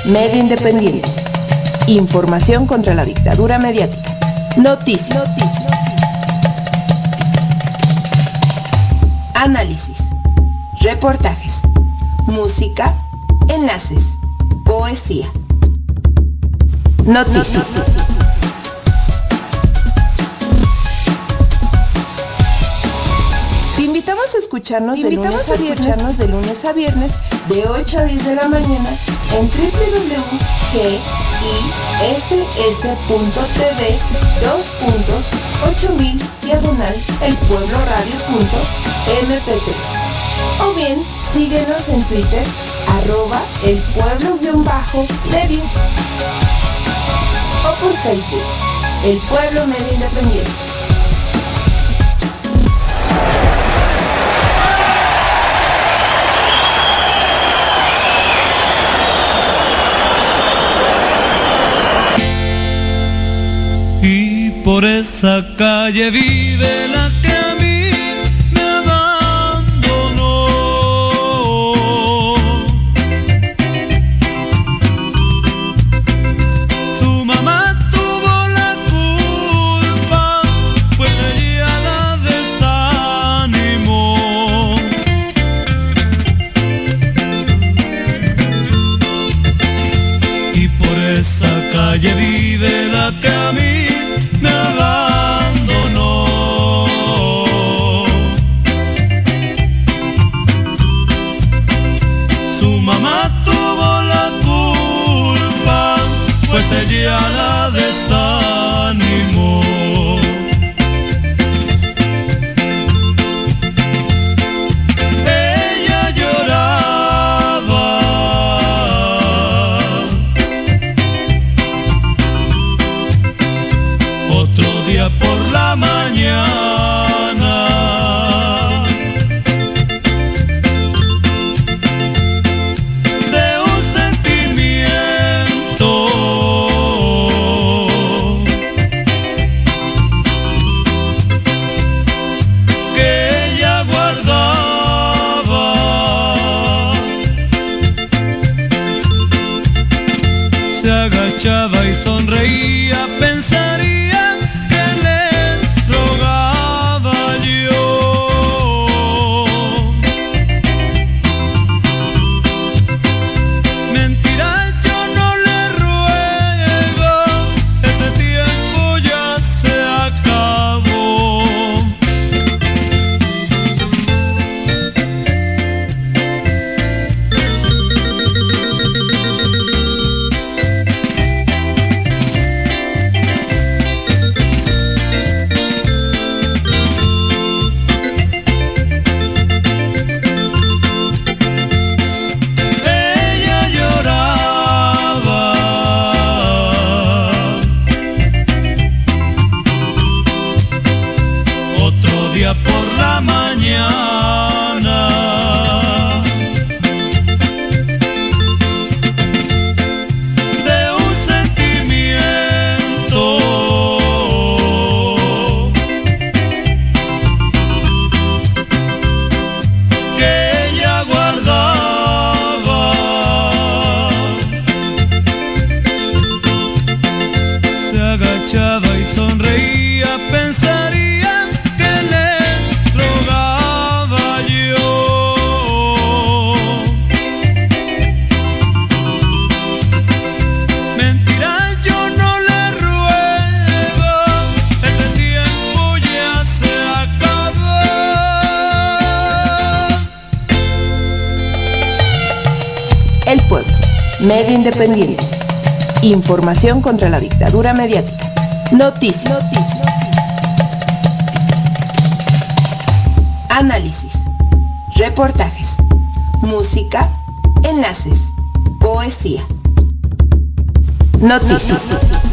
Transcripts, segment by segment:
Medio Independiente. Información contra la dictadura mediática. Noticias. Análisis. Reportajes. Música. Enlaces. Poesía. Noticias. Te invitamos a escucharnos de lunes a viernes de 8 a 10 de la mañana en www.gis.tv:8000/elpuebloradio.mp3 o bien síguenos en Twitter @elpueblo_medio o por Facebook El Pueblo Medio Independiente. Y por esa calle vive la que a mí me abandonó. Su mamá tuvo la culpa, pues ella la desanimó. Y por esa calle vive la que a mí me abandonó. Su mamá tuvo la culpa, pues ella la desanimó. Ella lloraba. Otro día por la mañana de un sentimiento que ella guardaba, se agachaba y sonreía, pensaría que le rogaba yo. Mentira, yo no le ruego, ese tiempo ya se acabó. Ella lloraba. Otro día por la mañana de un sentimiento que ella guardaba, se agachaba y sonreía, pensaría que le rogaba yo. Mentira, yo no le ruego, ese tiempo ya se acabó. El Pueblo Medio Independiente. Información contra la dictadura mediática. Noticias. Análisis. Reportajes. Música. Enlaces. Poesía. Noticias.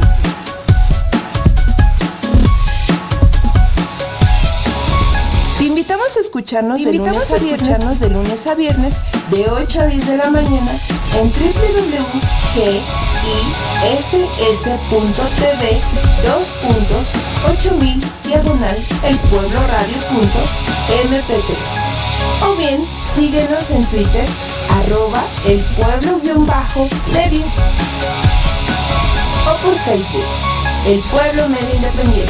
Te invitamos a escucharnos de lunes a viernes de 8 a 10 de la mañana en www.gis.tv:8000/elpuebloradio.mp3 o bien síguenos en Twitter @elpueblo_medio medio o por Facebook, El Pueblo Medio Independiente.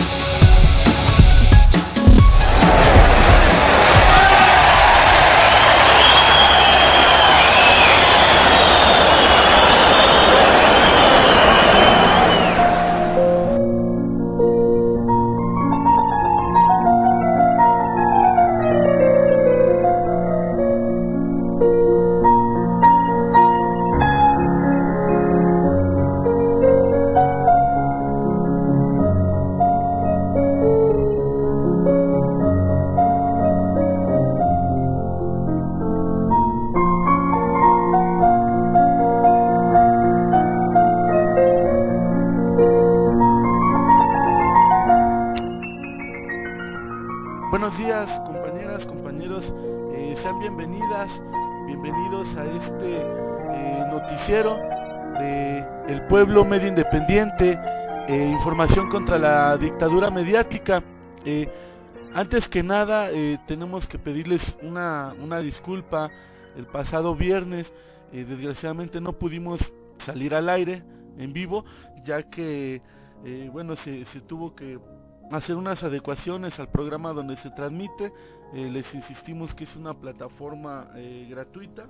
Buenos días, compañeras, compañeros, sean bienvenidos a este noticiero de El Pueblo Medio Independiente, información contra la dictadura mediática. Eh, Antes que nada, tenemos que pedirles una disculpa. El pasado viernes, desgraciadamente no pudimos salir al aire en vivo, ya que, se tuvo que hacer unas adecuaciones al programa donde se transmite. Les insistimos que es una plataforma gratuita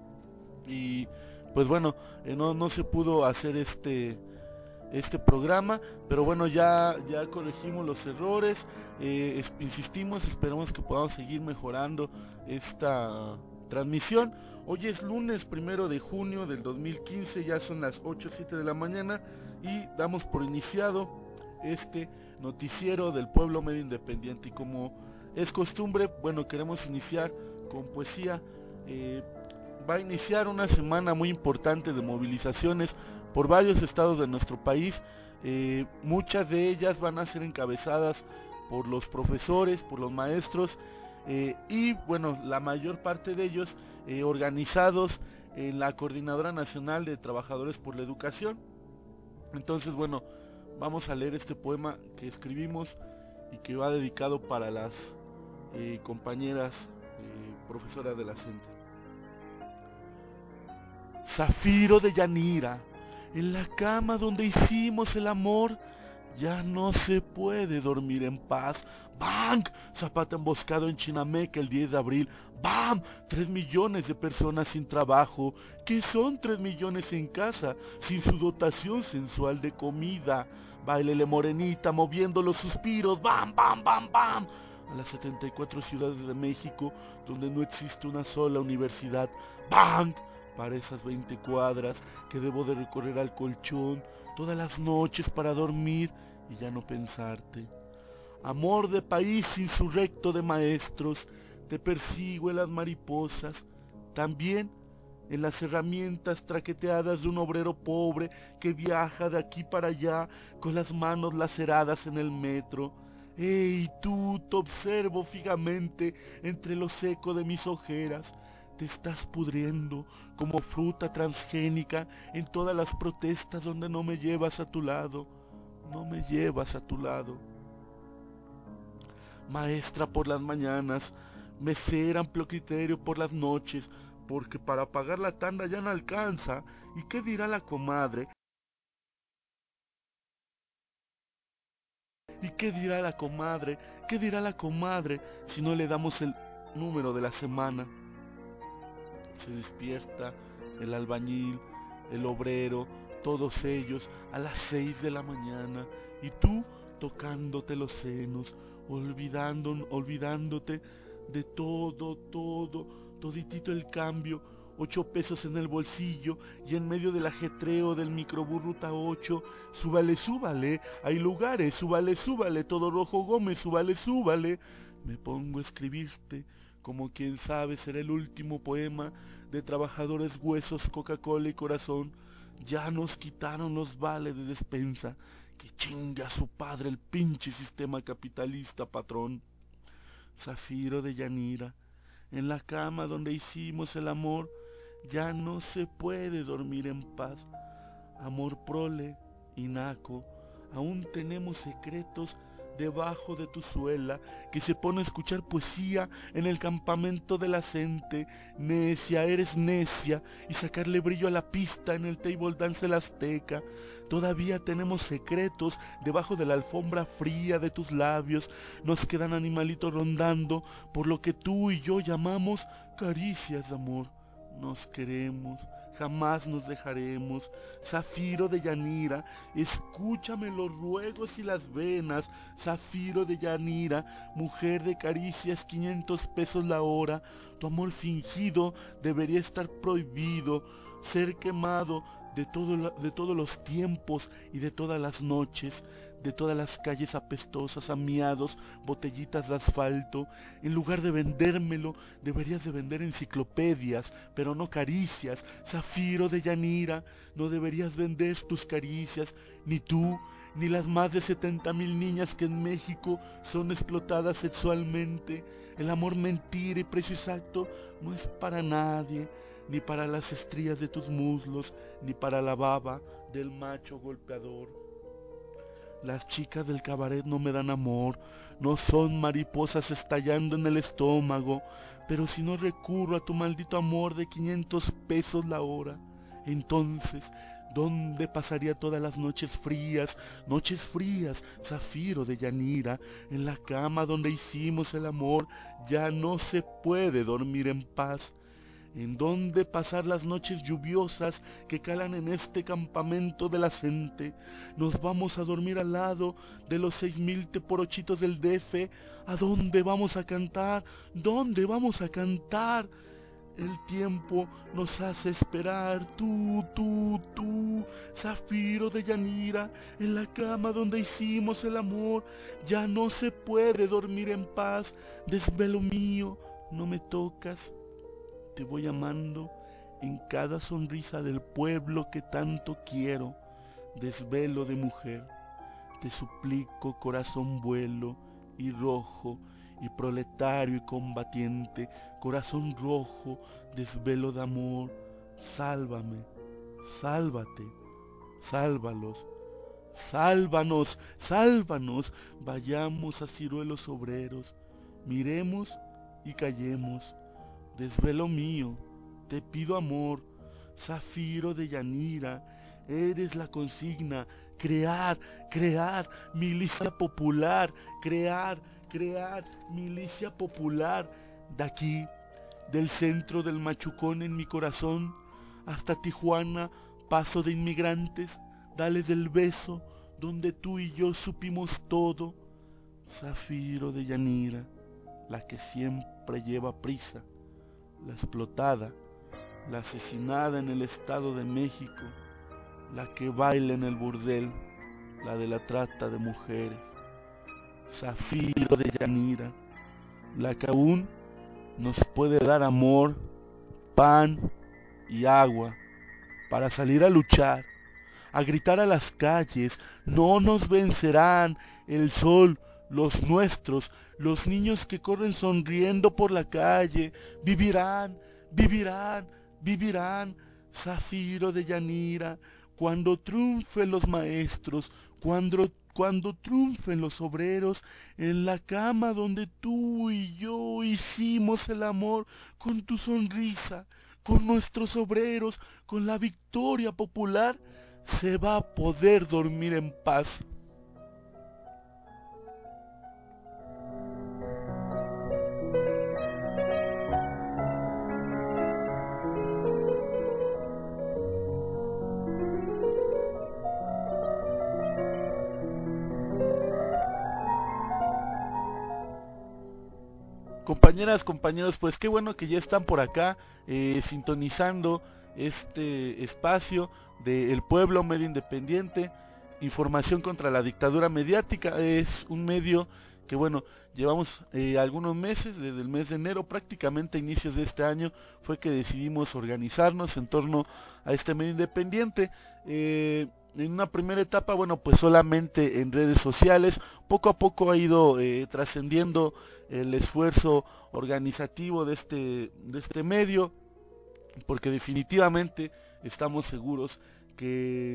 y pues bueno, no se pudo hacer este programa, pero bueno, ya corregimos los errores. Insistimos, esperamos que podamos seguir mejorando esta transmisión. Hoy es lunes 1 de junio del 2015, ya son las 8:07 de la mañana y damos por iniciado este noticiero del Pueblo Medio Independiente. Y como es costumbre, bueno, queremos iniciar con poesía. Va a iniciar una semana muy importante de movilizaciones por varios estados de nuestro país. Muchas de ellas van a ser encabezadas por los profesores, por los maestros, y bueno, la mayor parte de ellos organizados en la Coordinadora Nacional de Trabajadores por la Educación. Entonces, bueno, vamos a leer este poema que escribimos y que va dedicado para las compañeras profesoras de la CENTE. Zafiro de Yanira, en la cama donde hicimos el amor, ya no se puede dormir en paz. ¡Bang! Zapata emboscado en Chinameca el 10 de abril. ¡Bam! 3 millones de personas sin trabajo. ¿Qué son 3 millones en casa sin su dotación sensual de comida? Báilele morenita moviendo los suspiros. ¡Bam, bam, bam, bam! A las 74 ciudades de México donde no existe una sola universidad. ¡Bang! Para esas 20 cuadras que debo de recorrer al colchón todas las noches para dormir y ya no pensarte. Amor de país insurrecto de maestros, te persigo en las mariposas, también en las herramientas traqueteadas de un obrero pobre que viaja de aquí para allá con las manos laceradas en el metro. ¡Ey, tú! Te observo fijamente entre lo seco de mis ojeras. Te estás pudriendo como fruta transgénica en todas las protestas donde no me llevas a tu lado. No me llevas a tu lado. Maestra por las mañanas, mesera amplio criterio por las noches, porque para pagar la tanda ya no alcanza. ¿Y qué dirá la comadre? ¿Y qué dirá la comadre? ¿Qué dirá la comadre si no le damos el número de la semana? Se despierta el albañil, el obrero, todos ellos a las 6 de la mañana y tú tocándote los senos, olvidándote de toditito el cambio, 8 pesos en el bolsillo y en medio del ajetreo del microbús ruta 8, súbale, hay lugares, súbale, todo rojo Gómez, súbale, me pongo a escribirte como quien sabe será el último poema de trabajadores, huesos, Coca-Cola y corazón. Ya nos quitaron los vales de despensa, que chingue a su padre el pinche sistema capitalista, patrón. Zafiro de Yanira, en la cama donde hicimos el amor, ya no se puede dormir en paz. Amor prole y naco, aún tenemos secretos debajo de tu suela, que se pone a escuchar poesía en el campamento de la gente. Necia, eres necia, y sacarle brillo a la pista en el table dance del Azteca. Todavía tenemos secretos debajo de la alfombra fría de tus labios. Nos quedan animalitos rondando por lo que tú y yo llamamos caricias de amor. Nos queremos, jamás nos dejaremos. Zafiro de Yanira, escúchame los ruegos y las venas. Zafiro de Yanira, mujer de caricias, 500 pesos la hora. Tu amor fingido debería estar prohibido, ser quemado de todos los tiempos y de todas las noches, de todas las calles apestosas, amiados, botellitas de asfalto. En lugar de vendérmelo, deberías de vender enciclopedias, pero no caricias. Zafiro de Yanira, no deberías vender tus caricias, ni tú, ni las más de 70,000 niñas que en México son explotadas sexualmente. El amor mentira y precio exacto no es para nadie, ni para las estrías de tus muslos, ni para la baba del macho golpeador. Las chicas del cabaret no me dan amor, no son mariposas estallando en el estómago, pero si no recurro a tu maldito amor de 500 pesos la hora, entonces, ¿dónde pasaría todas las noches frías, Zafiro de Yanira? En la cama donde hicimos el amor ya no se puede dormir en paz. ¿En dónde pasar las noches lluviosas que calan en este campamento de la gente? Nos vamos a dormir al lado de los 6,000 teporochitos del DF. ¿A dónde vamos a cantar? ¿Dónde vamos a cantar? El tiempo nos hace esperar, tú, Zafiro de Yanira, en la cama donde hicimos el amor, ya no se puede dormir en paz. Desvelo mío, no me tocas, te voy amando en cada sonrisa del pueblo que tanto quiero. Desvelo de mujer, te suplico, corazón vuelo y rojo y proletario y combatiente, corazón rojo, desvelo de amor, sálvame, sálvate, sálvalos, sálvanos, sálvanos. Vayamos a ciruelos obreros, miremos y callemos. Desvelo mío, te pido amor, Zafiro de Yanira, eres la consigna. Crear, crear, milicia popular, crear, milicia popular. De aquí, del centro del Machucón en mi corazón, hasta Tijuana, paso de inmigrantes, dale del beso, donde tú y yo supimos todo. Zafiro de Yanira, la que siempre lleva prisa, la explotada, la asesinada en el Estado de México, la que baila en el burdel, la de la trata de mujeres. Zafiro de Yanira, la que aún nos puede dar amor, pan y agua para salir a luchar, a gritar a las calles. No nos vencerán el sol, los nuestros, los niños que corren sonriendo por la calle, vivirán, vivirán, vivirán. Zafiro de Yanira, cuando triunfen los maestros, cuando triunfen los obreros, en la cama donde tú y yo hicimos el amor, con tu sonrisa, con nuestros obreros, con la victoria popular, se va a poder dormir en paz. Compañeras, compañeros, pues qué bueno que ya están por acá sintonizando este espacio de El Pueblo Medio Independiente, información contra la dictadura mediática. Es un medio que, bueno, llevamos algunos meses, desde el mes de enero, prácticamente a inicios de este año, fue que decidimos organizarnos en torno a este medio independiente. En una primera etapa, bueno, pues solamente en redes sociales. Poco a poco ha ido trascendiendo el esfuerzo organizativo de este medio, porque definitivamente estamos seguros que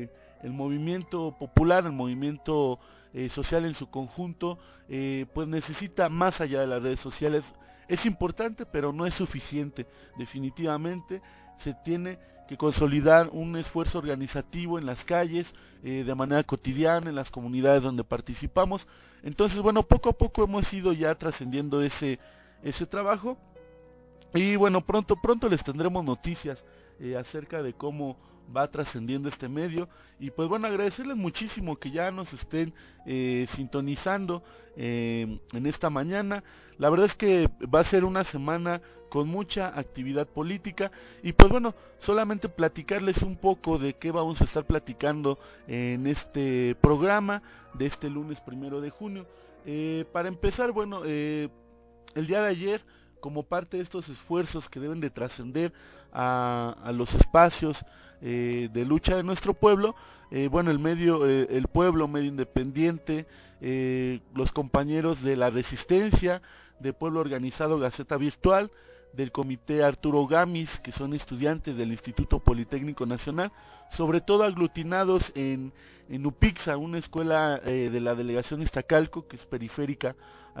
el movimiento popular, el movimiento social en su conjunto, pues necesita más allá de las redes sociales. Es importante, pero no es suficiente. Definitivamente se tiene que consolidar un esfuerzo organizativo en las calles, de manera cotidiana, en las comunidades donde participamos. Entonces, bueno, poco a poco hemos ido ya trascendiendo ese trabajo. Y bueno, pronto les tendremos noticias acerca de cómo va trascendiendo este medio. Y pues bueno, agradecerles muchísimo que ya nos estén sintonizando en esta mañana. La verdad es que va a ser una semana con mucha actividad política. Y pues bueno, solamente platicarles un poco de qué vamos a estar platicando en este programa de este lunes 1 de junio. Para empezar, bueno, el día de ayer, como parte de estos esfuerzos que deben de trascender a los espacios de lucha de nuestro pueblo, bueno, el pueblo medio independiente, los compañeros de la Resistencia, de Pueblo Organizado Gaceta Virtual, del Comité Arturo Gamis, que son estudiantes del Instituto Politécnico Nacional, sobre todo aglutinados en UPIXA, una escuela de la delegación Iztacalco, que es periférica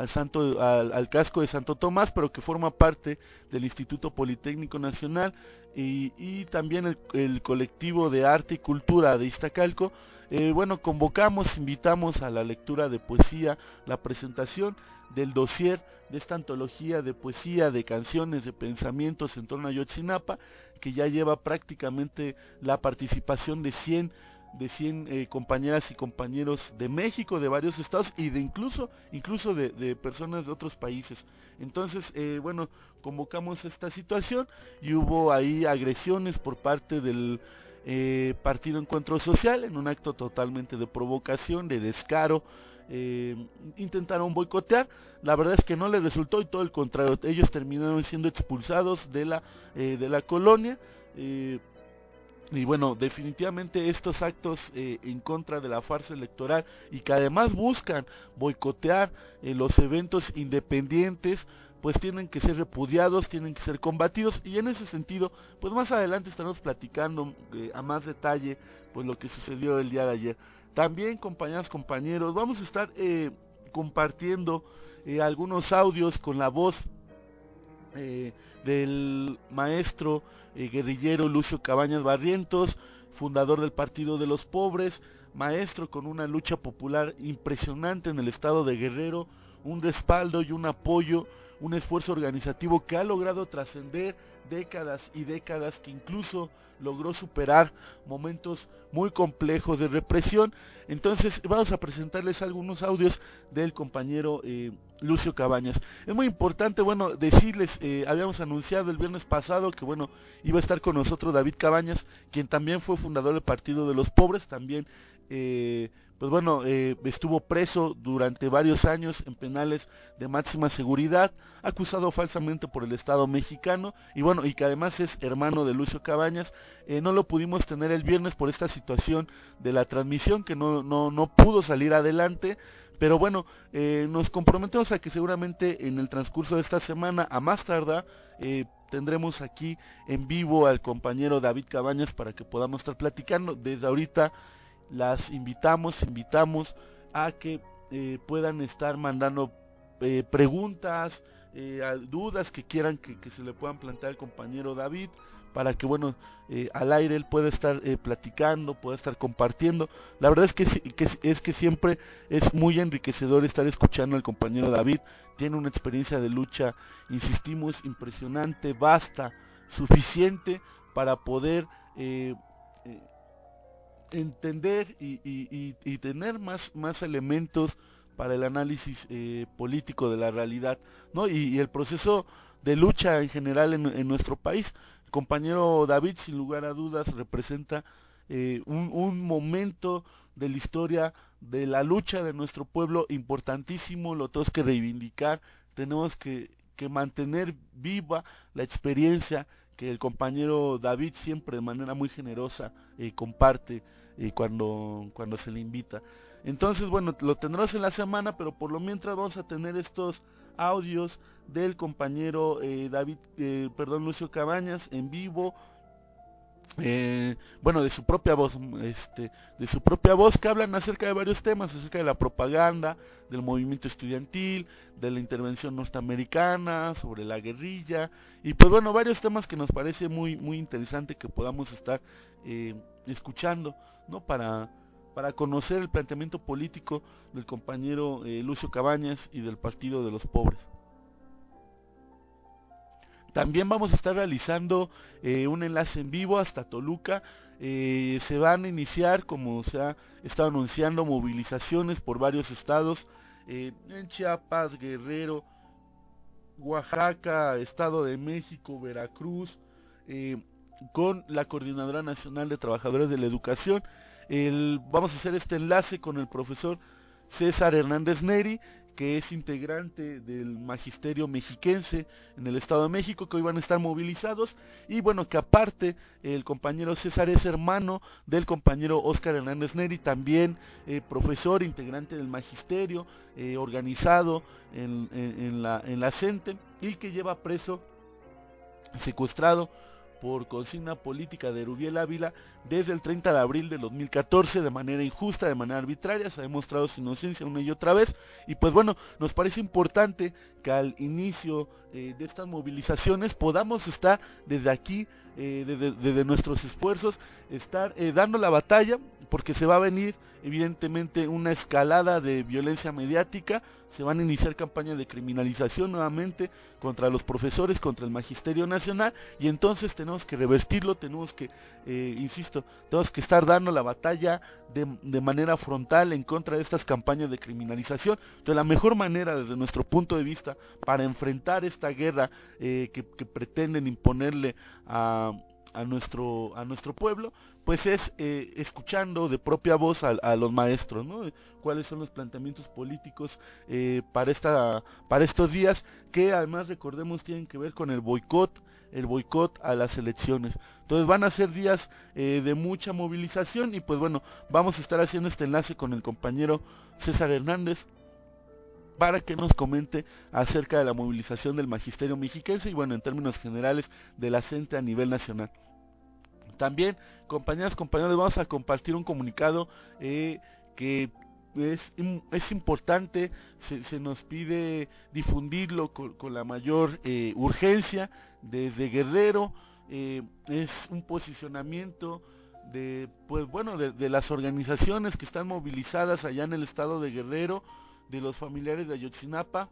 al casco de Santo Tomás, pero que forma parte del Instituto Politécnico Nacional, y también el colectivo de arte y cultura de Iztacalco. Bueno, invitamos a la lectura de poesía, la presentación del dossier de esta antología de poesía, de canciones, de pensamientos en torno a Ayotzinapa, que ya lleva prácticamente la participación de 100 compañeras y compañeros de México, de varios estados, y de incluso de personas de otros países. Entonces, bueno, convocamos esta situación y hubo ahí agresiones por parte del Partido Encuentro Social, en un acto totalmente de provocación, de descaro. Intentaron boicotear, la verdad es que no les resultó, y todo el contrario, ellos terminaron siendo expulsados de la colonia. Y bueno, definitivamente estos actos en contra de la farsa electoral, y que además buscan boicotear los eventos independientes, pues tienen que ser repudiados, tienen que ser combatidos. Y en ese sentido, pues más adelante estaremos platicando a más detalle pues lo que sucedió el día de ayer. También, compañeras, compañeros, vamos a estar compartiendo algunos audios con la voz del maestro guerrillero Lucio Cabañas Barrientos, fundador del Partido de los Pobres, maestro con una lucha popular impresionante en el estado de Guerrero, un respaldo y un apoyo, un esfuerzo organizativo que ha logrado trascender décadas y décadas, que incluso logró superar momentos muy complejos de represión. Entonces vamos a presentarles algunos audios del compañero Lucio Cabañas. Es muy importante, bueno, decirles, habíamos anunciado el viernes pasado que, bueno, iba a estar con nosotros David Cabañas, quien también fue fundador del Partido de los Pobres, también pues bueno, estuvo preso durante varios años en penales de máxima seguridad, acusado falsamente por el Estado mexicano, y bueno, y que además es hermano de Lucio Cabañas. No lo pudimos tener el viernes por esta situación de la transmisión, que no pudo salir adelante. Pero bueno, nos comprometemos a que seguramente en el transcurso de esta semana, a más tardar, tendremos aquí en vivo al compañero David Cabañas para que podamos estar platicando. Desde ahorita las invitamos a que puedan estar mandando preguntas, dudas que quieran que se le puedan plantear al compañero David, para que, bueno, al aire él pueda estar platicando, pueda estar compartiendo. La verdad es que siempre es muy enriquecedor estar escuchando al compañero David. Tiene una experiencia de lucha, insistimos, impresionante, vasta, suficiente para poder entender y tener más elementos para el análisis político de la realidad, ¿no? Y el proceso de lucha en general en nuestro país. El compañero David, sin lugar a dudas, representa un momento de la historia de la lucha de nuestro pueblo importantísimo. Lo tenemos que reivindicar, tenemos que mantener viva la experiencia que el compañero David siempre de manera muy generosa comparte cuando se le invita. Entonces, bueno, lo tendremos en la semana, pero por lo mientras vamos a tener estos audios del compañero Lucio Cabañas en vivo, bueno, de su propia voz, que hablan acerca de varios temas, acerca de la propaganda, del movimiento estudiantil, de la intervención norteamericana, sobre la guerrilla, y pues bueno, varios temas que nos parece muy interesante que podamos estar escuchando, ¿no? Para conocer el planteamiento político del compañero Lucio Cabañas y del Partido de los Pobres. También vamos a estar realizando un enlace en vivo hasta Toluca. Se van a iniciar, como se ha estado anunciando, movilizaciones por varios estados, en Chiapas, Guerrero, Oaxaca, Estado de México, Veracruz, eh, con la Coordinadora Nacional de Trabajadores de la Educación. Vamos a hacer este enlace con el profesor César Hernández Neri, que es integrante del magisterio mexiquense en el Estado de México, que hoy van a estar movilizados, y bueno, que aparte el compañero César es hermano del compañero Óscar Hernández Neri, también profesor, integrante del magisterio, organizado en la CENTE, y que lleva preso, secuestrado por consigna política de Rubiel Ávila desde el 30 de abril de 2014 de manera injusta, de manera arbitraria. Se ha demostrado su inocencia una y otra vez, y pues bueno, nos parece importante que al inicio de estas movilizaciones podamos estar desde aquí, desde nuestros esfuerzos, estar dando la batalla, porque se va a venir evidentemente una escalada de violencia mediática. Se van a iniciar campañas de criminalización nuevamente contra los profesores, contra el magisterio nacional, y entonces tenemos que revertirlo, tenemos que, insisto, tenemos que estar dando la batalla de manera frontal en contra de estas campañas de criminalización. Entonces la mejor manera desde nuestro punto de vista para enfrentar esta guerra que pretenden imponerle a nuestro pueblo, pues es escuchando de propia voz a los maestros, ¿no? Cuáles son los planteamientos políticos para estos días, que además recordemos tienen que ver con el boicot a las elecciones. Entonces van a ser días de mucha movilización, y pues bueno, vamos a estar haciendo este enlace con el compañero César Hernández para que nos comente acerca de la movilización del magisterio mexiquense y bueno, en términos generales de la CENTE a nivel nacional. También, compañeras, compañeros, vamos a compartir un comunicado que es importante, se nos pide difundirlo con la mayor urgencia desde Guerrero. Es un posicionamiento pues bueno, de las organizaciones que están movilizadas allá en el estado de Guerrero, de los familiares de Ayotzinapa,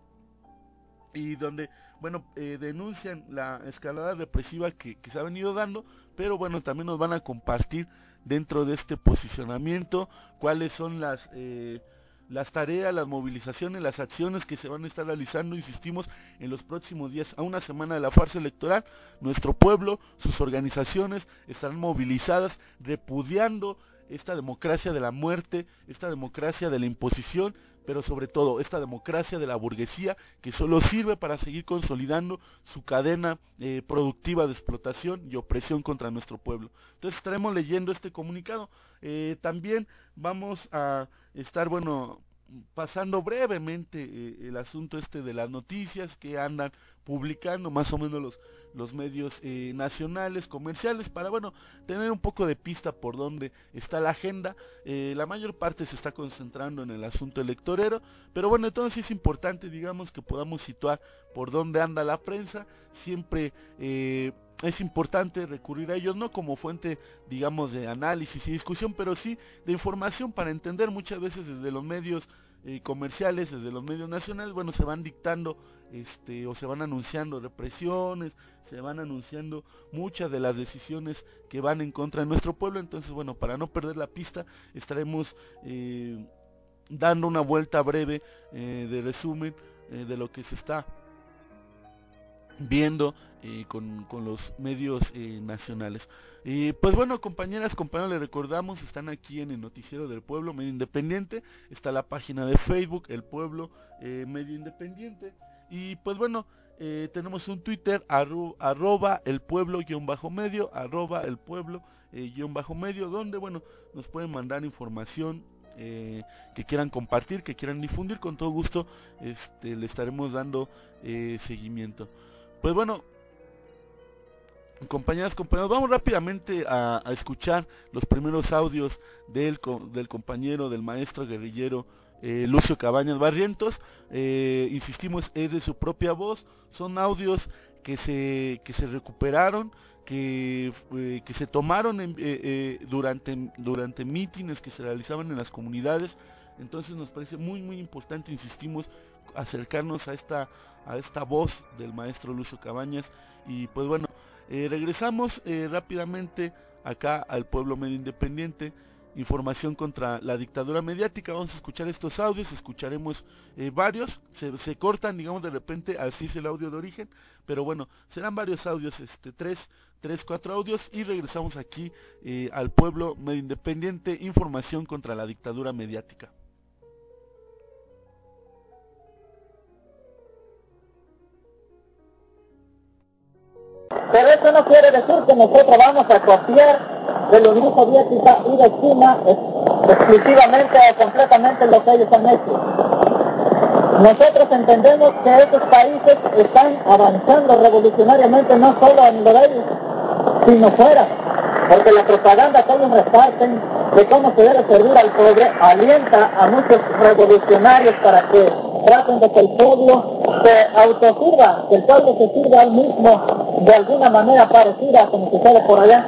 y donde, bueno, denuncian la escalada represiva que se ha venido dando, pero bueno, también nos van a compartir dentro de este posicionamiento cuáles son las tareas, las movilizaciones, las acciones que se van a estar realizando, insistimos, en los próximos días. A una semana de la farsa electoral, nuestro pueblo, sus organizaciones estarán movilizadas, repudiando esta democracia de la muerte, esta democracia de la imposición, pero sobre todo esta democracia de la burguesía, que solo sirve para seguir consolidando su cadena productiva de explotación y opresión contra nuestro pueblo. Entonces estaremos leyendo este comunicado. También vamos a estar, bueno, pasando brevemente el asunto de las noticias que andan publicando más o menos los medios nacionales, comerciales, para bueno, tener un poco de pista por dónde está la agenda. La mayor parte se está concentrando en el asunto electorero, pero bueno, entonces es importante, digamos, que podamos situar por dónde anda la prensa. Siempre es importante recurrir a ellos, no como fuente, digamos, de análisis y discusión, pero sí de información para entender. Muchas veces desde los medios comerciales, desde los medios nacionales, bueno, se van dictando o se van anunciando represiones, se van anunciando muchas de las decisiones que van en contra de nuestro pueblo. Entonces, bueno, para no perder la pista, estaremos dando una vuelta breve de resumen de lo que se está viendo con los medios nacionales. Pues bueno, compañeras, compañeros, les recordamos, están aquí en el Noticiero del Pueblo, Medio Independiente. Está la página de Facebook, El Pueblo Medio Independiente. Y pues bueno, tenemos un Twitter, arroba el pueblo-medio, arroba el pueblo-medio, donde bueno, nos pueden mandar información que quieran compartir, que quieran difundir. Con todo gusto le estaremos dando seguimiento. Pues bueno, Compañeras, compañeros, vamos rápidamente a escuchar los primeros audios del compañero, del maestro guerrillero Lucio Cabañas Barrientos. Insistimos, es de su propia voz, son audios que se recuperaron, que se tomaron durante mítines que se realizaban en las comunidades. Entonces nos parece muy importante, insistimos, acercarnos a esta voz del maestro Lucio Cabañas. Y pues bueno, regresamos rápidamente acá al Pueblo Medio Independiente. Información contra la dictadura mediática. Vamos a escuchar estos audios, escucharemos varios, se cortan, digamos, de repente, así es el audio de origen, pero bueno, serán varios audios, 4 audios, y regresamos aquí al Pueblo Medio Independiente. Información contra la dictadura mediática. Pero eso no quiere decir que nosotros vamos a copiar de la Unión Soviética y de China exclusivamente o completamente lo que ellos han hecho. Nosotros entendemos que estos países están avanzando revolucionariamente no solo en lo de ellos, sino fuera, porque la propaganda que ellos reparten de cómo se debe servir al pobre alienta a muchos revolucionarios para que traten de que el pueblo se autosirva, que el pueblo se sirva al mismo de alguna manera parecida a como sucede por allá.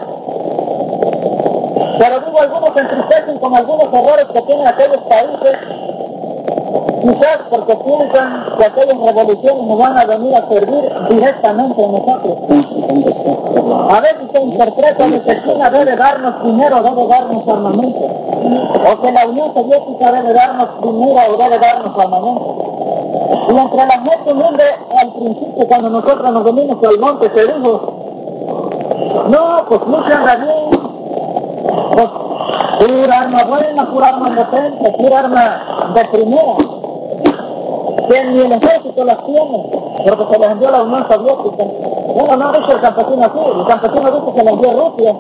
Pero digo, algunos se entristecen con algunos errores que tienen aquellos países, quizás porque piensan que aquellas revoluciones nos van a venir a servir directamente a nosotros. A veces se interpreta de que China debe darnos dinero, debe darnos armamento, o que la Unión Soviética debe darnos dinero o debe darnos armamento. Y entre la gente humilde, al principio, cuando nosotros nos venimos al monte, se dijo, no, pues no se anda bien, pues pura arma buena, pura arma potente, pura arma de primera, que ni el ejército las tiene, porque se las envió la Unión Soviética. Bueno, no dice el campesino así, el campesino dice que le envió Rusia.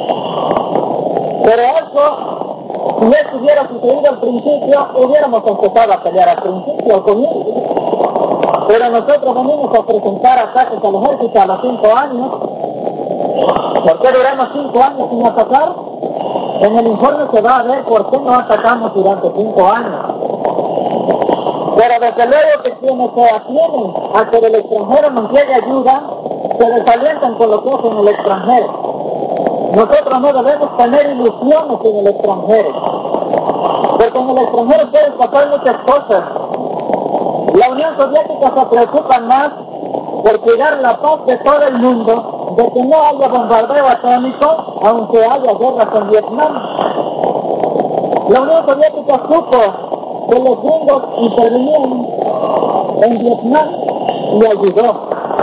Pero eso, si eso hubiera sucedido al principio, hubiéramos empezado a pelear al principio con ellos. Pero nosotros venimos a presentar ataques al ejército a los 5 años. ¿Por qué duramos 5 años sin atacar? En el informe se va a ver por qué no atacamos durante 5 años. Pero desde luego que quienes se atienen a que del extranjero nos llegue ayuda, se desalientan con lo que hacen en el extranjero. Nosotros no debemos tener ilusiones en el extranjero, porque en el extranjero pueden pasar muchas cosas. La Unión Soviética se preocupa más por cuidar la paz de todo el mundo, de que no haya bombardeo atómico, aunque haya guerras en Vietnam. La Unión Soviética supo que los gringos intervinieron en Vietnam y ayudó.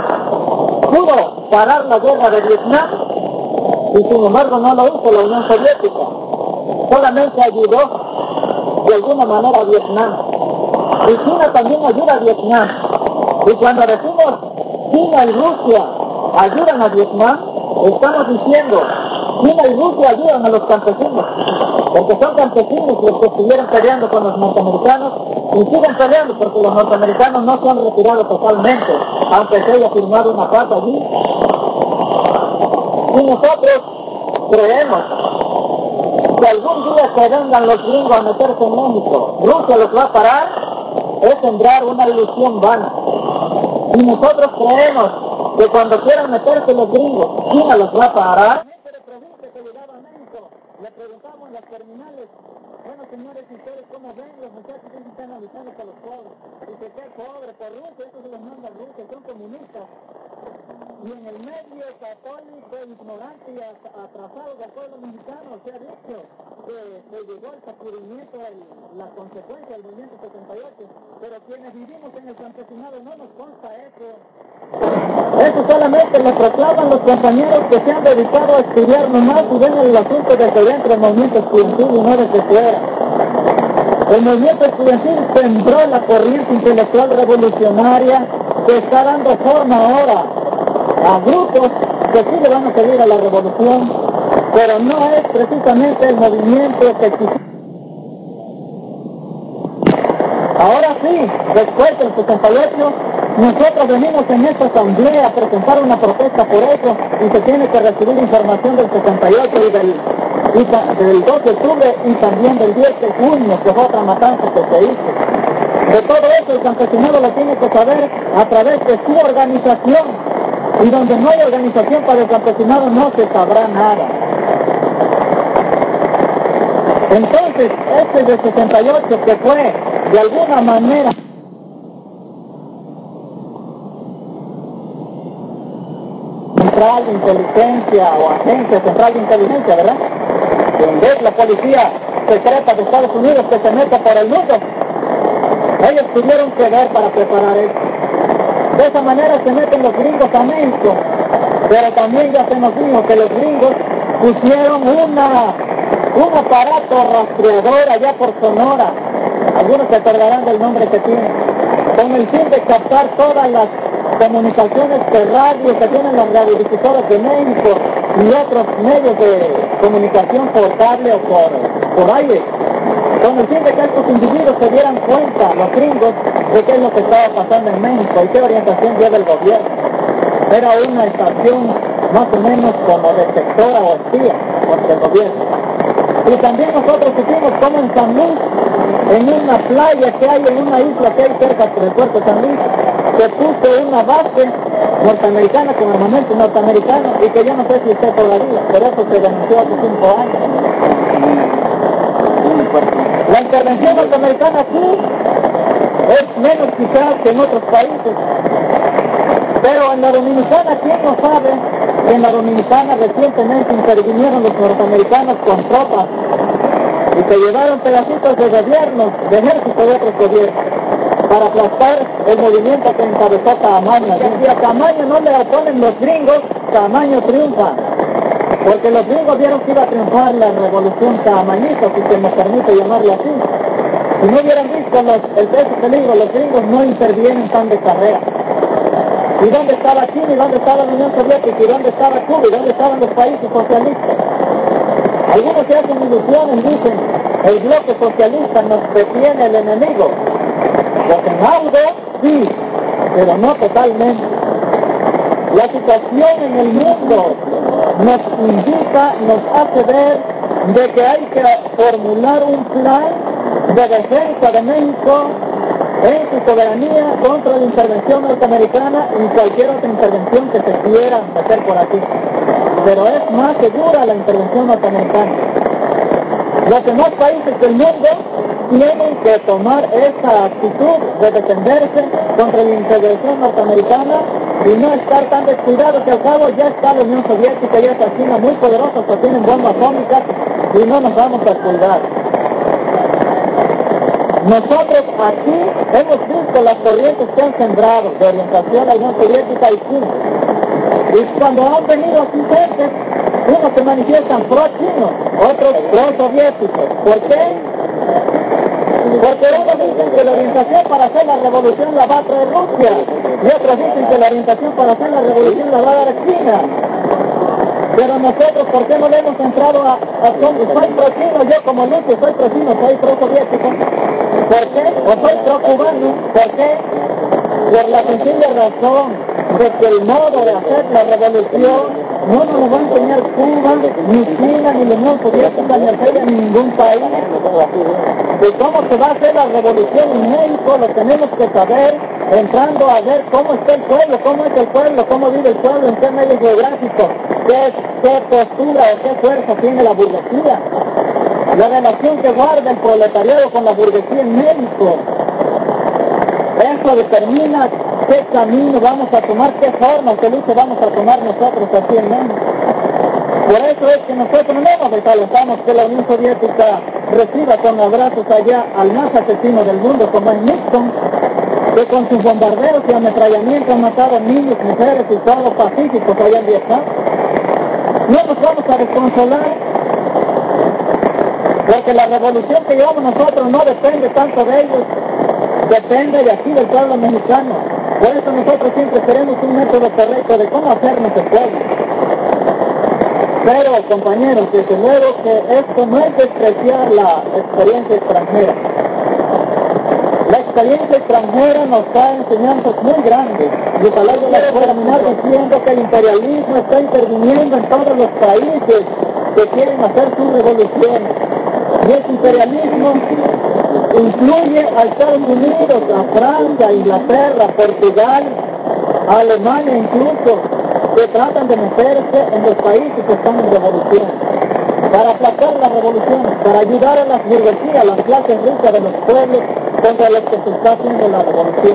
Pudo parar la guerra de Vietnam y sin embargo no lo hizo la Unión Soviética. Solamente ayudó de alguna manera a Vietnam. Y China también ayuda a Vietnam. Y cuando decimos China y Rusia ayudan a Vietnam, estamos diciendo China y Rusia ayudan a los campesinos, porque son campesinos los que estuvieron peleando con los norteamericanos y siguen peleando porque los norteamericanos no se han retirado totalmente, aunque se haya firmado una paz allí. Y nosotros creemos que algún día que vengan los gringos a meterse en México, Rusia los va a parar, es sembrar una ilusión vana. Y nosotros creemos que cuando quieran meterse los gringos, China los va a parar. Le preguntamos en las terminales, bueno señores, ¿ustedes cómo ven? Los muchachos están avisando a los pobres. Dice, ¿qué pobre? Por Rusia, eso se los manda Rusia, son comunistas. Y en el medio católico, ignorante y atrasado del pueblo mexicano se ha dicho que se llegó al sacudimiento, la consecuencia del movimiento 78, pero quienes vivimos en el campesinado no nos consta eso. Eso solamente lo proclaman los compañeros que se han dedicado a estudiar nomás y ven el asunto desde dentro del movimiento estudiantil y no desde fuera. El movimiento estudiantil sembró la corriente intelectual revolucionaria que está dando forma ahora a grupos que sí le van a seguir a la revolución, pero no es precisamente el movimiento que existe. Ahora sí, después del 68, Nosotros venimos en esta asamblea a presentar una protesta por eso y se tiene que recibir información del 68 y del 2 de octubre y también del 10 de junio, que fue otra matanza que se hizo. De todo eso el campesinado lo tiene que saber a través de su organización, y donde no hay organización para el campesinado no se sabrá nada. Entonces, este de 68 que fue de alguna manera central de inteligencia o agencia central de inteligencia, ¿verdad? Donde es la policía secreta de Estados Unidos que se mete por el mundo. Ellos tuvieron que ver para preparar esto. De esa manera se meten los gringos a México, pero también ya se nos dijo que los gringos pusieron un aparato rastreador allá por Sonora, algunos se acordarán del nombre que tiene, con el fin de captar todas las comunicaciones de radio que tienen las radiodifusoras de México y otros medios de comunicación por cable o por aire, con el fin de que estos individuos se dieran cuenta, los gringos, de qué es lo que estaba pasando en México y qué orientación lleva el gobierno. Era una estación más o menos como detectora o espía por el gobierno. Y también nosotros supimos como en San Luis, en una playa que hay, en una isla que hay cerca del puerto de San Luis, se puso una base norteamericana con armamento norteamericano y que yo no sé si esté todavía, pero eso se denunció hace 5 años. La intervención norteamericana aquí es menos quizás que en otros países, pero en la Dominicana, ¿quién no sabe que en la Dominicana recientemente intervinieron los norteamericanos con tropas y que llevaron pedacitos de gobiernos, de ejército de otros gobiernos, para aplastar el movimiento que encabezó Tamaño? Y si a Tamaño no le oponen los gringos, Tamaño triunfa, porque los gringos vieron que iba a triunfar la revolución tamañista, si se me permite llamarlo así. Si no hubieran visto el peso peligro, los gringos no intervienen tan de carrera. ¿Y dónde estaba China? ¿Y dónde estaba la Unión Soviética? ¿Y dónde estaba Cuba? ¿Y dónde estaban los países socialistas? Algunos se hacen ilusiones, dicen, el bloque socialista nos detiene el enemigo. Pues en algo, sí, pero no totalmente. La situación en el mundo nos indica, nos hace ver de que hay que formular un plan de defensa de México en su soberanía contra la intervención norteamericana y cualquier otra intervención que se quiera meter por aquí. Pero es más segura la intervención norteamericana. Los demás países del mundo tienen que tomar esa actitud de defenderse contra la intervención norteamericana y no estar tan descuidados, que al cabo ya está la Unión Soviética y esa China muy poderosa que tienen bombas atómicas y no nos vamos a cuidar. Nosotros aquí hemos visto las corrientes que han sembrado de orientación a la Unión Soviética y China. Y cuando han venido aquí gente, unos se manifiestan pro-chinos, otros pro-soviéticos. ¿Por qué? Porque unos dicen que la orientación para hacer la revolución la va a traer Rusia, y otros dicen que la orientación para hacer la revolución la va a dar China. Pero nosotros, ¿por qué no le hemos entrado a soy pro-chino? Yo como Lucio soy pro-chino, soy pro-soviético. ¿Por qué? ¿O soy pro-cubano? ¿Por qué? Por la sencilla razón de que el modo de hacer la revolución no nos lo va a enseñar Cuba, ni China, ni la Unión Soviética, ni Argelia, ni ningún país. De cómo se va a hacer la revolución en México lo tenemos que saber entrando a ver cómo está el pueblo, cómo es el pueblo, cómo vive el pueblo, en qué medio geográfico, qué postura o qué fuerza tiene la burguesía, la relación que guarda el proletariado con la burguesía en México. Eso determina qué camino vamos a tomar, qué forma de lucha vamos a tomar nosotros aquí en México. Por eso es que nosotros no nos desalentamos que la Unión Soviética reciba con abrazos allá al más asesino del mundo como es Nixon, que con sus bombardeos y ametrallamientos han matado niños, mujeres y todos pacíficos allá en Vietnam. No nos vamos a desconsolar, porque la revolución que llevamos nosotros no depende tanto de ellos, depende de aquí del pueblo mexicano. Por eso nosotros siempre queremos un método correcto de cómo hacernos el pueblo. Pero, compañeros, desde luego que esto no es despreciar la experiencia extranjera. La experiencia extranjera nos da enseñanzas muy grandes. Y ojalá yo les pueda terminar diciendo que el imperialismo está interviniendo en todos los países que quieren hacer sus revoluciones. Y ese imperialismo incluye a Estados Unidos, a Francia, a Inglaterra, Portugal, a Alemania incluso, que tratan de meterse en los países que están en revolución, para aplacar las revoluciones, para ayudar a las burguesías, a las clases ricas de los pueblos contra los que se está haciendo la revolución.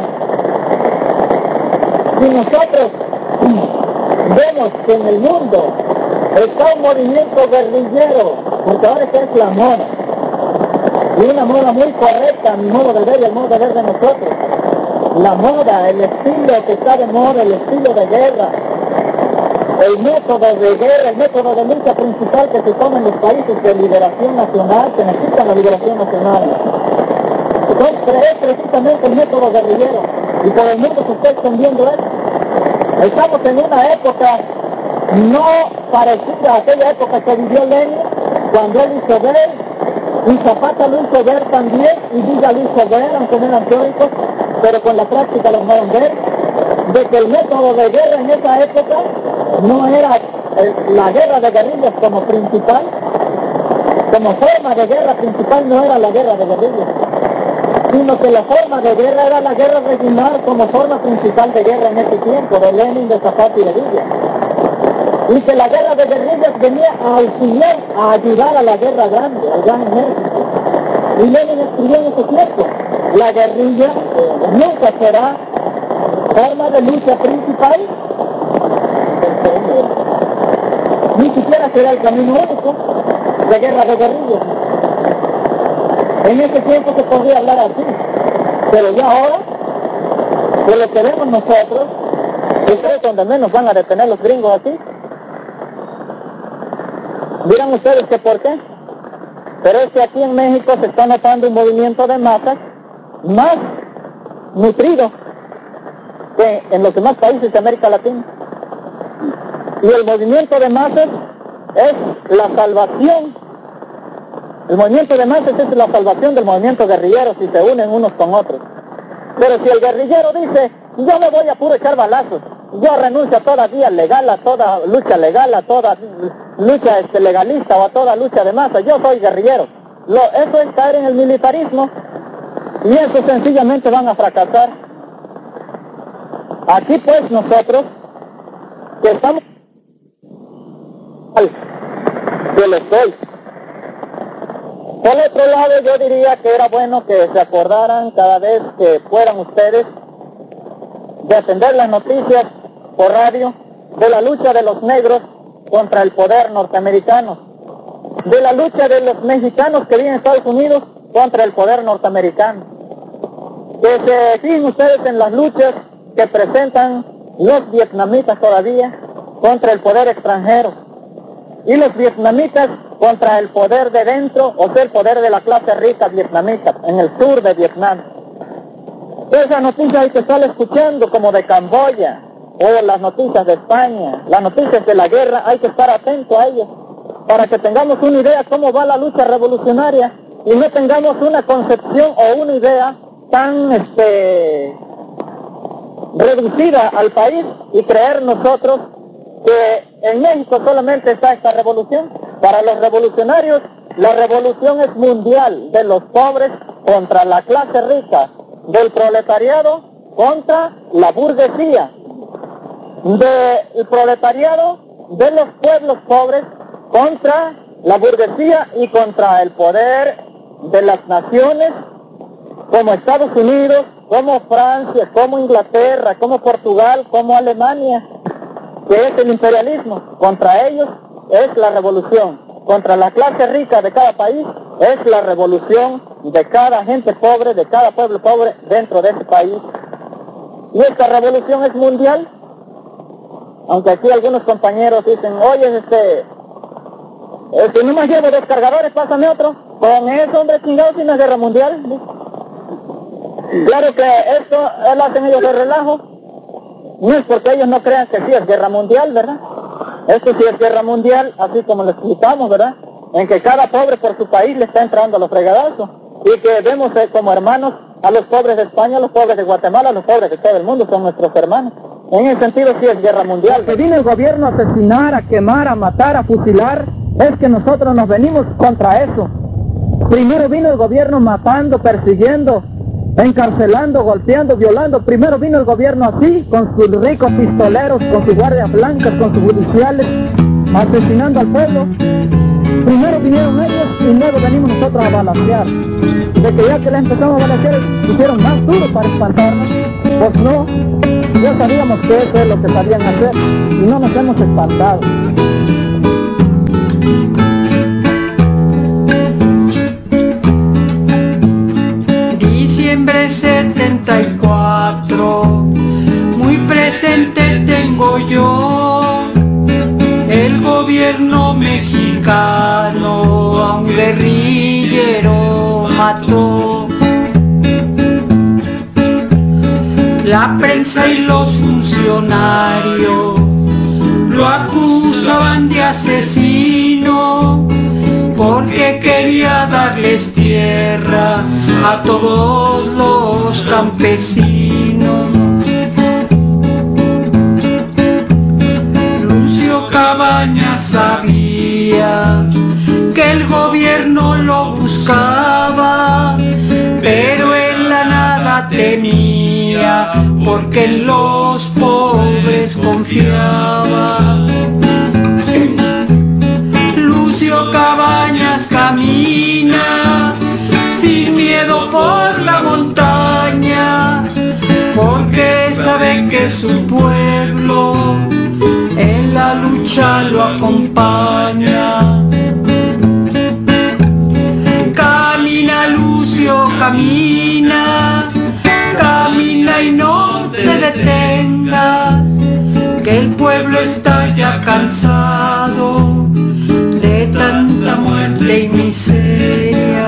Si nosotros vemos que en el mundo está un movimiento guerrillero, porque ahora esta es la moda, y una moda muy correcta, a mi modo de ver y el modo de ver de nosotros. La moda, el estilo que está de moda, el estilo de guerra, el método de guerra, el método de lucha principal que se toma en los países de liberación nacional, que necesitan la liberación nacional. Es precisamente el método guerrillero, y por el mundo se está extendiendo eso. Estamos en una época no parecida a aquella época que vivió Lenin, cuando él hizo ver, y Zapata lo hizo ver también, y Villa lo hizo ver, aunque no eran teóricos, pero con la práctica lo dejaron ver, de que el método de guerra en esa época no era la guerra de guerrillas como principal, como forma de guerra principal no era la guerra de guerrillas, sino que la forma de guerra era la guerra regional como forma principal de guerra en ese tiempo, de Lenin, de Zapata y de Villa. Y que la guerra de guerrillas venía a auxiliar, a ayudar a la guerra grande, al gran ejército. Y Lenin escribió en ese tiempo, la guerrilla nunca será forma de lucha principal, ni siquiera será el camino único de guerra de guerrillas. En ese tiempo se podría hablar así, pero ya ahora, por lo que vemos nosotros, es donde menos van a detener los gringos aquí. Dirán ustedes que por qué, pero es que aquí en México se está notando un movimiento de masas más nutrido que en los demás países de América Latina. Y el movimiento de masas es la salvación. El movimiento de masas es la salvación del movimiento guerrillero si se unen unos con otros. Pero si el guerrillero dice, yo me voy a puro echar balazos, yo renuncio a toda vía legal, a toda lucha legal, a toda lucha legalista o a toda lucha de masa, yo soy guerrillero. Eso es caer en el militarismo y eso sencillamente van a fracasar. Aquí pues nosotros, que estamos que les doy. Por otro lado, yo diría que era bueno que se acordaran cada vez que fueran ustedes de atender las noticias por radio de la lucha de los negros contra el poder norteamericano, de la lucha de los mexicanos que viven en Estados Unidos contra el poder norteamericano. Que se fijen ustedes en las luchas que presentan los vietnamitas todavía contra el poder extranjero y los vietnamitas contra el poder de dentro, o sea, el poder de la clase rica vietnamita en el sur de Vietnam. Esas noticias hay que estar escuchando, como de Camboya, o las noticias de España, las noticias de la guerra, hay que estar atento a ellas, para que tengamos una idea cómo va la lucha revolucionaria, y no tengamos una concepción o una idea tan reducida al país, y creer nosotros que en México solamente está esta revolución. Para los revolucionarios, la revolución es mundial, de los pobres contra la clase rica, del proletariado contra la burguesía, del proletariado de los pueblos pobres contra la burguesía y contra el poder de las naciones como Estados Unidos, como Francia, como Inglaterra, como Portugal, como Alemania, que es el imperialismo. Contra ellos es la revolución. Contra la clase rica de cada país es la revolución de cada gente pobre, de cada pueblo pobre dentro de ese país. Y esta revolución es mundial. Aunque aquí algunos compañeros dicen, oye, si no más llevo 2 cargadores, pásame otro. Con eso, hombre, chingado, si no es guerra mundial. Claro que esto lo hacen ellos de relajo. No es porque ellos no crean que sí es guerra mundial, ¿verdad? Esto sí es guerra mundial, así como lo explicamos, ¿verdad? En que cada pobre por su país le está entrando a los fregadazos. Y que vemos como hermanos a los pobres de España, a los pobres de Guatemala, a los pobres de todo el mundo, son nuestros hermanos. En ese sentido sí es guerra mundial. Que viene el gobierno a asesinar, a quemar, a matar, a fusilar, es que nosotros nos venimos contra eso. Primero vino el gobierno matando, persiguiendo, encarcelando, golpeando, violando. Primero vino el gobierno así, con sus ricos pistoleros, con sus guardias blancas, con sus judiciales, asesinando al pueblo. Primero vinieron ellos y luego venimos nosotros a balancear. De que ya que les empezamos a balancear, hicieron más duro para espantarnos. Pues no, ya sabíamos que eso es lo que sabían hacer y no nos hemos espantado. Diciembre 74, muy presente tengo yo, el gobierno mexicano a un guerrillero mató. La prensa y los funcionarios lo acusaban de asesino porque quería darles tierra a todos los campesinos. Lucio Cabañas sabía que el gobierno lo buscaba, pero en la nada temía, porque en los pobres confiaba. Lucio Cabañas camina sin miedo por la montaña, porque sabe que su pueblo en la lucha lo acompaña. Camina Lucio, camina, camina y no te detengas, que el pueblo está ya cansado de tanta muerte y miseria.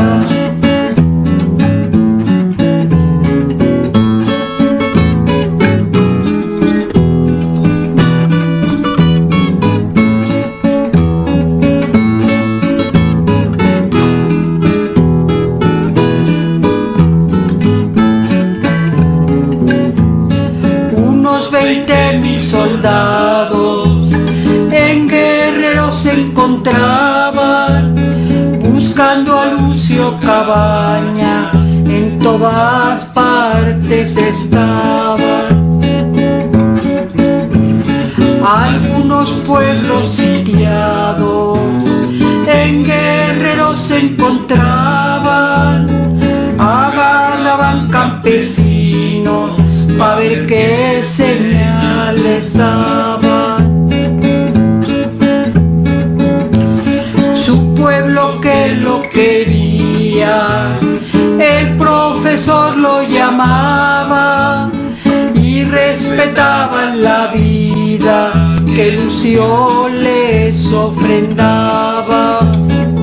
Unos 20,000 soldados en Guerrero se encontraban, buscando a Lucio Cabañas, en todas partes estaban. Algunos pueblos sitiados en Guerrero se encontraban, agarraban campesinos pa' ver qué señales daban. Su pueblo que lo quería, el profesor lo llamaba y respetaban la vida que Lucio les ofrendaba.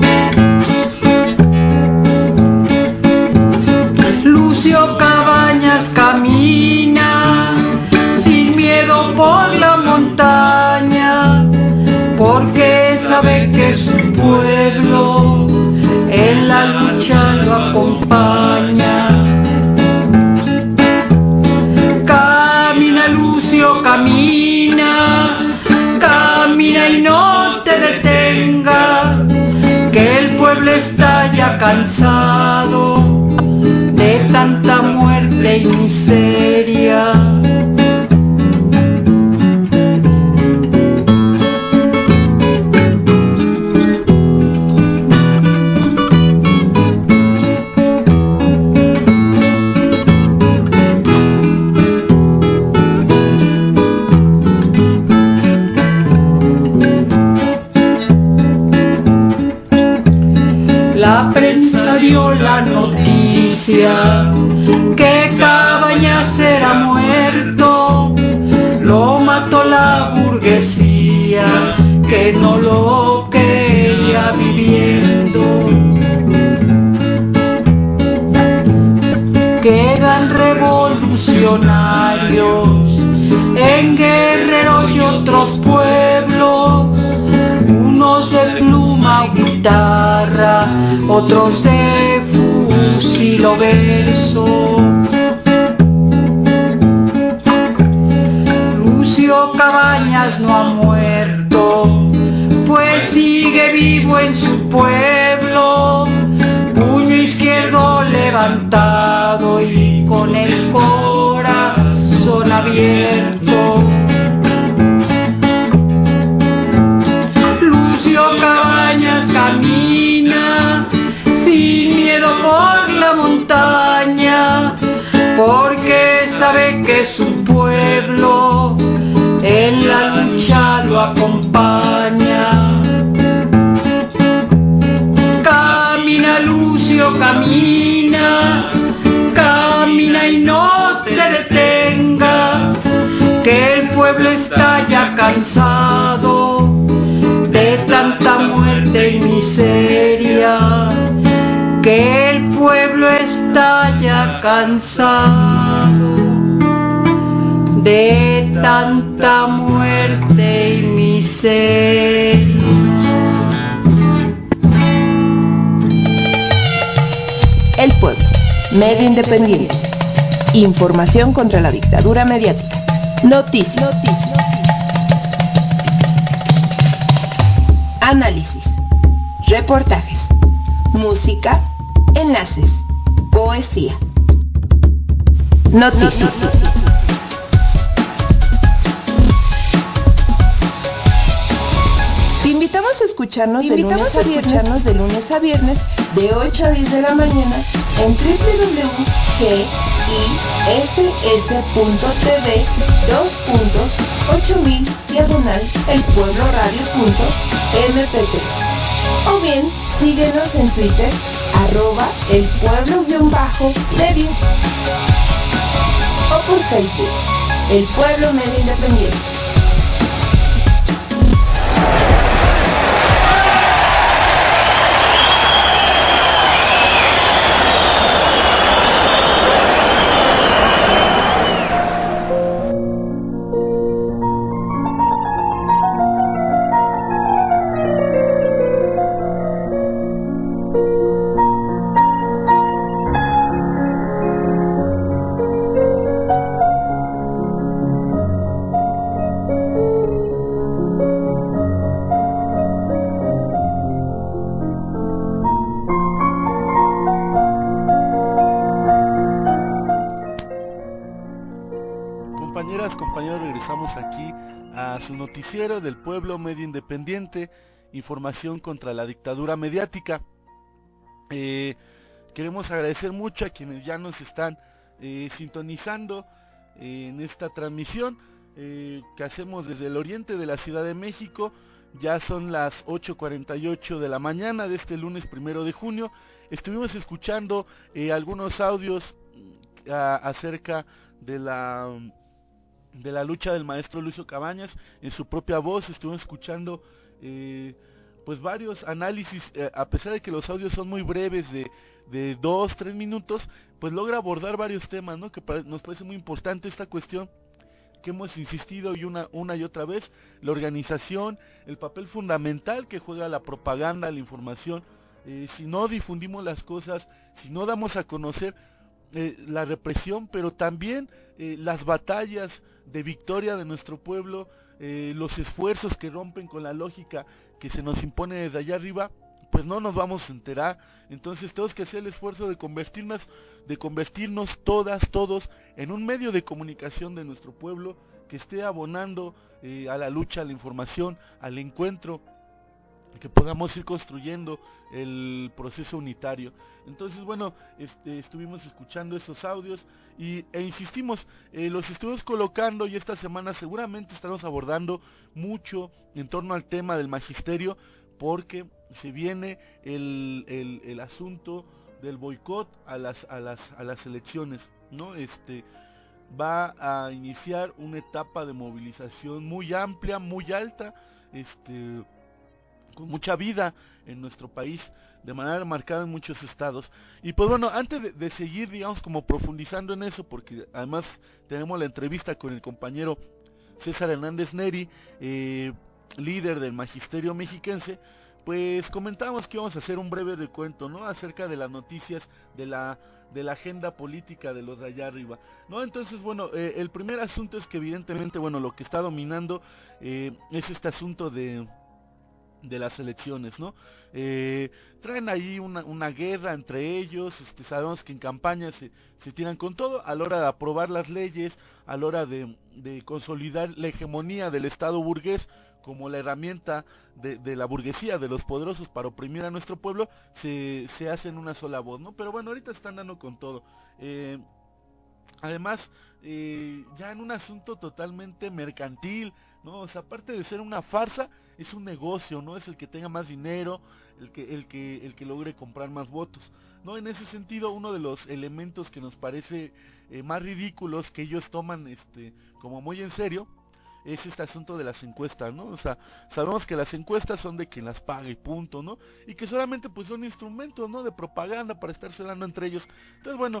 Lucio Cabañas camina sin miedo por la montaña, porque sabe que su pueblo en la lucha lo acompaña. Camina Lucio, camina, camina y no te detengas, que el pueblo está ya cansado de tanta muerte y miseria. La prensa dio la noticia que Cabañas era muerto, lo mató la burguesía que no lo quería viviendo. Quedan revolucionarios en Guerrero y otros pueblos, unos de pluma o guitarra, otros de fusil o verso. vivo en su pueblo, puño izquierdo levantado y con el corazón abierto. Lucio Cabañas camina sin miedo por la montaña, porque sabe que su pueblo en la lucha lo acompaña. Camina Lucio, camina, camina y no te detenga, que el pueblo está ya cansado de tanta muerte y miseria, que el pueblo está ya cansado de tanta muerte y miseria. El Pueblo, medio independiente. Información contra la dictadura mediática. Noticias. Análisis. Reportajes. Música. Enlaces. Poesía. Noticias. Te invitamos a escucharnos de lunes a viernes de 8 a 10 de la mañana en www.giss.tv:8000/elpuebloradio.mp3 o bien síguenos en Twitter @elpueblo_medio o por Facebook El Pueblo Medio Independiente. Compañeros, regresamos aquí a su noticiero del Pueblo Medio Independiente, información contra la dictadura mediática. Queremos agradecer mucho a quienes ya nos están sintonizando en esta transmisión que hacemos desde el oriente de la Ciudad de México. Ya son las 8:48 de la mañana de este lunes 1 de junio. Estuvimos escuchando algunos audios acerca de la lucha del maestro Lucio Cabañas en su propia voz. Estuvimos escuchando pues varios análisis, a pesar de que los audios son muy breves de 2-3 minutos, pues logra abordar varios temas, ¿no? Que nos parece muy importante esta cuestión que hemos insistido y una y otra vez: la organización, el papel fundamental que juega la propaganda, la información. Si no difundimos las cosas, si no damos a conocer la represión, pero también las batallas de victoria de nuestro pueblo, los esfuerzos que rompen con la lógica que se nos impone desde allá arriba, pues no nos vamos a enterar. Entonces tenemos que hacer el esfuerzo de convertirnos todos en un medio de comunicación de nuestro pueblo que esté abonando a la lucha, a la información, al encuentro, que podamos ir construyendo el proceso unitario. Entonces, bueno, estuvimos escuchando esos audios e insistimos, los estuvimos colocando, y esta semana seguramente estaremos abordando mucho en torno al tema del magisterio, porque se viene el asunto del boicot a las elecciones, ¿no? Va a iniciar una etapa de movilización muy amplia, muy alta, con mucha vida en nuestro país, de manera marcada en muchos estados. Y pues bueno, antes de seguir, digamos, como profundizando en eso, porque además tenemos la entrevista con el compañero César Hernández Neri, líder del magisterio mexiquense, pues comentábamos que íbamos a hacer un breve recuento, ¿no?, acerca de las noticias de la agenda política de los de allá arriba, ¿no? Entonces, bueno, el primer asunto es que evidentemente, bueno, lo que está dominando es este asunto las elecciones, ¿no? Traen ahí una guerra entre ellos, sabemos que en campaña se tiran con todo, a la hora de aprobar las leyes, a la hora de consolidar la hegemonía del Estado burgués como la herramienta de la burguesía, de los poderosos para oprimir a nuestro pueblo, se hacen una sola voz, ¿no? Pero bueno, ahorita están dando con todo. Además, ya en un asunto totalmente mercantil, ¿no? O sea, aparte de ser una farsa, es un negocio, ¿no? Es el que tenga más dinero, el que logre comprar más votos, ¿no? En ese sentido, uno de los elementos que nos parece más ridículos que ellos toman como muy en serio, es este asunto de las encuestas, ¿no? O sea, sabemos que las encuestas son de quien las paga y punto, ¿no? Y que solamente pues son instrumentos, ¿no? De propaganda para estarse dando entre ellos. Entonces, bueno,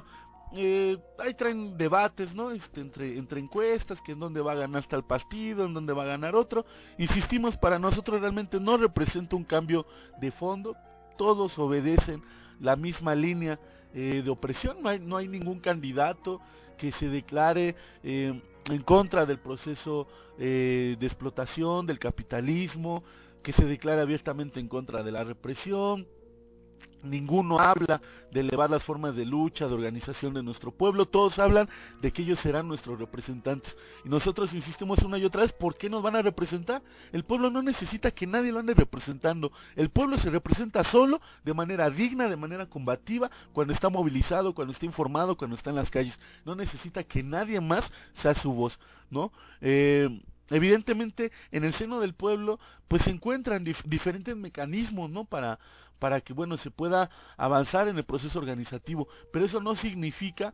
ahí traen debates, ¿no? Entre encuestas, que en dónde va a ganar tal partido, en dónde va a ganar otro. Insistimos, para nosotros realmente no representa un cambio de fondo. Todos obedecen la misma línea de opresión. No hay ningún candidato que se declare en contra del proceso de explotación, del capitalismo, que se declare abiertamente en contra de la represión. Ninguno habla de elevar las formas de lucha, de organización de nuestro pueblo. Todos hablan de que ellos serán nuestros representantes. Y nosotros insistimos una y otra vez, ¿por qué nos van a representar? El pueblo no necesita que nadie lo ande representando. El pueblo se representa solo, de manera digna, de manera combativa, cuando está movilizado, cuando está informado, cuando está en las calles. No necesita que nadie más sea su voz, ¿no? Evidentemente, en el seno del pueblo, pues se encuentran diferentes mecanismos, ¿no? Para que, bueno, se pueda avanzar en el proceso organizativo, pero eso no significa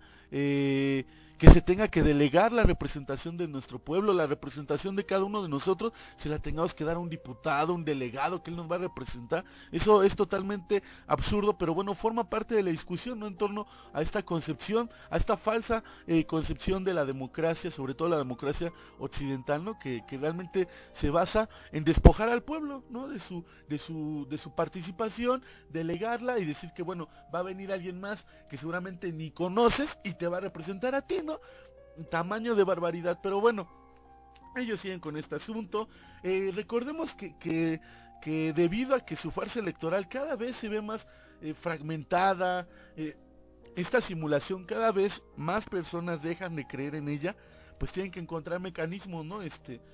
que se tenga que delegar la representación de nuestro pueblo, la representación de cada uno de nosotros, se la tengamos que dar a un diputado, un delegado, que él nos va a representar. Eso es totalmente absurdo, pero bueno, forma parte de la discusión, ¿no? En torno a esta concepción, a esta falsa concepción de la democracia, sobre todo la democracia occidental, ¿no? Que realmente se basa en despojar al pueblo, ¿no? De su participación, delegarla y decir que, bueno, va a venir alguien más que seguramente ni conoces y te va a representar a ti, ¿no? Tamaño de barbaridad, pero bueno, ellos siguen con este asunto. Recordemos que debido a que su farsa electoral cada vez se ve más fragmentada, esta simulación cada vez más personas dejan de creer en ella, pues tienen que encontrar mecanismos, ¿no?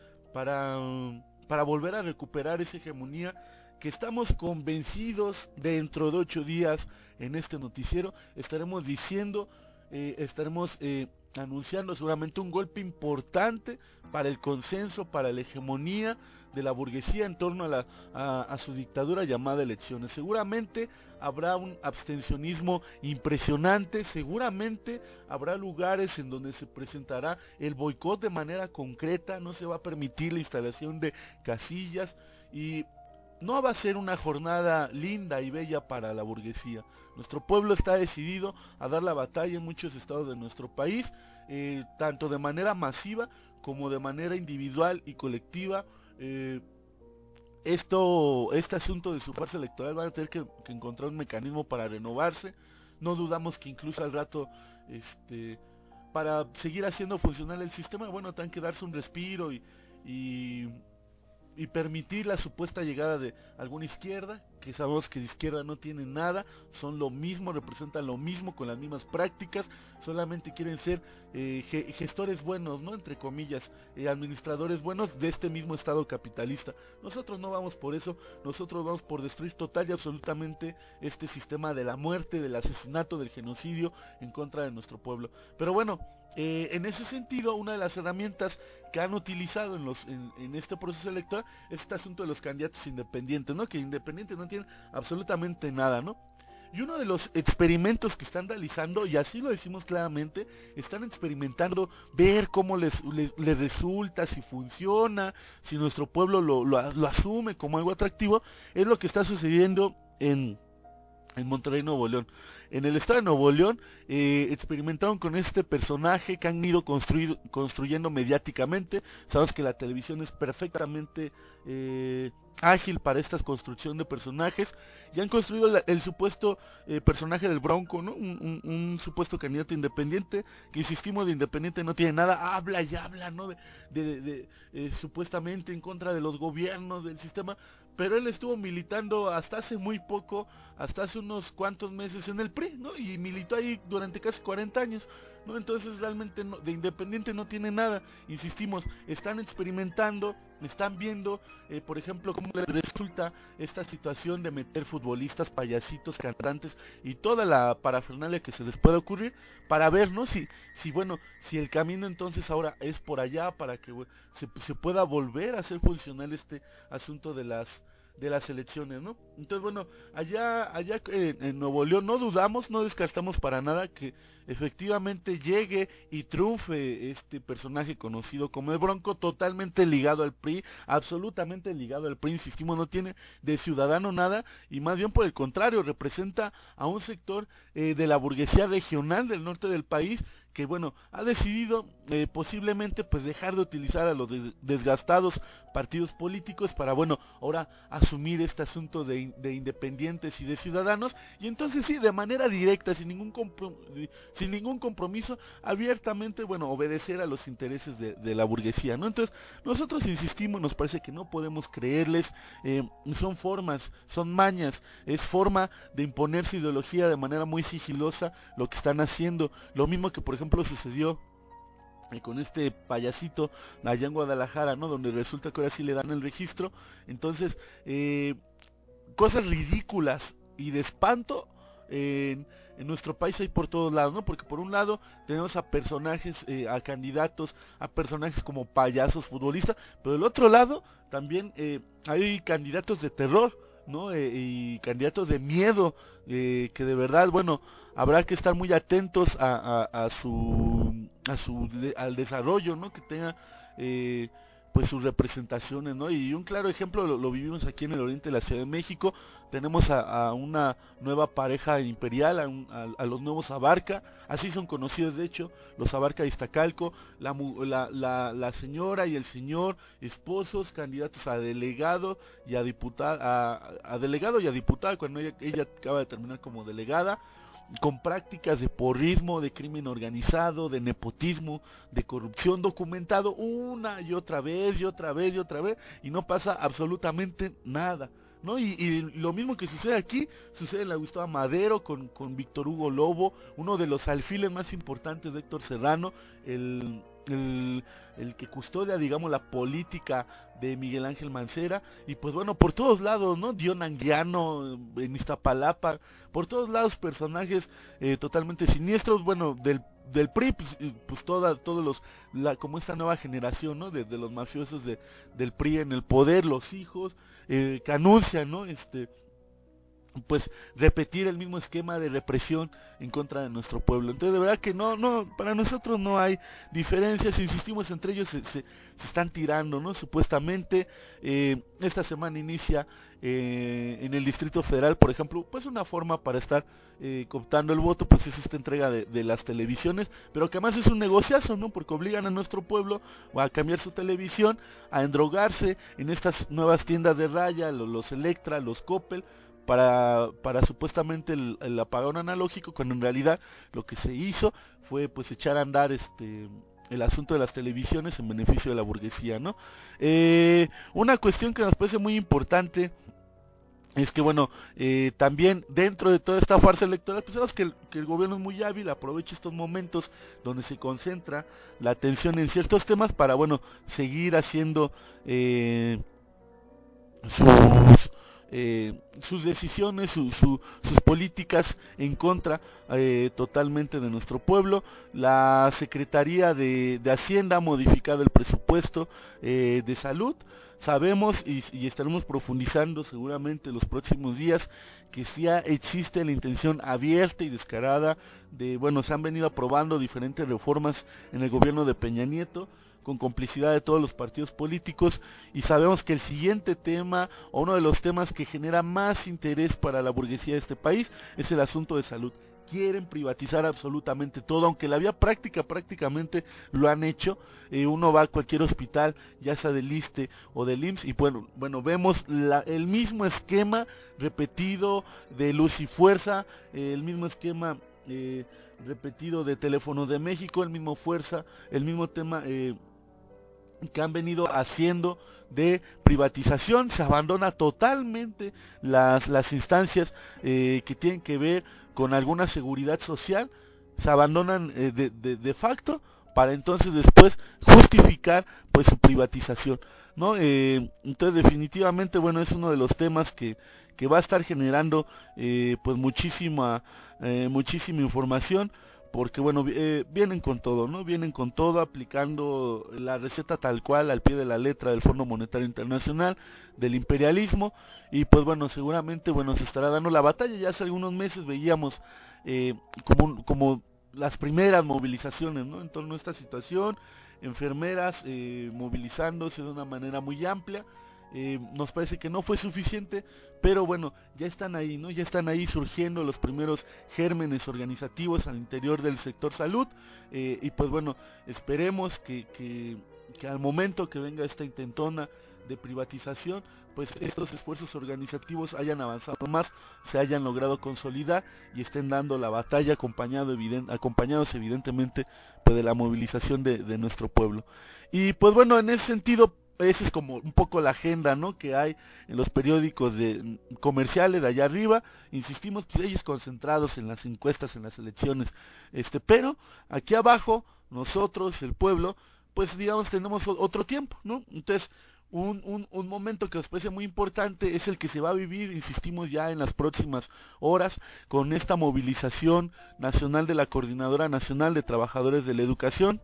Para volver a recuperar esa hegemonía que estamos convencidos dentro de 8 días en este noticiero estaremos diciendo, estaremos anunciando seguramente un golpe importante para el consenso, para la hegemonía de la burguesía en torno a su dictadura llamada elecciones. Seguramente habrá un abstencionismo impresionante, seguramente habrá lugares en donde se presentará el boicot de manera concreta, no se va a permitir la instalación de casillas y no va a ser una jornada linda y bella para la burguesía. Nuestro pueblo está decidido a dar la batalla en muchos estados de nuestro país, tanto de manera masiva como de manera individual y colectiva. Este asunto de su farsa electoral van a tener que encontrar un mecanismo para renovarse. No dudamos que incluso al rato, para seguir haciendo funcionar el sistema, bueno, tengan que darse un respiro y permitir la supuesta llegada de alguna izquierda, que sabemos que de izquierda no tienen nada, son lo mismo, representan lo mismo con las mismas prácticas, solamente quieren ser gestores buenos, ¿no? Entre comillas, administradores buenos de este mismo estado capitalista. Nosotros no vamos por eso, nosotros vamos por destruir total y absolutamente este sistema de la muerte, del asesinato, del genocidio en contra de nuestro pueblo. Pero bueno, en ese sentido, una de las herramientas que han utilizado en este proceso electoral es este asunto de los candidatos independientes, ¿no? Que independientes no tienen absolutamente nada, ¿no? Y uno de los experimentos que están realizando, y así lo decimos claramente, están experimentando ver cómo les resulta, si funciona, si nuestro pueblo lo asume como algo atractivo, es lo que está sucediendo en Monterrey, Nuevo León. En el estado de Nuevo León experimentaron con este personaje que han ido construyendo mediáticamente. Sabemos que la televisión es perfectamente ágil para esta construcción de personajes, y han construido el supuesto personaje del Bronco, ¿no? Un supuesto candidato independiente, que insistimos, de independiente no tiene nada, habla y habla, ¿no? Supuestamente en contra de los gobiernos, del sistema, pero él estuvo militando hasta hace muy poco, hasta hace unos cuantos meses en el PRI, ¿no? Y militó ahí durante casi 40 años, ¿no? Entonces realmente no, de independiente no tiene nada. Insistimos, están experimentando, están viendo, por ejemplo, cómo les resulta esta situación de meter futbolistas, payasitos, cantantes y toda la parafernalia que se les pueda ocurrir, para ver, ¿no? Si el camino entonces ahora es por allá, para que se pueda volver a hacer funcional este asunto de las elecciones, ¿no? Entonces, bueno, allá en Nuevo León no dudamos, no descartamos para nada que efectivamente llegue y triunfe este personaje conocido como el Bronco, totalmente ligado al PRI, absolutamente ligado al PRI, insistimos, no tiene de ciudadano nada, y más bien por el contrario, representa a un sector de la burguesía regional del norte del país, que bueno, ha decidido posiblemente pues dejar de utilizar a los desgastados partidos políticos para, bueno, ahora asumir este asunto de independientes y de ciudadanos, y entonces sí, de manera directa, sin ningún compromiso, abiertamente, bueno, obedecer a los intereses de la burguesía, ¿no? Entonces, nosotros insistimos, nos parece que no podemos creerles, son formas, son mañas, es forma de imponer su ideología de manera muy sigilosa lo que están haciendo, lo mismo que por ejemplo sucedió con este payasito allá en Guadalajara, ¿no? Donde resulta que ahora sí le dan el registro. Entonces, cosas ridículas y de espanto en nuestro país hay por todos lados, ¿no? Porque por un lado tenemos a personajes, a candidatos, a personajes como payasos, futbolistas, pero del otro lado también hay candidatos de terror, ¿no? Y candidatos de miedo, que de verdad, bueno, habrá que estar muy atentos al desarrollo, ¿no? Que tenga pues sus representaciones, ¿no? Y un claro ejemplo lo vivimos aquí en el oriente de la Ciudad de México. Tenemos a una nueva pareja imperial, a los nuevos Abarca, así son conocidos de hecho, los Abarca de Iztacalco, la señora y el señor, esposos, candidatos a delegado y a diputada, a delegado y a diputada, cuando ella acaba de terminar como delegada, con prácticas de porrismo, de crimen organizado, de nepotismo, de corrupción documentado una y otra vez y otra vez y otra vez, y no pasa absolutamente nada, ¿no? Y lo mismo que sucede aquí, sucede en la Gustavo Madero con Víctor Hugo Lobo, uno de los alfiles más importantes de Héctor Serrano, el que custodia, digamos, la política de Miguel Ángel Mancera, y pues bueno, por todos lados, ¿no? Dion Anguiano en Iztapalapa, por todos lados personajes totalmente siniestros, bueno, del PRI, pues como esta nueva generación, ¿no? De los mafiosos del PRI en el poder, los hijos, que anuncian, ¿no? Pues repetir el mismo esquema de represión en contra de nuestro pueblo. Entonces de verdad que no, para nosotros no hay diferencias, insistimos, entre ellos se están tirando, ¿no? Supuestamente esta semana inicia en el Distrito Federal, por ejemplo, pues una forma para estar cooptando el voto, pues es esta entrega de las televisiones, pero que además es un negociazo, ¿no? Porque obligan a nuestro pueblo a cambiar su televisión, a endrogarse en estas nuevas tiendas de raya, los Electra, los Coppel, para supuestamente el apagón analógico, cuando en realidad lo que se hizo fue pues echar a andar el asunto de las televisiones en beneficio de la burguesía, ¿no? Una cuestión que nos parece muy importante es que bueno, también dentro de toda esta farsa electoral, pues sabemos que el gobierno es muy hábil, aprovecha estos momentos donde se concentra la atención en ciertos temas para, bueno, seguir haciendo sus decisiones, sus políticas en contra totalmente de nuestro pueblo. La Secretaría de Hacienda ha modificado el presupuesto de salud. Sabemos y estaremos profundizando seguramente los próximos días que sí existe la intención abierta y descarada de, bueno, se han venido aprobando diferentes reformas en el gobierno de Peña Nieto, con complicidad de todos los partidos políticos, y sabemos que el siguiente tema, o uno de los temas que genera más interés para la burguesía de este país, es el asunto de salud. Quieren privatizar absolutamente todo, aunque la vía prácticamente lo han hecho. Uno va a cualquier hospital, ya sea del ISSSTE o del IMSS, y bueno, vemos el mismo esquema repetido de Luz y Fuerza, el mismo esquema repetido de Teléfono de México, el mismo fuerza, el mismo tema que han venido haciendo de privatización. Se abandona totalmente las instancias que tienen que ver con alguna seguridad social, se abandonan de facto, para entonces después justificar pues su privatización, ¿no? Entonces definitivamente, bueno, es uno de los temas que va a estar generando pues muchísima información, porque bueno, vienen con todo, ¿no? Vienen con todo, aplicando la receta tal cual, al pie de la letra del Fondo Monetario Internacional, del imperialismo, y pues bueno, seguramente, bueno, se estará dando la batalla. Ya hace algunos meses veíamos como las primeras movilizaciones, ¿no?, en torno a esta situación, enfermeras movilizándose de una manera muy amplia. Nos parece que no fue suficiente, pero bueno, ya están ahí, ¿no? Ya están ahí surgiendo los primeros gérmenes organizativos al interior del sector salud, y pues bueno, esperemos que al momento que venga esta intentona de privatización, pues estos esfuerzos organizativos hayan avanzado más, se hayan logrado consolidar y estén dando la batalla, acompañados evidentemente pues de la movilización de nuestro pueblo. Y pues bueno, en ese sentido, esa es como un poco la agenda, ¿no?, que hay en los periódicos comerciales de allá arriba. Insistimos, pues ellos concentrados en las encuestas, en las elecciones, pero aquí abajo, nosotros, el pueblo, pues digamos tenemos otro tiempo, ¿no? Entonces, un momento que nos parece muy importante es el que se va a vivir, insistimos, ya en las próximas horas, con esta movilización nacional de la Coordinadora Nacional de Trabajadores de la Educación.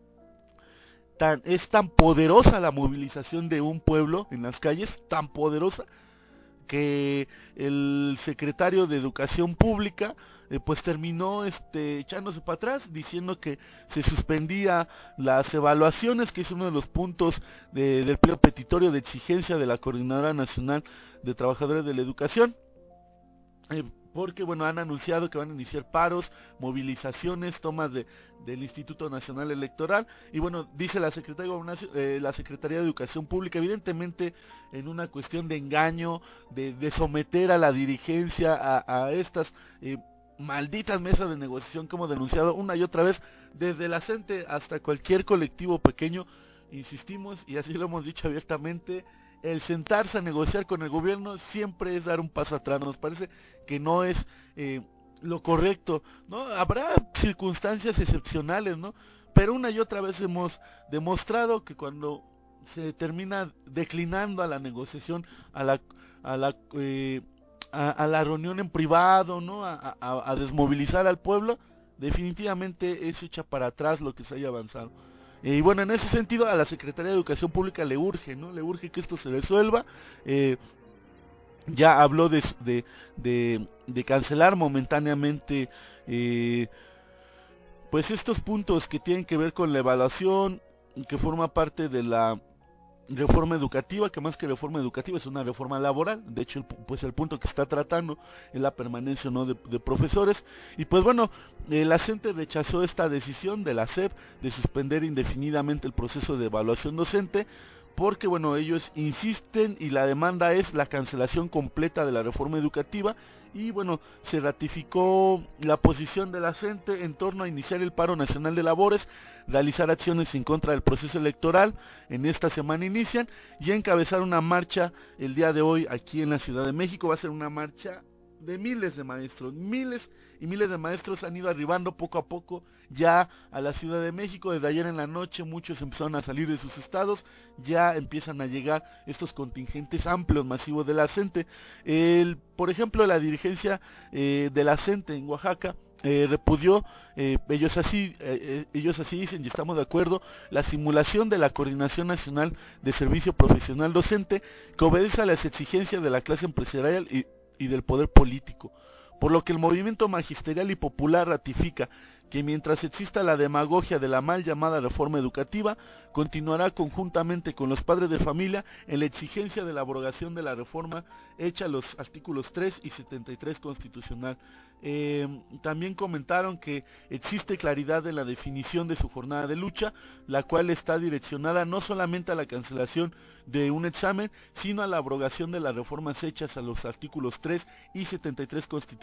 Es tan poderosa la movilización de un pueblo en las calles, tan poderosa, que el secretario de Educación Pública pues terminó echándose para atrás, diciendo que se suspendía las evaluaciones, que es uno de los puntos del pliego petitorio de exigencia de la Coordinadora Nacional de Trabajadores de la Educación, porque bueno, han anunciado que van a iniciar paros, movilizaciones, tomas del Instituto Nacional Electoral, y bueno, dice la Secretaría de Educación Pública, evidentemente en una cuestión de engaño, de someter a la dirigencia a estas malditas mesas de negociación que hemos denunciado una y otra vez, desde la CENTE hasta cualquier colectivo pequeño. Insistimos, y así lo hemos dicho abiertamente, el sentarse a negociar con el gobierno siempre es dar un paso atrás. Nos parece que no es lo correcto, ¿no? Habrá circunstancias excepcionales, ¿no? Pero una y otra vez hemos demostrado que cuando se termina declinando a la negociación, a la reunión en privado, ¿no?, a desmovilizar al pueblo, definitivamente es echa para atrás lo que se haya avanzado. Y bueno, en ese sentido a la Secretaría de Educación Pública le urge, ¿no? Le urge que esto se resuelva. Ya habló de cancelar momentáneamente pues estos puntos que tienen que ver con la evaluación, que forma parte de la reforma educativa, que más que reforma educativa es una reforma laboral. De hecho, pues el punto que está tratando es la permanencia, ¿no?, de profesores. Y pues bueno, la CENTE rechazó esta decisión de la SEP de suspender indefinidamente el proceso de evaluación docente, porque bueno, ellos insisten y la demanda es la cancelación completa de la reforma educativa. Y bueno, se ratificó la posición de la CENTE en torno a iniciar el paro nacional de labores, realizar acciones en contra del proceso electoral, en esta semana inician, y encabezar una marcha el día de hoy aquí en la Ciudad de México. Va a ser una marcha de miles de maestros, miles y miles de maestros han ido arribando poco a poco ya a la Ciudad de México. Desde ayer en la noche muchos empezaron a salir de sus estados, ya empiezan a llegar estos contingentes amplios, masivos de la CENTE. Por ejemplo, la dirigencia de la CENTE en Oaxaca repudió, ellos así dicen, y estamos de acuerdo, la simulación de la Coordinación Nacional de Servicio Profesional Docente, que obedece a las exigencias de la clase empresarial y del poder político, por lo que el movimiento magisterial y popular ratifica que mientras exista la demagogia de la mal llamada reforma educativa, continuará conjuntamente con los padres de familia en la exigencia de la abrogación de la reforma hecha a los artículos 3 y 73 constitucional. También comentaron que existe claridad en la definición de su jornada de lucha, la cual está direccionada no solamente a la cancelación de un examen, sino a la abrogación de las reformas hechas a los artículos 3 y 73 constitucional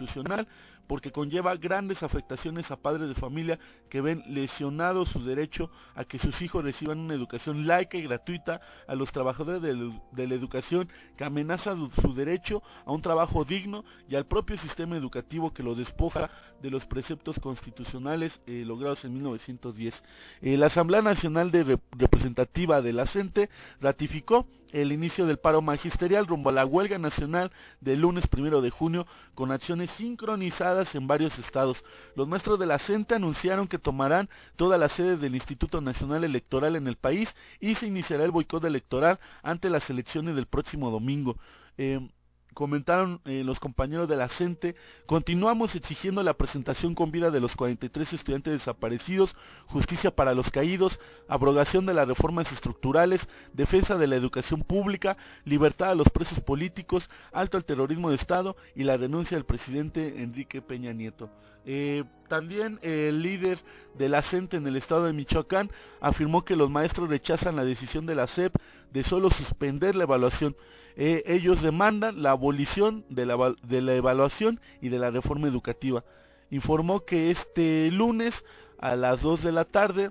constitucional porque conlleva grandes afectaciones a padres de familia que ven lesionado su derecho a que sus hijos reciban una educación laica y gratuita, a los trabajadores de la educación que amenaza su derecho a un trabajo digno y al propio sistema educativo que lo despoja de los preceptos constitucionales logrados en 1910. La Asamblea Nacional Representativa de la CENTE ratificó el inicio del paro magisterial rumbo a la huelga nacional del lunes 1 de junio con acciones sincronizadas en varios estados. Los maestros de la CENTE anunciaron que tomarán todas las sedes del Instituto Nacional Electoral en el país y se iniciará el boicot electoral ante las elecciones del próximo domingo. Comentaron los compañeros de la CENTE: continuamos exigiendo la presentación con vida de los 43 estudiantes desaparecidos, justicia para los caídos, abrogación de las reformas estructurales, defensa de la educación pública, libertad a los presos políticos, alto al terrorismo de Estado y la renuncia del presidente Enrique Peña Nieto. También el líder de la CENTE en el estado de Michoacán afirmó que los maestros rechazan la decisión de la SEP de solo suspender la evaluación. Ellos demandan la abolición de la evaluación y de la reforma educativa. Informó que este lunes a las 2 de la tarde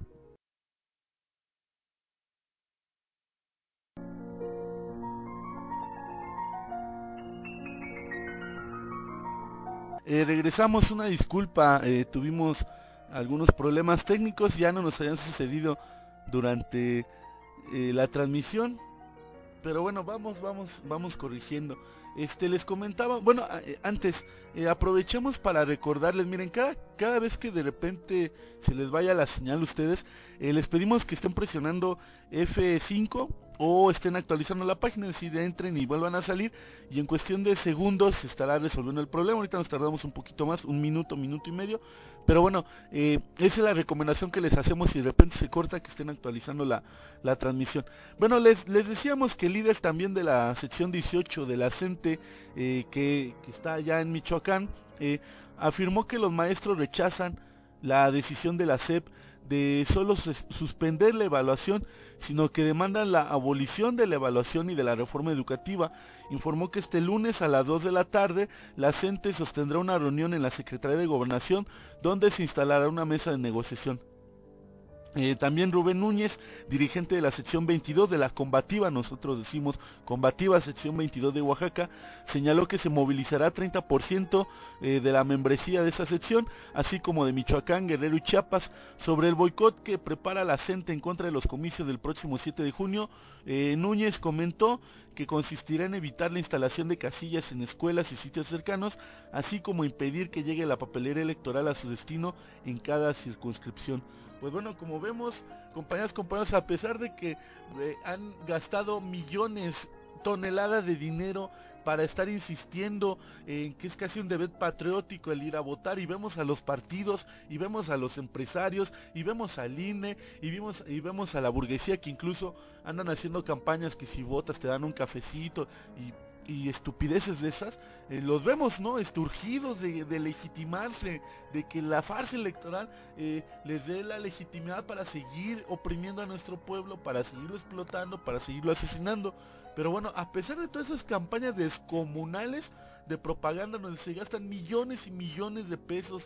regresamos, una disculpa, tuvimos algunos problemas técnicos, ya no nos habían sucedido durante la transmisión, pero bueno, vamos corrigiendo. Les comentaba, bueno, antes aprovechemos para recordarles, miren, cada vez que de repente se les vaya la señal a ustedes, les pedimos que estén presionando F5 o estén actualizando la página, es decir, entren y vuelvan a salir y en cuestión de segundos se estará resolviendo el problema. Ahorita nos tardamos un poquito más, un minuto y medio, pero bueno, esa es la recomendación que les hacemos si de repente se corta, que estén actualizando la transmisión. Bueno, les decíamos que el líder también de la sección 18 de la CENTE, que está allá en Michoacán, afirmó que los maestros rechazan la decisión de la SEP de solo suspender la evaluación, sino que demandan la abolición de la evaluación y de la reforma educativa. Informó que este lunes a las 2 de la tarde la CENTE sostendrá una reunión en la Secretaría de Gobernación donde se instalará una mesa de negociación. También Rubén Núñez, dirigente de la sección 22 de la combativa, nosotros decimos combativa sección 22 de Oaxaca, señaló que se movilizará 30% de la membresía de esa sección, así como de Michoacán, Guerrero y Chiapas, sobre el boicot que prepara la CENTE en contra de los comicios del próximo 7 de junio. Núñez comentó que consistirá en evitar la instalación de casillas en escuelas y sitios cercanos, así como impedir que llegue la papelera electoral a su destino en cada circunscripción. Pues bueno, como vemos, compañeros, a pesar de que han gastado millones, toneladas de dinero para estar insistiendo en que es casi un deber patriótico el ir a votar, y vemos a los partidos, y vemos a los empresarios, y vemos al INE, y vemos a la burguesía que incluso andan haciendo campañas que si votas te dan un cafecito y estupideces de esas, los vemos, ¿no? Urgidos de legitimarse, de que la farsa electoral les dé la legitimidad para seguir oprimiendo a nuestro pueblo, para seguirlo explotando, para seguirlo asesinando. Pero bueno, a pesar de todas esas campañas descomunales de propaganda donde se gastan millones y millones de pesos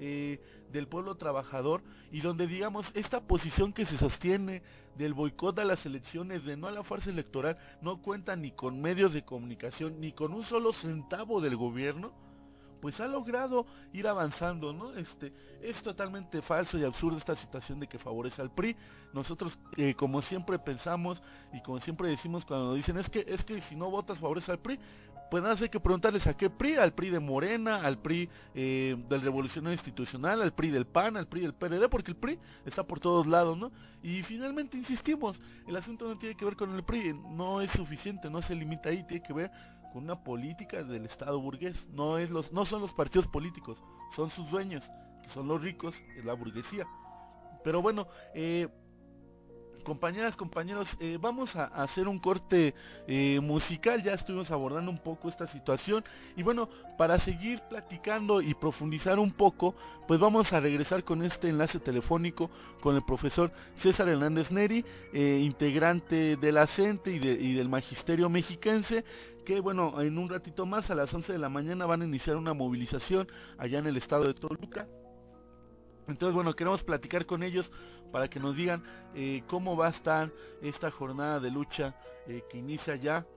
del pueblo trabajador, y donde, digamos, esta posición que se sostiene del boicot a las elecciones, de no a la farsa electoral, no cuenta ni con medios de comunicación ni con un solo centavo del gobierno, pues ha logrado ir avanzando, ¿no? Es totalmente falso y absurdo esta situación de que favorece al PRI. Nosotros, como siempre pensamos y como siempre decimos cuando nos dicen es que si no votas favorece al PRI, pues nada, hay que preguntarles a qué PRI: al PRI de Morena, al PRI del Revolucionario Institucional, al PRI del PAN, al PRI del PRD, porque el PRI está por todos lados, ¿no? Y finalmente insistimos, el asunto no tiene que ver con el PRI, no es suficiente, no se limita ahí, tiene que ver con una política del Estado burgués. No son los partidos políticos, son sus dueños, que son los ricos, es la burguesía. Pero bueno, compañeras, compañeros, vamos a hacer un corte musical. Ya estuvimos abordando un poco esta situación y bueno, para seguir platicando y profundizar un poco, pues vamos a regresar con este enlace telefónico con el profesor César Hernández Neri, integrante de la CENTE y del Magisterio Mexiquense, que bueno, en un ratito más a las 11 de la mañana van a iniciar una movilización allá en el estado de Toluca. Entonces bueno, queremos platicar con ellos para que nos digan cómo va a estar esta jornada de lucha que inicia ya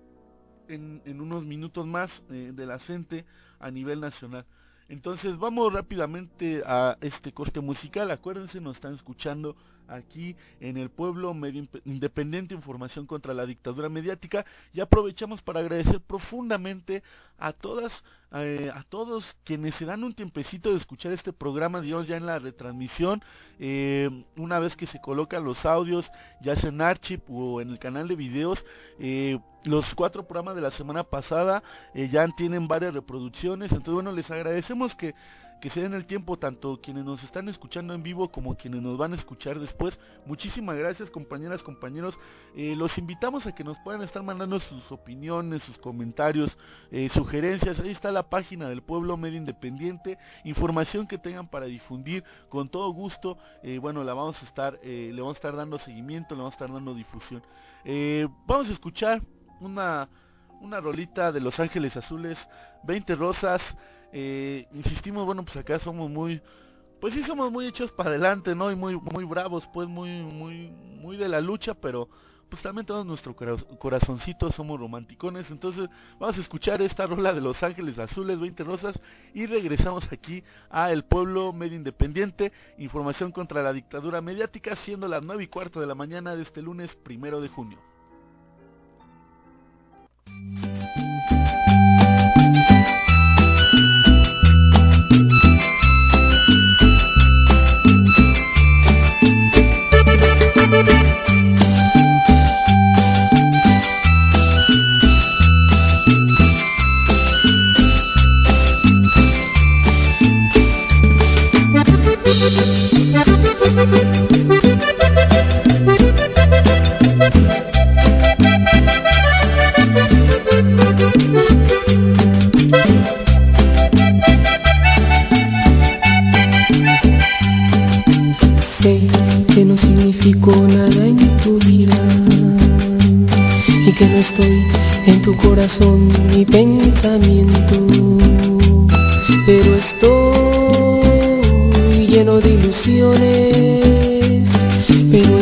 en unos minutos más de la CENTE a nivel nacional. Entonces vamos rápidamente a este corte musical. Acuérdense, nos están escuchando aquí en el Pueblo Medio Independiente, información contra la dictadura mediática, y aprovechamos para agradecer profundamente a todos quienes se dan un tiempecito de escuchar este programa, digamos ya en la retransmisión, una vez que se colocan los audios, ya sea en Archive o en el canal de videos. Los 4 programas de la semana pasada ya tienen varias reproducciones, entonces bueno, les agradecemos que se den el tiempo, tanto quienes nos están escuchando en vivo como quienes nos van a escuchar después. Muchísimas gracias, compañeras, compañeros. Los invitamos a que nos puedan estar mandando sus opiniones, sus comentarios, sugerencias. Ahí está la página del Pueblo Medio Independiente, información que tengan para difundir con todo gusto. Bueno, le vamos a estar dando seguimiento, le vamos a estar dando difusión. Vamos a escuchar una rolita de Los Ángeles Azules, 20 Rosas. Insistimos, bueno, pues acá somos muy hechos para adelante, ¿no? Y muy bravos, pues muy de la lucha, pero pues también todos nuestro corazoncito somos romanticones. Entonces vamos a escuchar esta rola de Los Ángeles Azules, 20 Rosas, y regresamos aquí a El Pueblo Medio Independiente, información contra la dictadura mediática, siendo las 9:15 de la mañana de este lunes 1 de junio. Mi pensamiento, pero estoy lleno de ilusiones, pero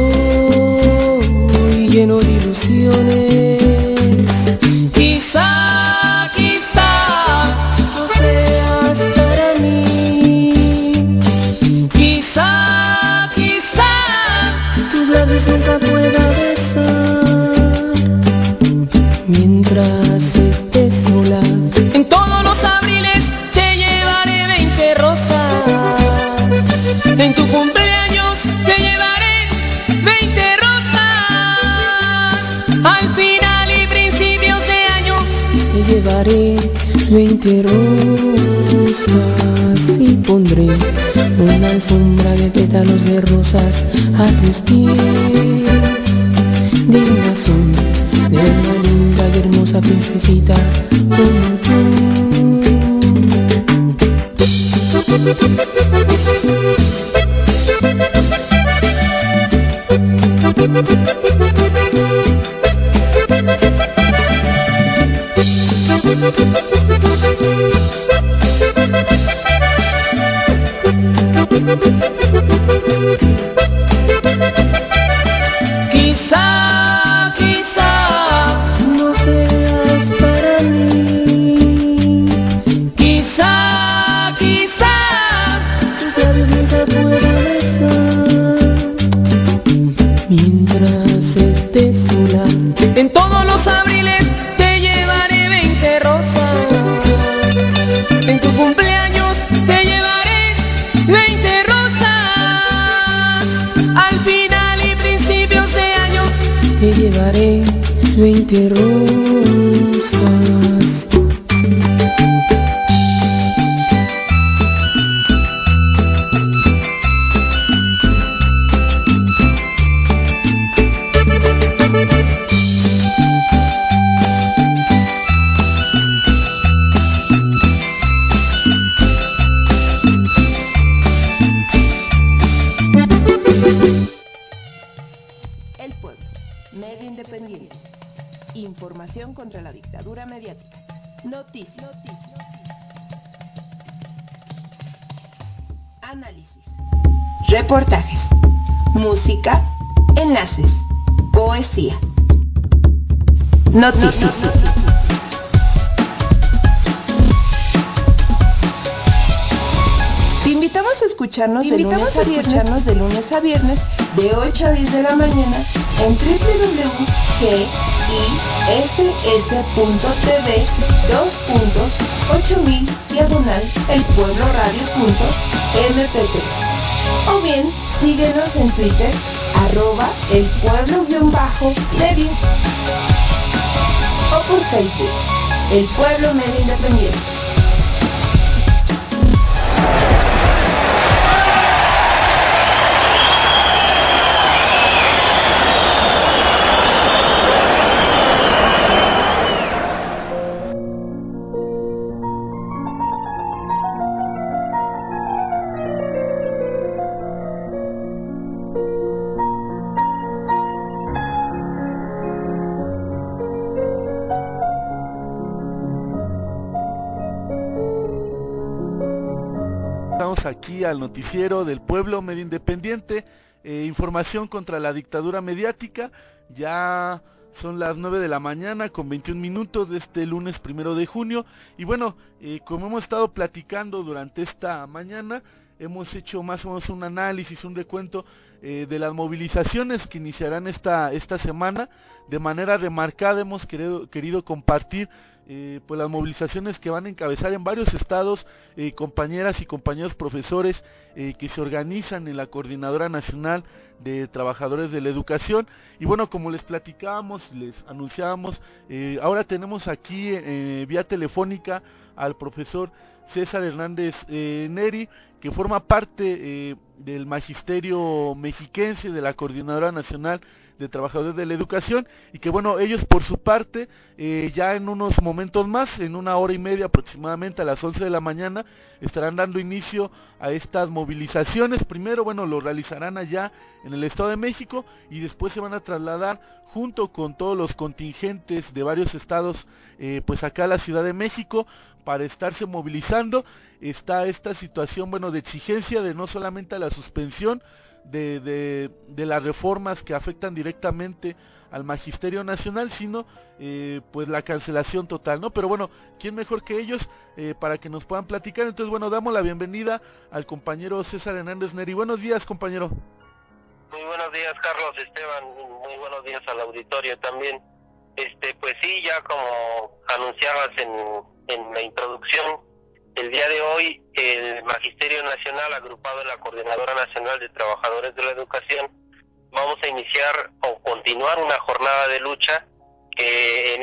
estoy lleno de ilusiones. Quizá no seas para mí, quizá tus labios nunca pueda besar, mientras estés sola. En todos los abriles te llevaré 20 rosas, en tu cumpleaños te llevaré 20 rosas, al final y principios de año te llevaré 20 rosas y pondré una alfombra de pétalos de rosas a tus pies, dignas son de una linda y hermosa princesita como tú. Llevaré 20 rosas. información contra la dictadura mediática. Noticias. Análisis. Reportajes. Música. Enlaces. Poesía. Noticias. Te invitamos a escucharnos de lunes a viernes de 8 a 10 de la mañana en www.gis.tv:8000/elpuebloradio.mp3 o bien síguenos en Twitter @elpueblo_medio o por Facebook El Pueblo Medio Independiente. Aquí al noticiero del Pueblo Medio Independiente, información contra la dictadura mediática. Ya son las 9 de la mañana con 21 minutos de este lunes 1 de junio y bueno, como hemos estado platicando durante esta mañana, hemos hecho más o menos un análisis, un recuento de las movilizaciones que iniciarán esta semana. De manera remarcada hemos querido compartir pues las movilizaciones que van a encabezar en varios estados compañeras y compañeros profesores que se organizan en la Coordinadora Nacional de Trabajadores de la Educación. Y bueno, como les platicábamos, les anunciábamos, ahora tenemos aquí vía telefónica al profesor César Hernández Neri, que forma parte del magisterio mexiquense de la Coordinadora Nacional de Trabajadores de la Educación, y que bueno, ellos por su parte ya en unos momentos más, en una hora y media aproximadamente, a las 11 de la mañana, estarán dando inicio a estas movilizaciones. Primero, bueno, lo realizarán allá en el Estado de México y después se van a trasladar junto con todos los contingentes de varios estados pues acá a la Ciudad de México para estarse movilizando. Está esta situación, bueno, de exigencia de no solamente a la suspensión de las reformas que afectan directamente al Magisterio Nacional, sino pues la cancelación total, ¿no? Pero bueno, ¿quién mejor que ellos para que nos puedan platicar? Entonces, bueno, damos la bienvenida al compañero César Hernández Neri. Buenos días, compañero. Muy buenos días, Carlos Esteban, muy buenos días al auditorio también. Pues sí, ya como anunciabas en la introducción, el día de hoy el Magisterio Nacional, agrupado en la Coordinadora Nacional de Trabajadores de la Educación, vamos a iniciar o continuar una jornada de lucha que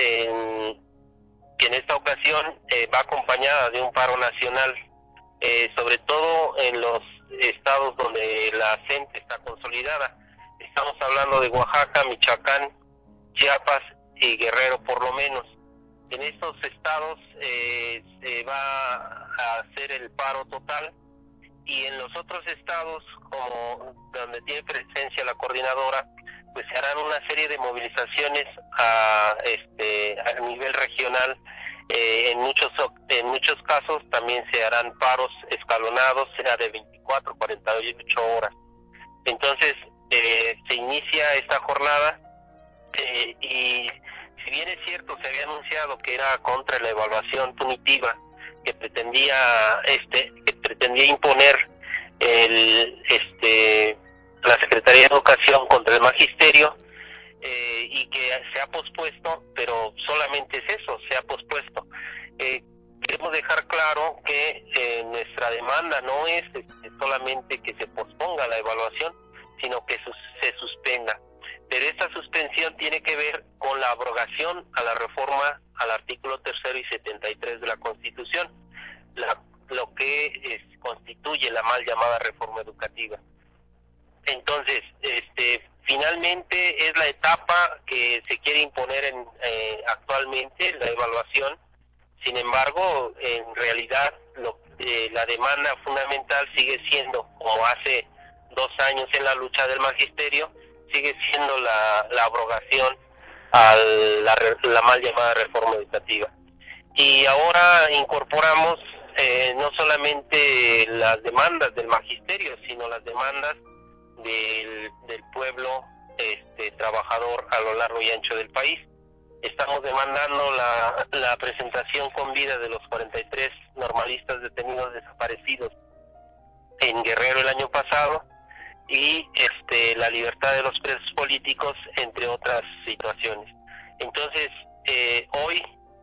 en esta ocasión va acompañada de un paro nacional, sobre todo en los estados donde la CENTE está consolidada. Estamos hablando de Oaxaca, Michoacán, Chiapas y Guerrero por lo menos. En estos estados se va a hacer el paro total, y en los otros estados, como donde tiene presencia la coordinadora, pues se harán una serie de movilizaciones a nivel regional. En muchos casos también se harán paros escalonados, sea de 24, 48 horas. Entonces se inicia esta jornada y si bien es cierto, se había anunciado que era contra la evaluación punitiva que pretendía imponer la Secretaría de Educación contra el Magisterio, y que se ha pospuesto, pero solamente es eso, se ha pospuesto. Queremos dejar claro que nuestra demanda no es solamente que se posponga la evaluación, sino que se suspenda. Pero esta suspensión tiene que ver con la abrogación a la reforma al artículo 3 y 73 de la Constitución, lo que constituye la mal llamada reforma educativa. Entonces, finalmente es la etapa que se quiere imponer actualmente, la evaluación. Sin embargo, en realidad la demanda fundamental sigue siendo, como hace 2 años en la lucha del magisterio, sigue siendo la abrogación a la mal llamada reforma educativa. Y ahora incorporamos no solamente las demandas del magisterio, sino las demandas del pueblo trabajador a lo largo y ancho del país. Estamos demandando la presentación con vida de los 43 normalistas detenidos desaparecidos en Guerrero el año pasado y la libertad de los presos políticos, entre otras situaciones. Entonces, hoy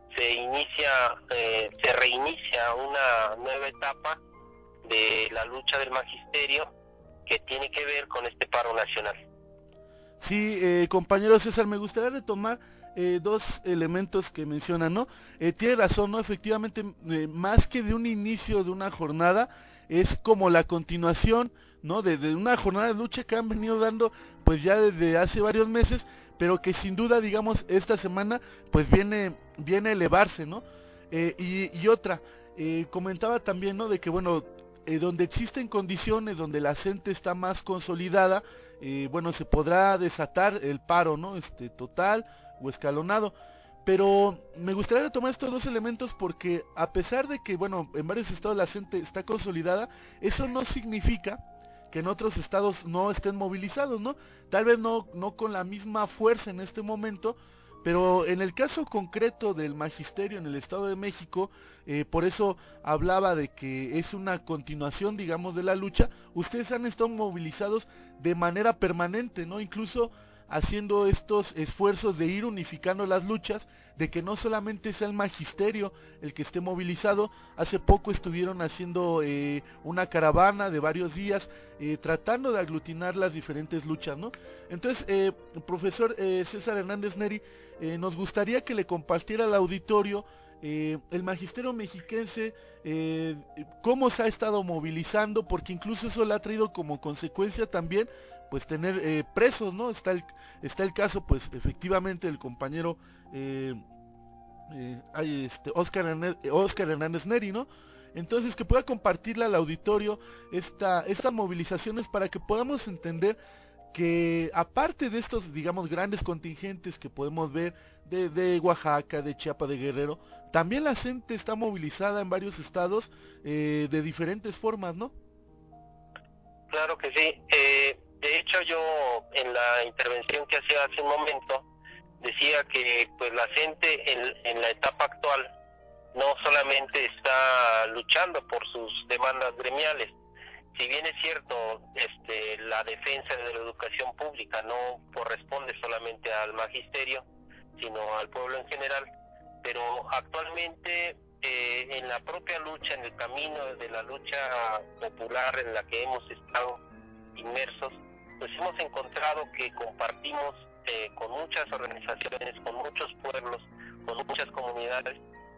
se reinicia una nueva etapa de la lucha del magisterio que tiene que ver con este paro nacional. Sí, compañero César, me gustaría retomar dos elementos que mencionan, ¿no? Tiene razón, ¿no? Efectivamente, más que de un inicio de una jornada, es como la continuación, ¿no? De una jornada de lucha que han venido dando, pues ya desde hace varios meses, pero que sin duda, digamos, esta semana, pues viene a elevarse, ¿no? Y otra, comentaba también, ¿no? De que, bueno, donde existen condiciones, donde la gente está más consolidada, bueno, se podrá desatar el paro, ¿no? Total o escalonado. Pero me gustaría retomar estos dos elementos porque a pesar de que, bueno, en varios estados la gente está consolidada, eso no significa que en otros estados no estén movilizados, ¿no? Tal vez no con la misma fuerza en este momento, pero en el caso concreto del magisterio en el Estado de México, por eso hablaba de que es una continuación, digamos, de la lucha. Ustedes han estado movilizados de manera permanente, ¿no? Incluso haciendo estos esfuerzos de ir unificando las luchas, de que no solamente sea el magisterio el que esté movilizado. Hace poco estuvieron haciendo una caravana de varios días, tratando de aglutinar las diferentes luchas, ¿no? Entonces, profesor César Hernández Neri, nos gustaría que le compartiera al auditorio el magisterio mexiquense, cómo se ha estado movilizando, porque incluso eso le ha traído como consecuencia también pues tener presos, ¿no? Está el caso, pues efectivamente, el compañero Óscar Hernández Neri, ¿no? Entonces, que pueda compartirle al auditorio estas movilizaciones para que podamos entender que aparte de estos, digamos, grandes contingentes que podemos ver de Oaxaca, de Chiapas, de Guerrero, también la gente está movilizada en varios estados de diferentes formas, ¿no? Claro que sí. De hecho, yo en la intervención que hacía hace un momento decía que pues la gente en la etapa actual no solamente está luchando por sus demandas gremiales. Si bien es cierto, la defensa de la educación pública no corresponde solamente al magisterio, sino al pueblo en general, pero actualmente en la propia lucha, en el camino de la lucha popular en la que hemos estado inmersos, pues hemos encontrado que compartimos con muchas organizaciones, con muchos pueblos, con muchas comunidades,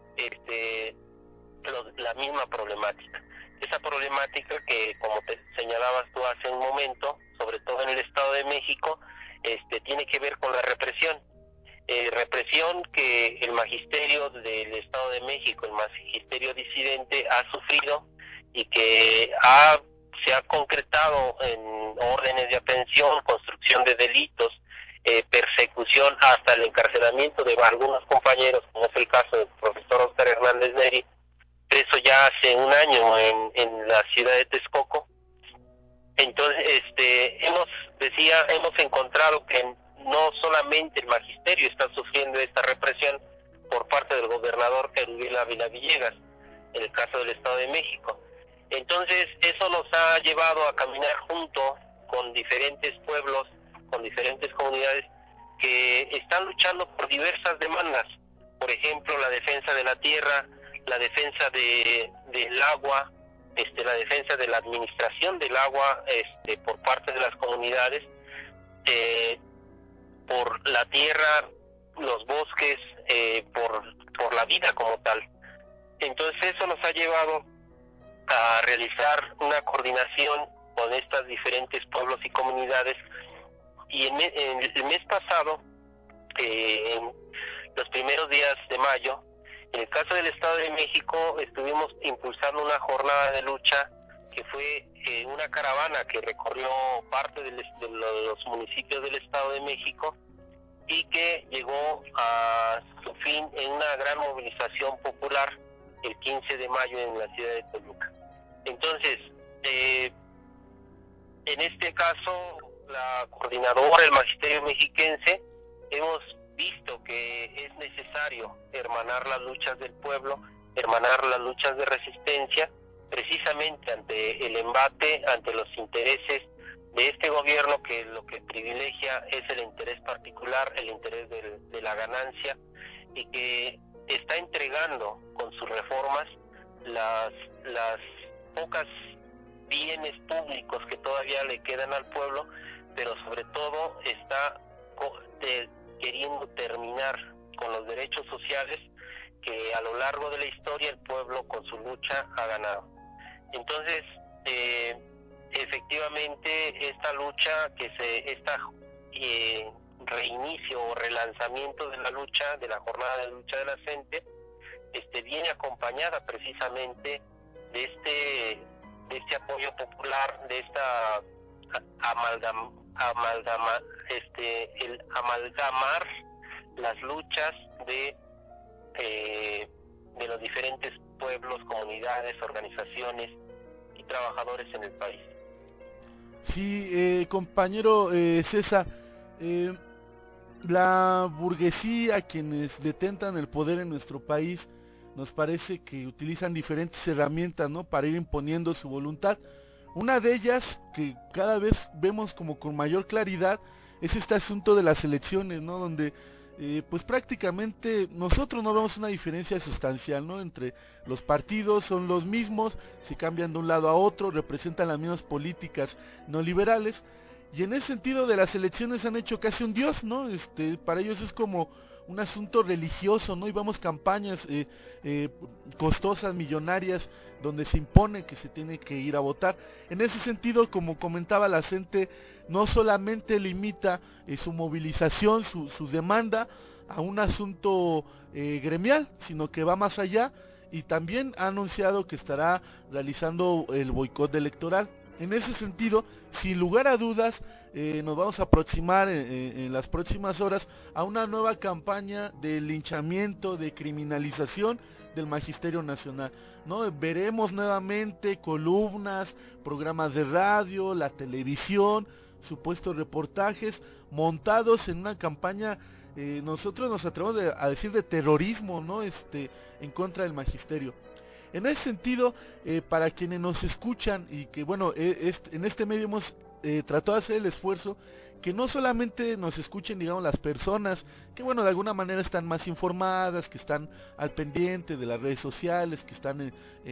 la misma problemática. Esa problemática que, como te señalabas tú hace un momento, sobre todo en el Estado de México, tiene que ver con la represión. Represión que el magisterio del Estado de México, el magisterio disidente, ha sufrido y que se ha concretado en órdenes de aprehensión, construcción de delitos, persecución hasta el encarcelamiento de algunos compañeros, como es el caso del profesor Óscar Hernández Neri, preso ya hace un año en la ciudad de Texcoco. Entonces, hemos encontrado que no solamente el magisterio está sufriendo esta represión por parte del gobernador Erubiel Ávila Villegas, en el caso del Estado de México. Entonces, eso nos ha llevado a caminar junto con diferentes pueblos, con diferentes comunidades que están luchando por diversas demandas. Por ejemplo, la defensa de la tierra, la defensa del agua, la defensa de la administración del agua por parte de las comunidades, por la tierra, los bosques, por la vida como tal. Entonces eso nos ha llevado a realizar una coordinación con estas diferentes pueblos y comunidades, y en el mes pasado, en los primeros días de mayo, en el caso del Estado de México, estuvimos impulsando una jornada de lucha que fue una caravana que recorrió parte de los municipios del Estado de México, y que llegó a su fin en una gran movilización popular el 15 de mayo en la ciudad de Toluca. Entonces, en este caso, la coordinadora, el magisterio mexiquense, hemos visto que es necesario hermanar las luchas del pueblo, hermanar las luchas de resistencia, precisamente ante el embate, ante los intereses de este gobierno, que lo que privilegia es el interés particular, el interés de la ganancia, y que está entregando con sus reformas las pocas bienes públicos que todavía le quedan al pueblo, pero sobre todo está queriendo terminar con los derechos sociales que a lo largo de la historia el pueblo con su lucha ha ganado. Entonces, efectivamente, esta lucha, reinicio o relanzamiento de la lucha, de la jornada de lucha de la gente, viene acompañada precisamente de este apoyo popular, de esta el amalgamar las luchas de los diferentes pueblos, comunidades, organizaciones y trabajadores en el país. Sí, compañero César, la burguesía, quienes detentan el poder en nuestro país, nos parece que utilizan diferentes herramientas, ¿no?, para ir imponiendo su voluntad. Una de ellas, que cada vez vemos como con mayor claridad, es este asunto de las elecciones, ¿no?, donde pues prácticamente nosotros no vemos una diferencia sustancial, ¿no?, entre los partidos, son los mismos, se cambian de un lado a otro, representan las mismas políticas neoliberales, y en ese sentido de las elecciones han hecho casi un dios, ¿no? Para ellos es como un asunto religioso, ¿no? Y vamos campañas costosas, millonarias, donde se impone que se tiene que ir a votar. En ese sentido, como comentaba la gente, no solamente limita su movilización, su demanda a un asunto gremial, sino que va más allá, y también ha anunciado que estará realizando el boicot electoral. En ese sentido, sin lugar a dudas, nos vamos a aproximar en las próximas horas a una nueva campaña de linchamiento, de criminalización del Magisterio Nacional, ¿no? Veremos nuevamente columnas, programas de radio, la televisión, supuestos reportajes montados en una campaña, nosotros nos atrevemos a decir de terrorismo, ¿no?, en contra del Magisterio. En ese sentido, para quienes nos escuchan, y que bueno, en este medio hemos tratado de hacer el esfuerzo, que no solamente nos escuchen, digamos, las personas que bueno, de alguna manera están más informadas, que están al pendiente de las redes sociales, que están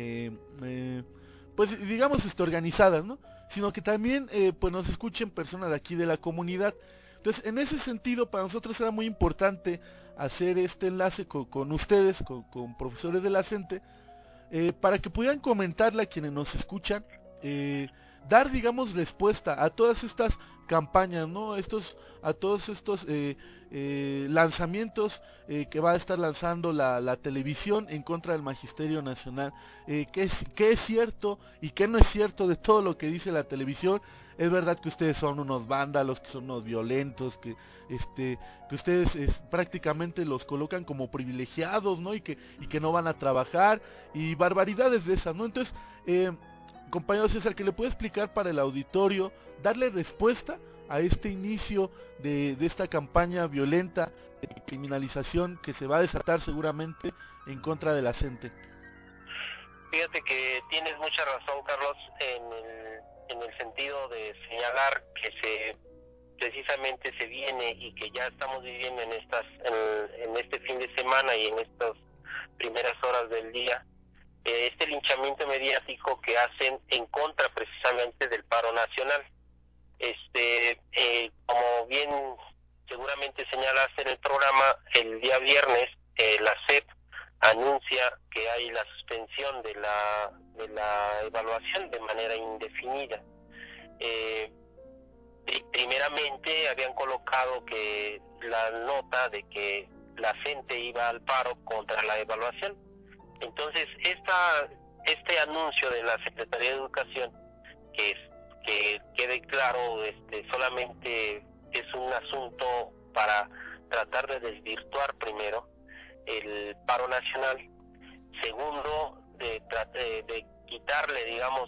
pues digamos organizadas, ¿no?, sino que también pues nos escuchen personas de aquí de la comunidad. Entonces, en ese sentido, para nosotros era muy importante hacer este enlace con ustedes, con profesores de la CENTE, para que pudieran comentarle a quienes nos escuchan, dar, digamos, respuesta a todas estas campañas, ¿no?, a todos estos lanzamientos que va a estar lanzando la televisión en contra del Magisterio Nacional, qué es cierto y qué no es cierto de todo lo que dice la televisión. Es verdad que ustedes son unos vándalos, que son unos violentos, que ustedes prácticamente los colocan como privilegiados, ¿no?, y que no van a trabajar, y barbaridades de esas, ¿no? Entonces, compañero César, que le puede explicar para el auditorio, darle respuesta a este inicio de esta campaña violenta de criminalización que se va a desatar seguramente en contra de la gente. Fíjate que tienes mucha razón, Carlos, en el sentido de señalar que precisamente se viene y que ya estamos viviendo en este fin de semana y en estas primeras horas del día, este linchamiento mediático que hacen en contra precisamente del paro nacional. Como bien seguramente señalaste en el programa, el día viernes la SEP anuncia que hay la suspensión de la evaluación de manera indefinida. Primeramente habían colocado que la nota de que la gente iba al paro contra la evaluación. Entonces, este anuncio de la Secretaría de Educación, que quede claro, solamente es un asunto para tratar de desvirtuar primero el paro nacional, segundo de quitarle, digamos,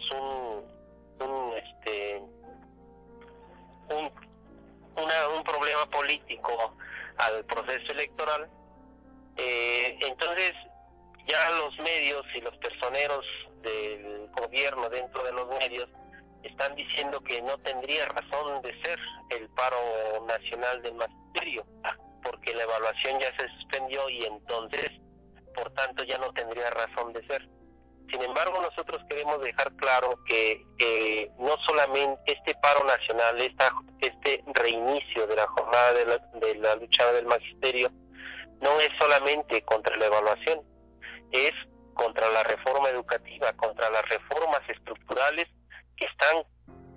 un problema político al proceso electoral. Entonces ya los medios y los personeros del gobierno dentro de los medios están diciendo que no tendría razón de ser el paro nacional del magisterio, porque la evaluación ya se suspendió y entonces, por tanto, ya no tendría razón de ser. Sin embargo, nosotros queremos dejar claro que no solamente este paro nacional, este reinicio de la jornada de la lucha del magisterio, no es solamente contra la evaluación, es contra la reforma educativa, contra las reformas estructurales que están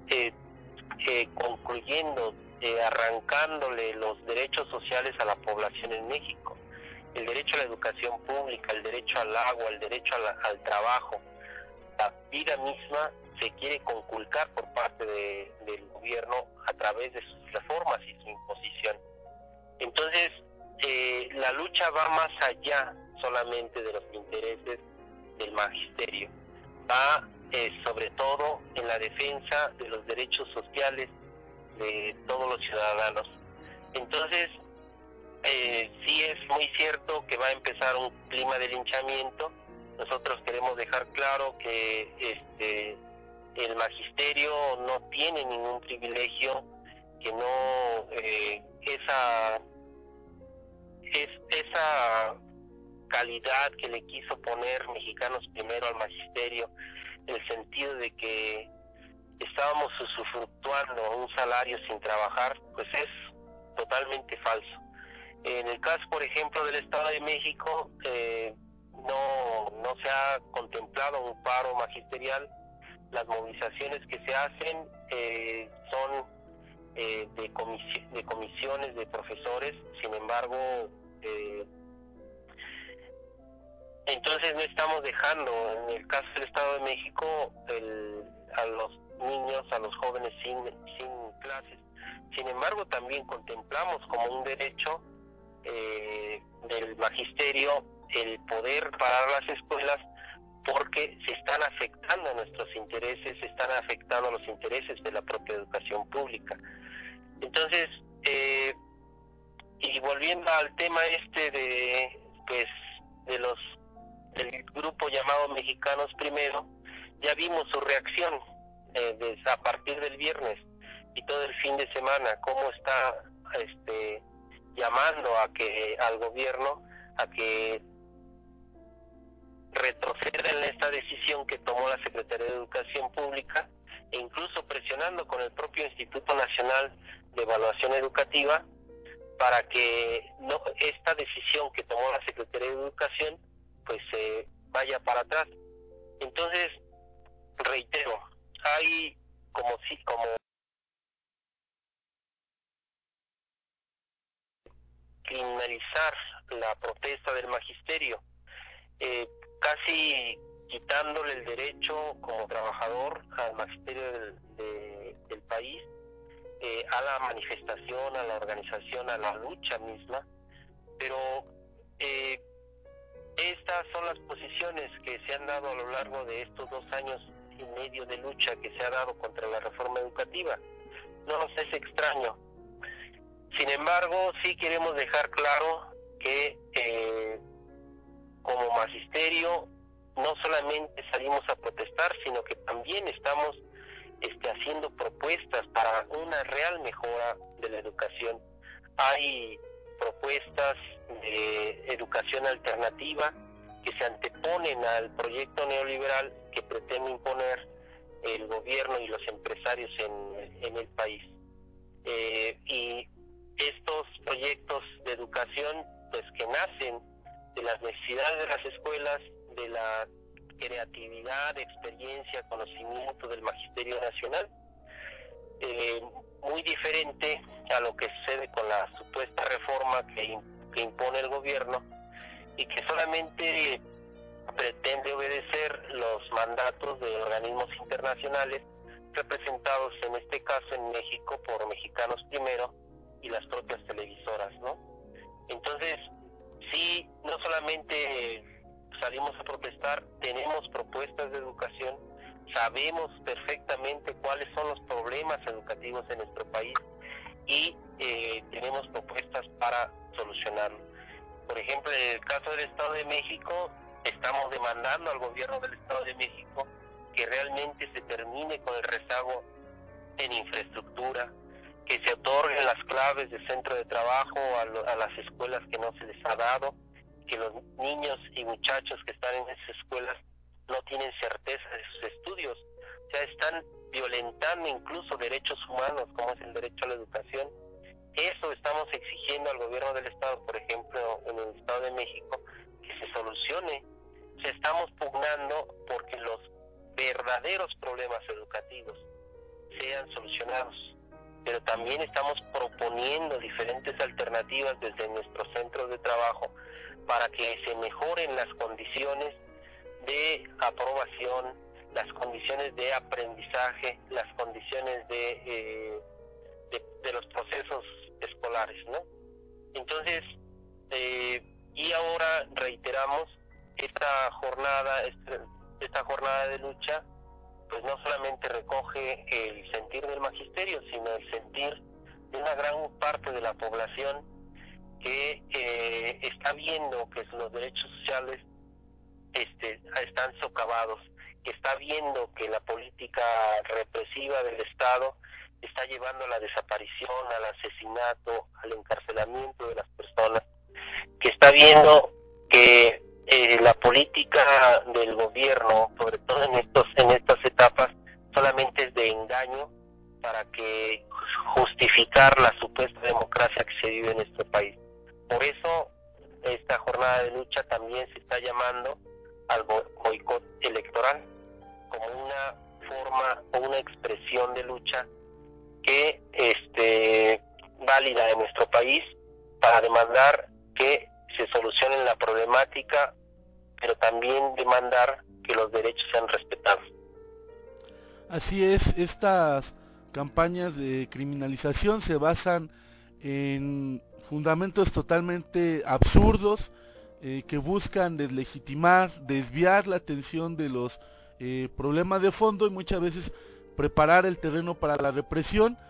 concluyendo, arrancándole los derechos sociales a la población en México. El derecho a la educación pública, el derecho al agua, el derecho al trabajo, la vida misma se quiere conculcar por parte del gobierno a través de sus reformas y su imposición. Entonces, la lucha va más allá solamente de los intereses del magisterio, va sobre todo en la defensa de los derechos sociales de todos los ciudadanos. Entonces, sí es muy cierto que va a empezar un clima de linchamiento. Nosotros queremos dejar claro que el magisterio no tiene ningún privilegio, que no esa calidad que le quiso poner Mexicanos Primero al magisterio, en el sentido de que estábamos usufructuando un salario sin trabajar, pues es totalmente falso. En el caso, por ejemplo, del Estado de México, no se ha contemplado un paro magisterial. Las movilizaciones que se hacen son de comisiones de profesores. Sin embargo, entonces no estamos dejando, en el caso del Estado de México, a los niños, a los jóvenes sin clases. Sin embargo, también contemplamos como un derecho del magisterio el poder parar las escuelas, porque se están afectando nuestros intereses, se están afectando los intereses de la propia educación pública. Entonces, y volviendo al tema del grupo llamado Mexicanos Primero, ya vimos su reacción a partir del viernes y todo el fin de semana, cómo está llamando al gobierno a que retroceda en esta decisión que tomó la Secretaría de Educación Pública, e incluso presionando con el propio Instituto Nacional de Evaluación Educativa para que esta decisión que tomó la Secretaría de Educación pues vaya para atrás. Entonces, reitero, hay como criminalizar la protesta del magisterio, casi quitándole el derecho como trabajador al magisterio del país, a la manifestación, a la organización, a la lucha misma. Pero estas son las posiciones que se han dado a lo largo de estos 2 años y medio de lucha que se ha dado contra la reforma educativa. No nos es extraño. Sin embargo, sí queremos dejar claro que como magisterio no solamente salimos a protestar, sino que también estamos haciendo propuestas para una real mejora de la educación. Hay propuestas de educación alternativa que se anteponen al proyecto neoliberal que pretende imponer el gobierno y los empresarios en el país. Y estos proyectos de educación, pues que nacen de las necesidades de las escuelas, de la creatividad, experiencia, conocimiento del Magisterio Nacional, muy diferente a lo que sucede con la supuesta reforma que impone el gobierno y que solamente pretende obedecer los mandatos de organismos internacionales representados en este caso en México por Mexicanos Primero y las propias televisoras, ¿no? Entonces, sí, no solamente salimos a protestar, tenemos propuestas de educación, sabemos perfectamente cuáles son los problemas educativos en nuestro país y tenemos propuestas para solucionarlo. Por ejemplo, en el caso del Estado de México, estamos demandando al gobierno del Estado de México que realmente se termine con el rezago en infraestructura, que se otorguen las claves de centro de trabajo a las escuelas que no se les ha dado, que los niños y muchachos que están en esas escuelas no tienen certeza de sus estudios, o sea, están violentando incluso derechos humanos como es el derecho a la educación. Eso estamos exigiendo al gobierno del Estado, por ejemplo, en el Estado de México, que se solucione. O sea, estamos pugnando porque los verdaderos problemas educativos sean solucionados, pero también estamos proponiendo diferentes alternativas desde nuestros centros de trabajo para que se mejoren las condiciones de aprobación, las condiciones de aprendizaje, las condiciones de los procesos escolares, ¿no? Entonces, y ahora reiteramos esta jornada de lucha, pues no solamente recoge el sentir del magisterio, sino el sentir de una gran parte de la población que está viendo que los derechos sociales están socavados, que está viendo que la política represiva del Estado está llevando a la desaparición, al asesinato, al encarcelamiento de las personas, que está viendo que la política del gobierno, sobre todo en estas etapas, solamente es de engaño para que justificar la supuesta democracia que se vive en nuestro país. Por eso esta jornada de lucha también se está llamando al boicot electoral como una forma o una expresión de lucha que válida en nuestro país para demandar que se solucione la problemática, pero también demandar que los derechos sean respetados. Así es, estas campañas de criminalización se basan en fundamentos totalmente absurdos que buscan deslegitimar, desviar la atención de los problemas de fondo y muchas veces preparar el terreno para la represión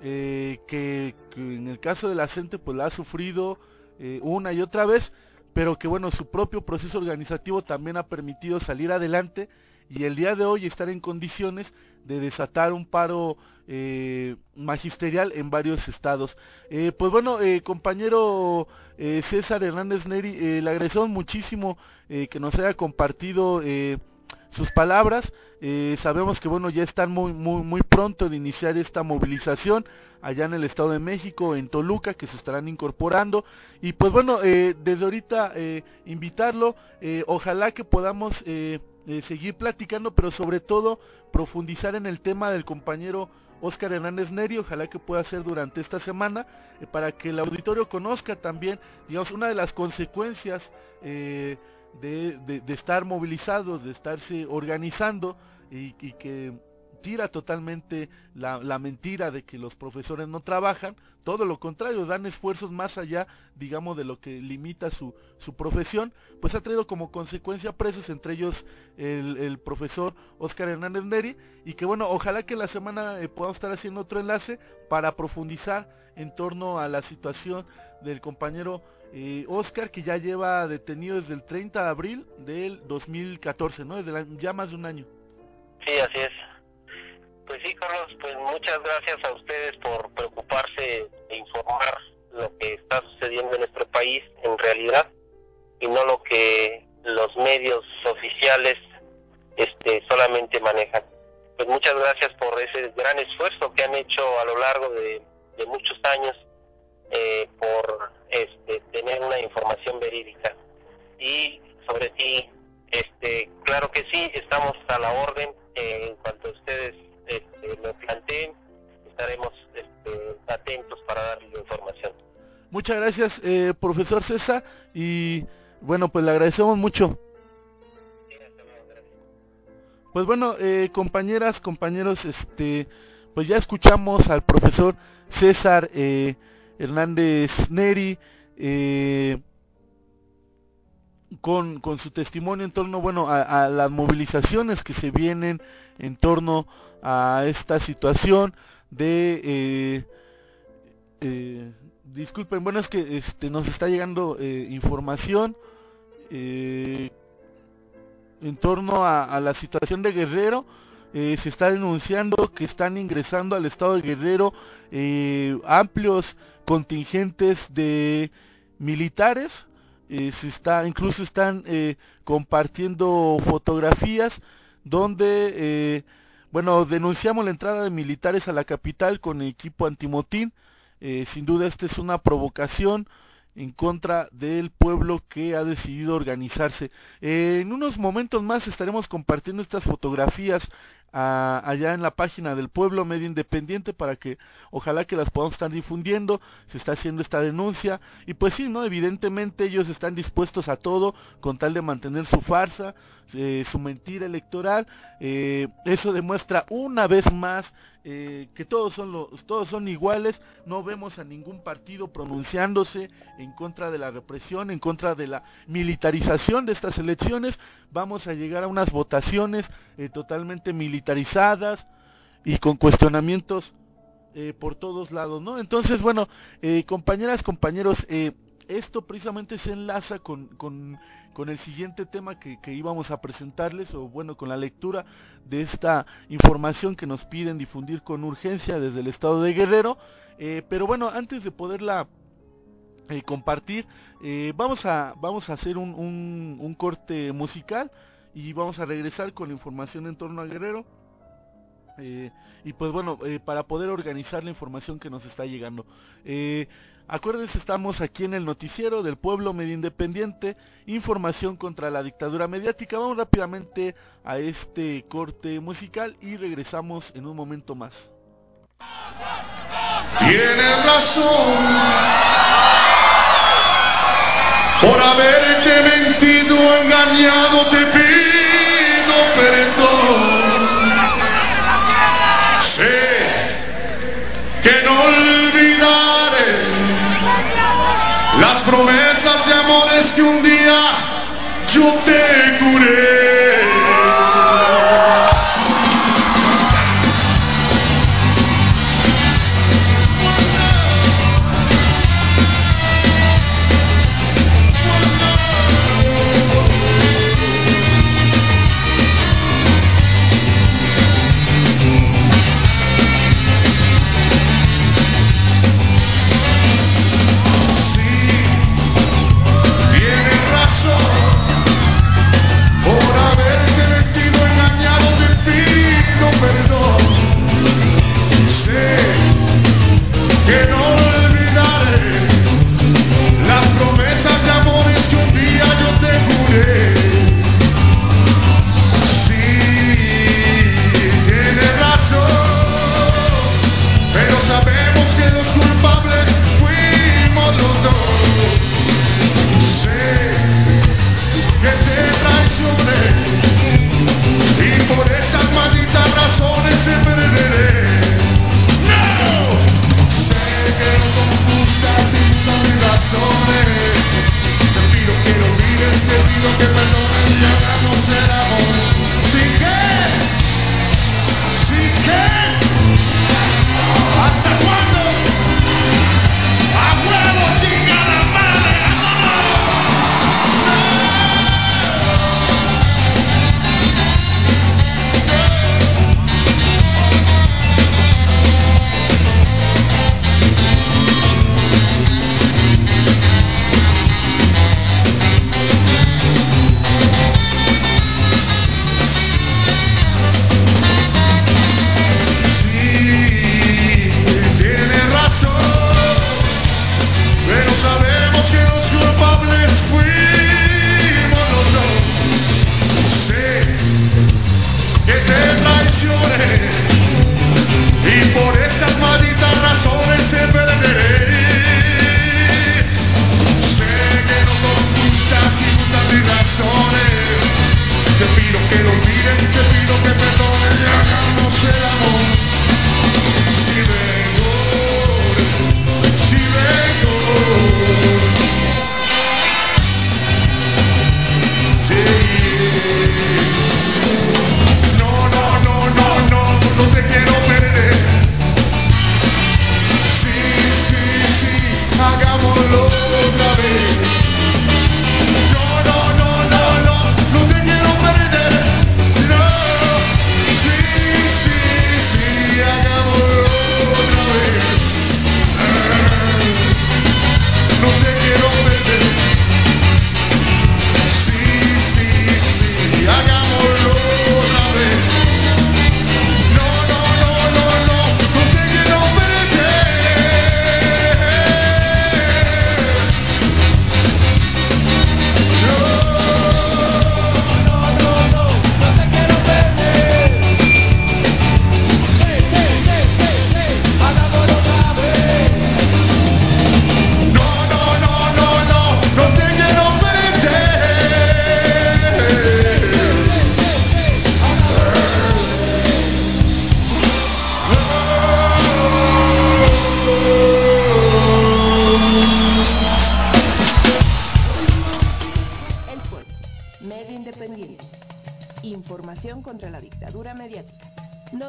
que en el caso de la gente pues la ha sufrido una y otra vez, pero que bueno, su propio proceso organizativo también ha permitido salir adelante y el día de hoy estar en condiciones de desatar un paro magisterial en varios estados. Pues bueno, compañero César Hernández Neri, le agradecemos muchísimo que nos haya compartido sus palabras. Sabemos que bueno, ya están muy pronto de iniciar esta movilización allá en el Estado de México, en Toluca, que se estarán incorporando y pues bueno, desde ahorita invitarlo, ojalá que podamos seguir platicando, pero sobre todo profundizar en el tema del compañero Óscar Hernández Neri, ojalá que pueda ser durante esta semana, para que el auditorio conozca también, digamos, una de las consecuencias de estar movilizados, de estarse organizando y que tira totalmente la mentira de que los profesores no trabajan, todo lo contrario, dan esfuerzos más allá, digamos, de lo que limita su profesión, pues ha traído como consecuencia presos, entre ellos el profesor Óscar Hernández Neri, y que bueno, ojalá que la semana podamos estar haciendo otro enlace para profundizar en torno a la situación del compañero Óscar, que ya lleva detenido desde el 30 de abril del 2014, ¿no? Desde ya más de un año. Sí, así es. Pues sí, Carlos, pues muchas gracias a ustedes por preocuparse e informar lo que está sucediendo en nuestro país en realidad y no lo que los medios oficiales solamente manejan. Pues muchas gracias por ese gran esfuerzo que han hecho a lo largo de muchos años por tener una información verídica. Y sobre ti, claro que sí, estamos a la orden, en cuanto a ustedes lo planteen, estaremos atentos para darles la información. Muchas gracias, profesor César, y bueno, pues le agradecemos mucho. Pues bueno, compañeras, compañeros, pues ya escuchamos al profesor César Hernández Neri, con su testimonio en torno, bueno, a las movilizaciones que se vienen en torno a esta situación de disculpen, bueno, es que nos está llegando información en torno a la situación de Guerrero. Se está denunciando que están ingresando al estado de Guerrero amplios contingentes de militares. Incluso están compartiendo fotografías donde bueno, denunciamos la entrada de militares a la capital con equipo antimotín. Sin duda esta es una provocación en contra del pueblo que ha decidido organizarse. En unos momentos más estaremos compartiendo estas fotografías allá en la página del Pueblo Medio Independiente para que ojalá que las podamos estar difundiendo. Se está haciendo esta denuncia y pues sí, no, evidentemente ellos están dispuestos a todo con tal de mantener su farsa, su mentira electoral. Eso demuestra una vez más que todos son iguales. No vemos a ningún partido pronunciándose en contra de la represión, en contra de la militarización de estas elecciones. Vamos a llegar a unas votaciones totalmente militarizadas y con cuestionamientos por todos lados, ¿no? Entonces, bueno, compañeras, compañeros, esto precisamente se enlaza con el siguiente tema que íbamos a presentarles, o bueno, con la lectura de esta información que nos piden difundir con urgencia desde el estado de Guerrero. Pero bueno, antes de poderla compartir, vamos a hacer un corte musical y vamos a regresar con la información en torno a Guerrero. Y pues bueno, para poder organizar la información que nos está llegando. Acuérdense, estamos aquí en el noticiero del Pueblo Medio Independiente, información contra la dictadura mediática. Vamos rápidamente a este corte musical y regresamos en un momento más. Tienes razón por haberte mentido, engañado, te pido perdón. Sé que no olvidaré las promesas de amores que un día yo te juré.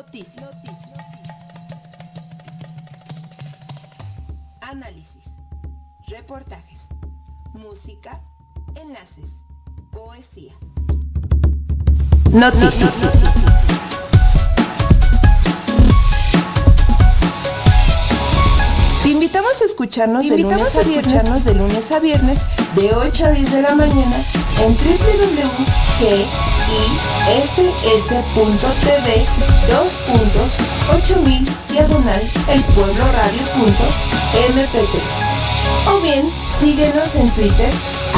Noticias. Análisis. Reportajes. Música. Enlaces. Poesía. Noticias. Te invitamos a escucharnos de lunes a viernes de 8 a 10 de la mañana en www.gis.tv:8000/elpuebloradio.mp3 o bien síguenos en Twitter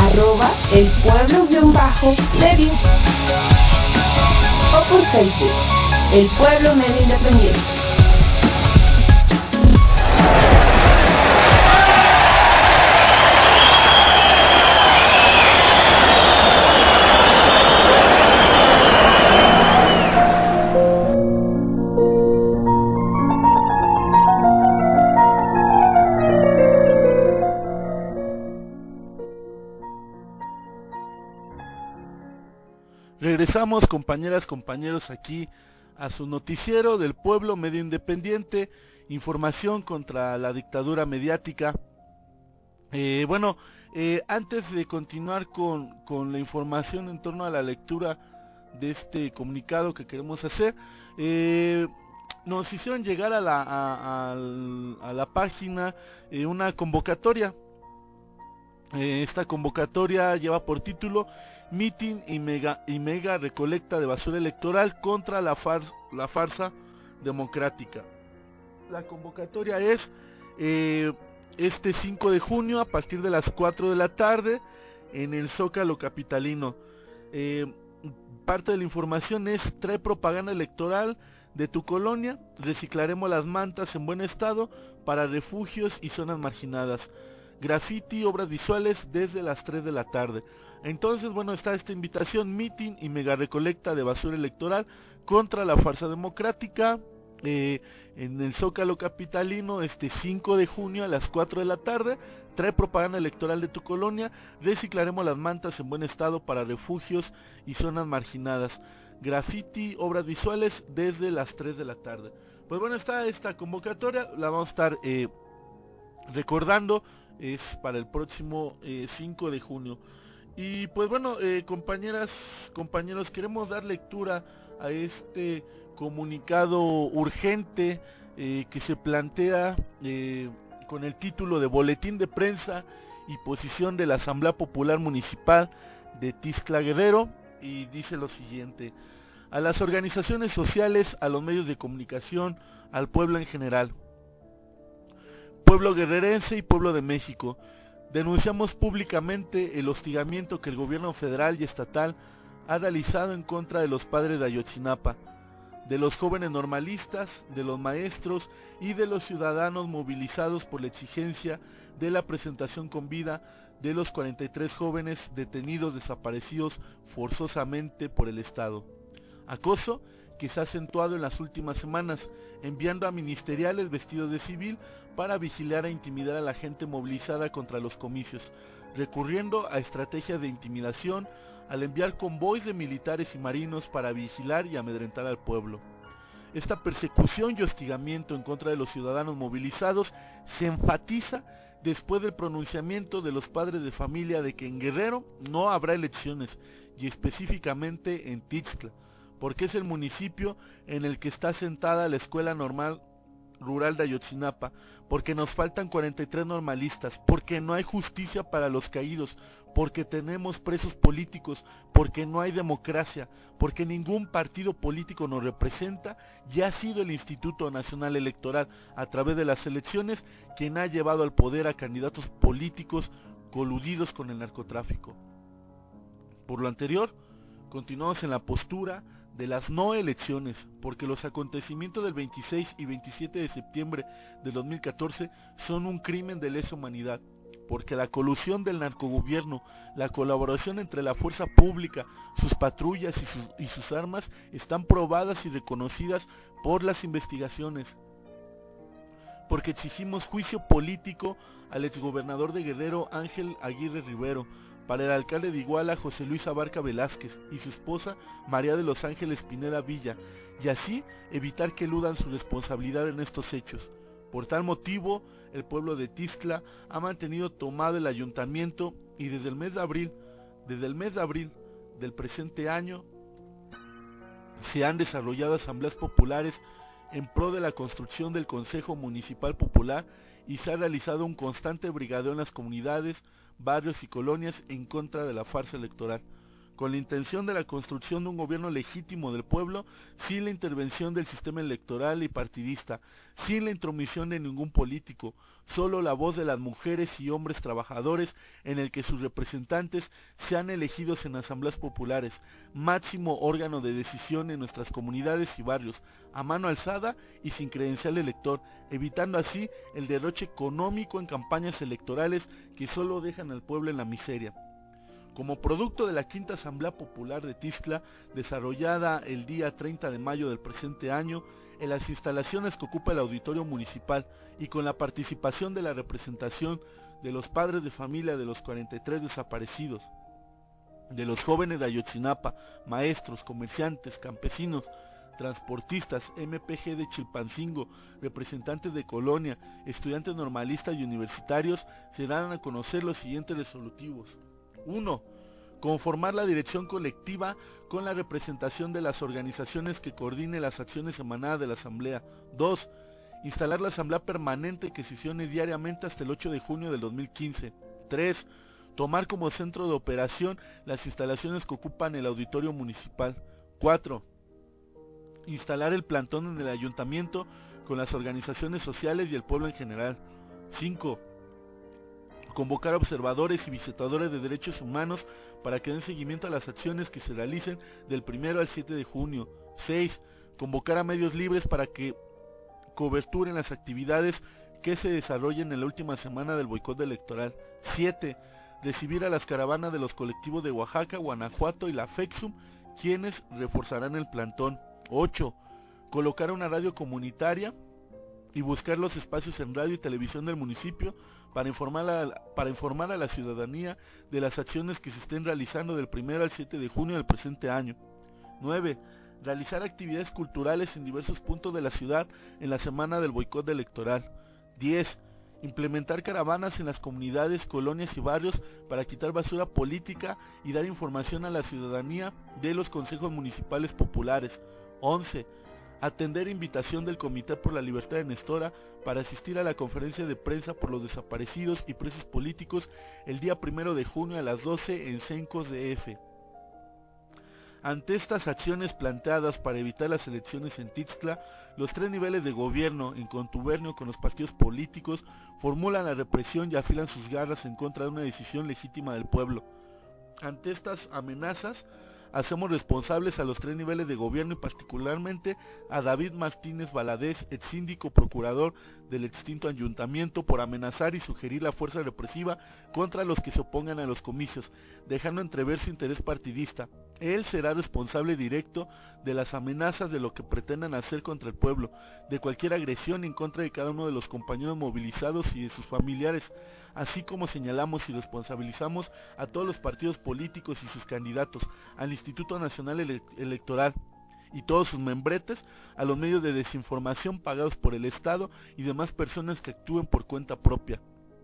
@elpueblo_medio o por Facebook El Pueblo Medio Independiente. Regresamos, compañeras, compañeros, aquí a su noticiero del Pueblo Medio Independiente, información contra la dictadura mediática. Antes de continuar con la información en torno a la lectura de este comunicado que queremos hacer, nos hicieron llegar a la página una convocatoria. Esta convocatoria lleva por título Mitin y mega recolecta de basura electoral contra la farsa democrática. La convocatoria es este 5 de junio a partir de las 4 de la tarde en el Zócalo capitalino. Parte de la información es: trae propaganda electoral de tu colonia, reciclaremos las mantas en buen estado para refugios y zonas marginadas. Graffiti, obras visuales desde las 3 de la tarde. Entonces, está esta invitación: mitin y mega recolecta de basura electoral contra la farsa democrática, en el Zócalo capitalino, este 5 de junio a las 4 de la tarde. Trae propaganda electoral de tu colonia, reciclaremos las mantas en buen estado para refugios y zonas marginadas. Graffiti, obras visuales desde las 3 de la tarde. Pues está esta convocatoria, la vamos a estar recordando, es para el próximo 5 de junio. Y compañeras, compañeros, queremos dar lectura a este comunicado urgente que se plantea con el título de Boletín de Prensa y Posición de la Asamblea Popular Municipal de Tixtla Guerrero, y dice lo siguiente: a las organizaciones sociales, a los medios de comunicación, al pueblo en general. Pueblo guerrerense y pueblo de México, denunciamos públicamente el hostigamiento que el gobierno federal y estatal ha realizado en contra de los padres de Ayotzinapa, de los jóvenes normalistas, de los maestros y de los ciudadanos movilizados por la exigencia de la presentación con vida de los 43 jóvenes detenidos desaparecidos forzosamente por el Estado. Acoso que se ha acentuado en las últimas semanas, enviando a ministeriales vestidos de civil para vigilar e intimidar a la gente movilizada contra los comicios, recurriendo a estrategias de intimidación al enviar convoys de militares y marinos para vigilar y amedrentar al pueblo. Esta persecución y hostigamiento en contra de los ciudadanos movilizados se enfatiza después del pronunciamiento de los padres de familia de que en Guerrero no habrá elecciones, y específicamente en Tixtla, porque es el municipio en el que está asentada la Escuela Normal Rural de Ayotzinapa, porque nos faltan 43 normalistas, porque no hay justicia para los caídos, porque tenemos presos políticos, porque no hay democracia, porque ningún partido político nos representa, y ha sido el Instituto Nacional Electoral, a través de las elecciones, quien ha llevado al poder a candidatos políticos coludidos con el narcotráfico. Por lo anterior, continuamos en la postura de las no elecciones, porque los acontecimientos del 26 y 27 de septiembre de 2014 son un crimen de lesa humanidad, porque la colusión del narcogobierno, la colaboración entre la fuerza pública, sus patrullas y sus armas están probadas y reconocidas por las investigaciones. porque exigimos juicio político al exgobernador de Guerrero Ángel Aguirre Rivero, para el alcalde de Iguala José Luis Abarca Velázquez y su esposa María de los Ángeles Pineda Villa, y así evitar que eludan su responsabilidad en estos hechos. Por tal motivo, el pueblo de Tixtla ha mantenido tomado el ayuntamiento y desde el mes de abril del presente año se han desarrollado asambleas populares en pro de la construcción del Consejo Municipal Popular y se ha realizado un constante brigadeo en las comunidades, barrios y colonias en contra de la farsa electoral, con la intención de la construcción de un gobierno legítimo del pueblo, sin la intervención del sistema electoral y partidista, sin la intromisión de ningún político, solo la voz de las mujeres y hombres trabajadores en el que sus representantes sean elegidos en asambleas populares, máximo órgano de decisión en nuestras comunidades y barrios, a mano alzada y sin credencial elector, evitando así el derroche económico en campañas electorales que solo dejan al pueblo en la miseria. Como producto de la quinta Asamblea Popular de Tixtla, desarrollada el día 30 de mayo del presente año, en las instalaciones que ocupa el auditorio municipal y con la participación de la representación de los padres de familia de los 43 desaparecidos, de los jóvenes de Ayotzinapa, maestros, comerciantes, campesinos, transportistas, MPG de Chilpancingo, representantes de Colonia, estudiantes normalistas y universitarios, se dan a conocer los siguientes resolutivos. 1. Conformar la dirección colectiva con la representación de las organizaciones que coordinen las acciones emanadas de la Asamblea. 2. Instalar la Asamblea Permanente que sesione diariamente hasta el 8 de junio del 2015. 3. Tomar como centro de operación las instalaciones que ocupan el auditorio municipal. 4. Instalar el plantón en el ayuntamiento con las organizaciones sociales y el pueblo en general. 5. Convocar a observadores y visitadores de derechos humanos para que den seguimiento a las acciones que se realicen del 1 al 7 de junio. 6. Convocar a medios libres para que coberturen las actividades que se desarrollen en la última semana del boicot electoral. 7. Recibir a las caravanas de los colectivos de Oaxaca, Guanajuato y la FEXUM, quienes reforzarán el plantón. 8. Colocar una radio comunitaria y buscar los espacios en radio y televisión del municipio para informar a la ciudadanía de las acciones que se estén realizando del 1 al 7 de junio del presente año. 9. Realizar actividades culturales en diversos puntos de la ciudad en la semana del boicot electoral. 10. Implementar caravanas en las comunidades, colonias y barrios para quitar basura política y dar información a la ciudadanía de los consejos municipales populares. 11. Atender invitación del Comité por la Libertad de Nestora para asistir a la conferencia de prensa por los desaparecidos y presos políticos el día 1 de junio a las 12 en Cencos DF. Ante estas acciones planteadas para evitar las elecciones en Tixtla, los tres niveles de gobierno, en contubernio con los partidos políticos, formulan la represión y afilan sus garras en contra de una decisión legítima del pueblo. Ante estas amenazas, hacemos responsables a los tres niveles de gobierno y particularmente a David Martínez Valadez, ex síndico procurador del extinto ayuntamiento, por amenazar y sugerir la fuerza represiva contra los que se opongan a los comicios, dejando entrever su interés partidista. Él será responsable directo de las amenazas de lo que pretendan hacer contra el pueblo, de cualquier agresión en contra de cada uno de los compañeros movilizados y de sus familiares, así como señalamos y responsabilizamos a todos los partidos políticos y sus candidatos, al Instituto Nacional Electoral y todos sus membretes, a los medios de desinformación pagados por el Estado y demás personas que actúen por cuenta propia.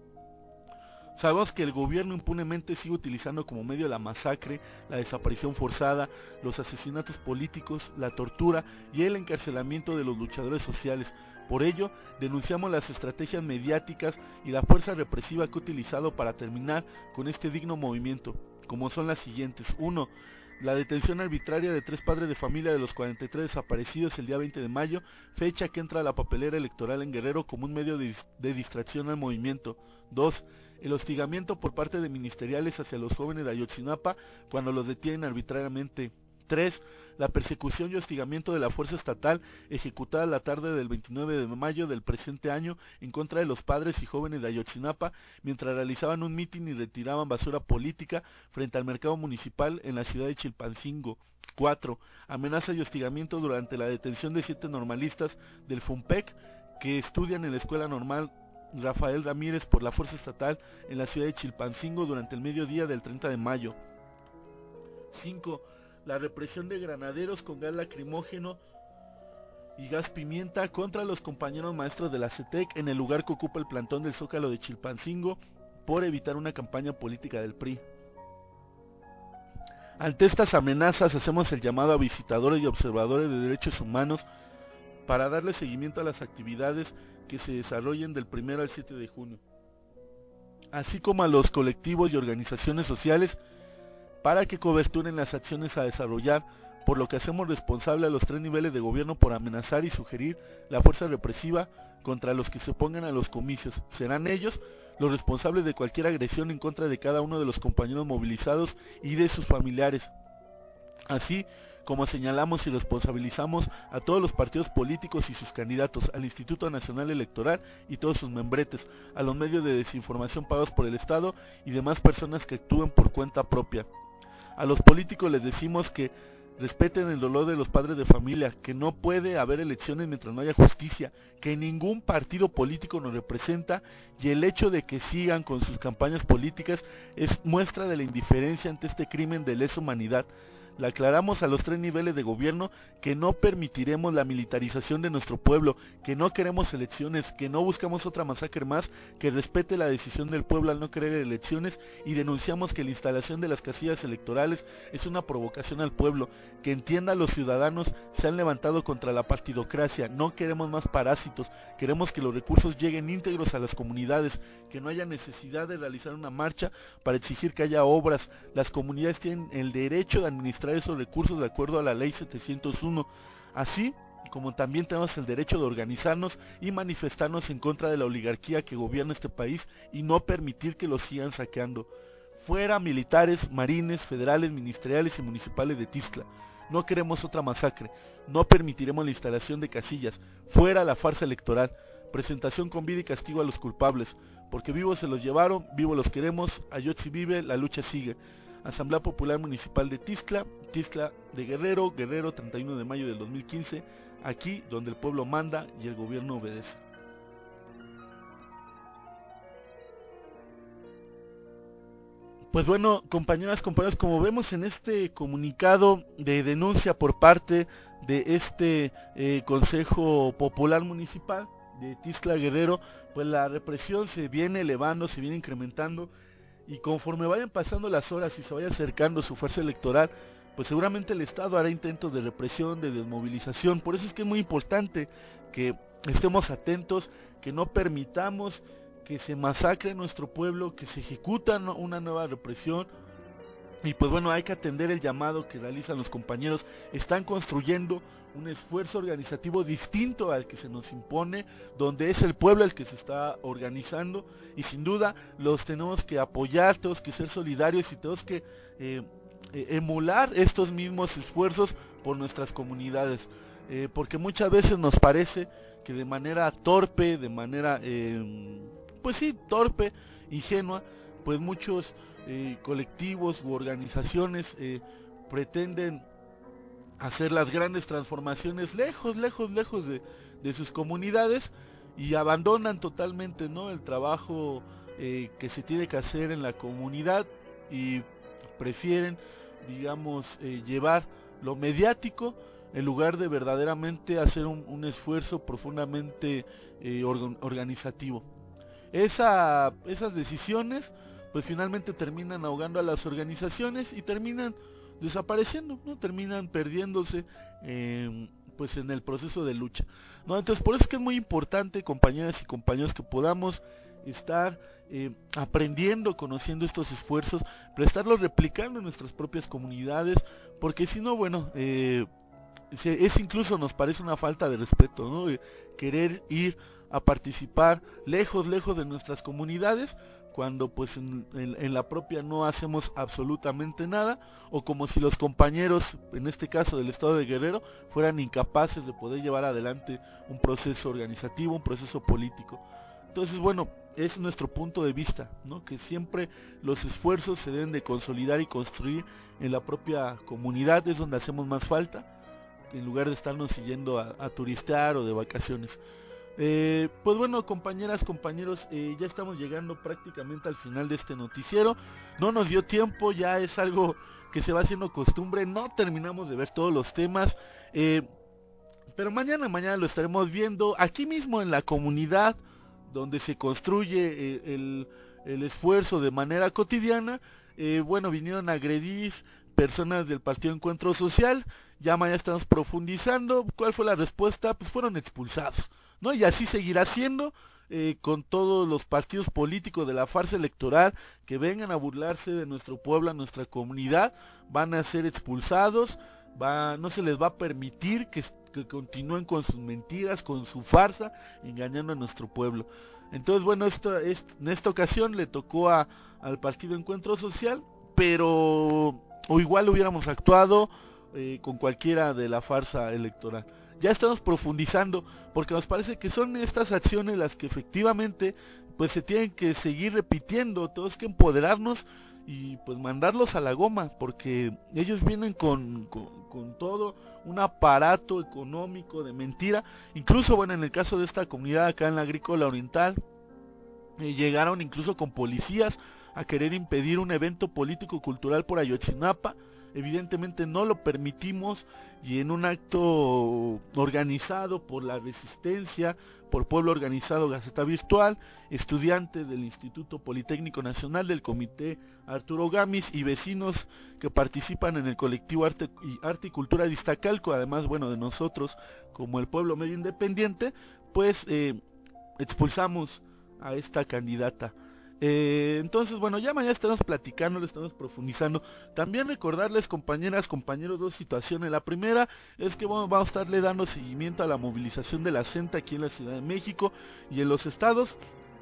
Sabemos que el gobierno impunemente sigue utilizando como medio la masacre, la desaparición forzada, los asesinatos políticos, la tortura y el encarcelamiento de los luchadores sociales. Por ello, denunciamos las estrategias mediáticas y la fuerza represiva que ha utilizado para terminar con este digno movimiento, como son las siguientes. 1. La detención arbitraria de 3 padres de familia de los 43 desaparecidos el día 20 de mayo, fecha que entra a la papelera electoral en Guerrero como un medio de distracción al movimiento. 2. El hostigamiento por parte de ministeriales hacia los jóvenes de Ayotzinapa cuando los detienen arbitrariamente. 3. La persecución y hostigamiento de la fuerza estatal ejecutada la tarde del 29 de mayo del presente año en contra de los padres y jóvenes de Ayotzinapa mientras realizaban un mitin y retiraban basura política frente al mercado municipal en la ciudad de Chilpancingo. 4. Amenaza y hostigamiento durante la detención de 7 normalistas del FUNPEC que estudian en la Escuela Normal Rafael Ramírez por la Fuerza Estatal en la ciudad de Chilpancingo durante el mediodía del 30 de mayo. 5. La represión de granaderos con gas lacrimógeno y gas pimienta contra los compañeros maestros de la CETEC en el lugar que ocupa el plantón del Zócalo de Chilpancingo por evitar una campaña política del PRI. Ante estas amenazas hacemos el llamado a visitadores y observadores de derechos humanos para darle seguimiento a las actividades que se desarrollen del 1 al 7 de junio, así como a los colectivos y organizaciones sociales para que coberturen las acciones a desarrollar, por lo que hacemos responsable a los 3 niveles de gobierno por amenazar y sugerir la fuerza represiva contra los que se opongan a los comicios. Serán ellos los responsables de cualquier agresión en contra de cada uno de los compañeros movilizados y de sus familiares, así como señalamos y responsabilizamos a todos los partidos políticos y sus candidatos, al Instituto Nacional Electoral y todos sus membretes, a los medios de desinformación pagados por el Estado y demás personas que actúen por cuenta propia. A los políticos les decimos que respeten el dolor de los padres de familia, que no puede haber elecciones mientras no haya justicia, que ningún partido político nos representa y el hecho de que sigan con sus campañas políticas es muestra de la indiferencia ante este crimen de lesa humanidad. Le aclaramos a los 3 niveles de gobierno que no permitiremos la militarización de nuestro pueblo, que no queremos elecciones, que no buscamos otra masacre más, que respete la decisión del pueblo al no querer elecciones y denunciamos que la instalación de las casillas electorales es una provocación al pueblo, que entienda a los ciudadanos se han levantado contra la partidocracia, no queremos más parásitos, queremos que los recursos lleguen íntegros a las comunidades, que no haya necesidad de realizar una marcha para exigir que haya obras, las comunidades tienen el derecho de administrar esos recursos de acuerdo a la ley 701, así como también tenemos el derecho de organizarnos y manifestarnos en contra de la oligarquía que gobierna este país y no permitir que lo sigan saqueando. Fuera militares, marines, federales, ministeriales y municipales de Tixtla. No queremos otra masacre, no permitiremos la instalación de casillas, fuera la farsa electoral, presentación con vida y castigo a los culpables, porque vivos se los llevaron, vivos los queremos, Ayotzi vive, la lucha sigue. Asamblea Popular Municipal de Tixtla, Tixtla de Guerrero, Guerrero, 31 de mayo del 2015, aquí donde el pueblo manda y el gobierno obedece. Pues bueno, compañeras, compañeros, como vemos en este comunicado de denuncia por parte de este Consejo Popular Municipal de Tixtla Guerrero, pues la represión se viene elevando, se viene incrementando. Y conforme vayan pasando las horas y se vaya acercando su fuerza electoral, pues seguramente el Estado hará intentos de represión, de desmovilización. Por eso es que es muy importante que estemos atentos, que no permitamos que se masacre nuestro pueblo, que se ejecuta una nueva represión. Y pues bueno, hay que atender el llamado que realizan los compañeros. Están construyendo un esfuerzo organizativo distinto al que se nos impone, donde es el pueblo el que se está organizando y sin duda los tenemos que apoyar, tenemos que ser solidarios y tenemos que emular estos mismos esfuerzos por nuestras comunidades, porque muchas veces nos parece que de manera torpe, de manera pues sí, torpe, ingenua, pues muchos colectivos u organizaciones pretenden hacer las grandes transformaciones lejos de sus comunidades y abandonan totalmente, ¿no?, el trabajo que se tiene que hacer en la comunidad y prefieren, digamos, llevar lo mediático en lugar de verdaderamente hacer un esfuerzo profundamente organizativo. Esas decisiones pues finalmente terminan ahogando a las organizaciones y terminan desapareciendo, ¿no? Terminan perdiéndose pues en el proceso de lucha, ¿no? Entonces por eso es que es muy importante, compañeras y compañeros, que podamos estar aprendiendo, conociendo estos esfuerzos, pero estarlos replicando en nuestras propias comunidades, porque si no, bueno, es incluso nos parece una falta de respeto, ¿no? Querer ir a participar lejos de nuestras comunidades cuando pues en la propia no hacemos absolutamente nada, o como si los compañeros, en este caso del estado de Guerrero, fueran incapaces de poder llevar adelante un proceso organizativo, un proceso político. Entonces bueno, es nuestro punto de vista, ¿no?, que siempre los esfuerzos se deben de consolidar y construir en la propia comunidad, es donde hacemos más falta, en lugar de estarnos siguiendo a turistear o de vacaciones. Pues bueno, compañeras, compañeros, ya estamos llegando prácticamente al final de este noticiero. No nos dio tiempo, ya es algo que se va haciendo costumbre, no terminamos de ver todos los temas, pero mañana lo estaremos viendo aquí mismo en la comunidad donde se construye el esfuerzo de manera cotidiana. Bueno, vinieron a agredir personas del Partido Encuentro Social. Ya mañana estamos profundizando. ¿Cuál fue la respuesta? Pues fueron expulsados, ¿no? Y así seguirá siendo, con todos los partidos políticos de la farsa electoral que vengan a burlarse de nuestro pueblo, a nuestra comunidad, van a ser expulsados. No se les va a permitir que continúen con sus mentiras, con su farsa, engañando a nuestro pueblo. Entonces, bueno, en esta ocasión le tocó al Partido Encuentro Social, pero o igual hubiéramos actuado con cualquiera de la farsa electoral. Ya estamos profundizando porque nos parece que son estas acciones las que efectivamente pues se tienen que seguir repitiendo. Tenemos que empoderarnos y pues mandarlos a la goma, porque ellos vienen con todo un aparato económico de mentira. Incluso, bueno, en el caso de esta comunidad acá en la Agrícola Oriental, llegaron incluso con policías a querer impedir un evento político cultural por Ayotzinapa. Evidentemente no lo permitimos, y en un acto organizado por la Resistencia, por Pueblo Organizado Gaceta Virtual, estudiantes del Instituto Politécnico Nacional, del Comité Arturo Gamis y vecinos que participan en el colectivo Arte y Cultura de Iztacalco, además, bueno, de nosotros como el Pueblo Medio Independiente, pues expulsamos a esta candidata. Entonces, bueno, ya mañana estamos platicando, lo estamos profundizando. También recordarles, compañeras, compañeros, dos situaciones. La primera es que vamos a estarle dando seguimiento a la movilización de la CENTA aquí en la Ciudad de México y en los estados.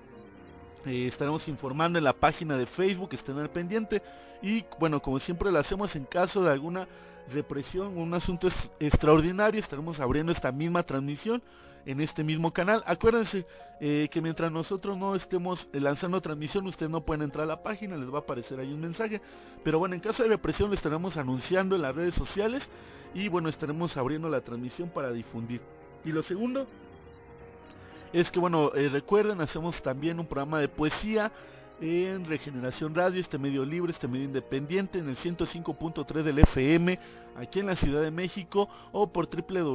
Estaremos informando en la página de Facebook, estén al pendiente. Y bueno, como siempre lo hacemos, en caso de alguna represión o un asunto extraordinario, estaremos abriendo esta misma transmisión en este mismo canal. Acuérdense que mientras nosotros no estemos lanzando transmisión, ustedes no pueden entrar a la página, les va a aparecer ahí un mensaje. Pero bueno, en caso de represión lo estaremos anunciando en las redes sociales, y bueno, estaremos abriendo la transmisión para difundir. Y lo segundo es que, bueno, recuerden, hacemos también un programa de poesía en Regeneración Radio, este medio libre, este medio independiente, en el 105.3 del FM, aquí en la Ciudad de México, o por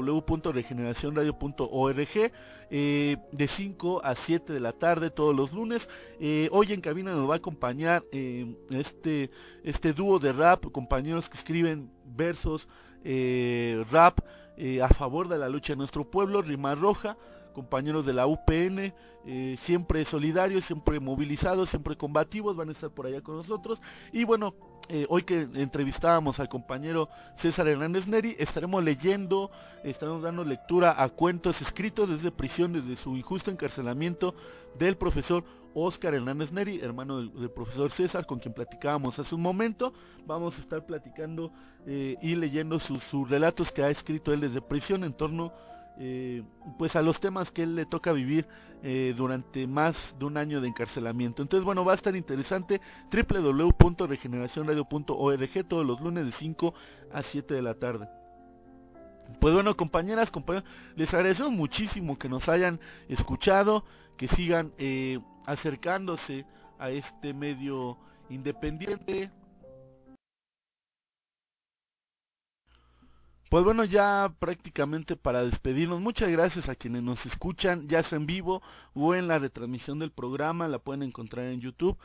www.regeneracionradio.org, de 5 a 7 de la tarde todos los lunes. Hoy en cabina nos va a acompañar este dúo de rap, compañeros que escriben versos, rap, a favor de la lucha de nuestro pueblo, Rima Roja, compañeros de la UPN, siempre solidarios, siempre movilizados, siempre combativos, van a estar por allá con nosotros. Y bueno, hoy que entrevistábamos al compañero César Hernández Neri, estaremos dando lectura a cuentos escritos desde prisión, desde su injusto encarcelamiento, del profesor Óscar Hernández Neri, hermano del profesor César, con quien platicábamos hace un momento. Vamos a estar platicando y leyendo sus relatos que ha escrito él desde prisión en torno pues a los temas que él le toca vivir durante más de un año de encarcelamiento. Entonces, bueno, va a estar interesante. www.regeneracionradio.org, todos los lunes de 5 a 7 de la tarde. Pues bueno, compañeras, compañeros, les agradecemos muchísimo que nos hayan escuchado, que sigan acercándose a este medio independiente. Pues bueno, ya prácticamente para despedirnos, muchas gracias a quienes nos escuchan, ya sea en vivo o en la retransmisión del programa, la pueden encontrar en YouTube,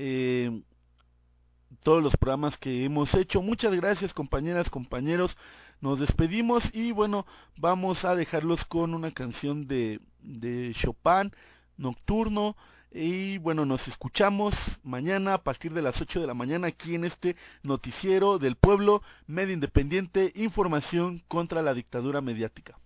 todos los programas que hemos hecho. Muchas gracias, compañeras, compañeros, nos despedimos y bueno, vamos a dejarlos con una canción de Chopin, Nocturno. Y bueno, nos escuchamos mañana a partir de las 8 de la mañana aquí en este noticiero del pueblo, medio independiente, información contra la dictadura mediática.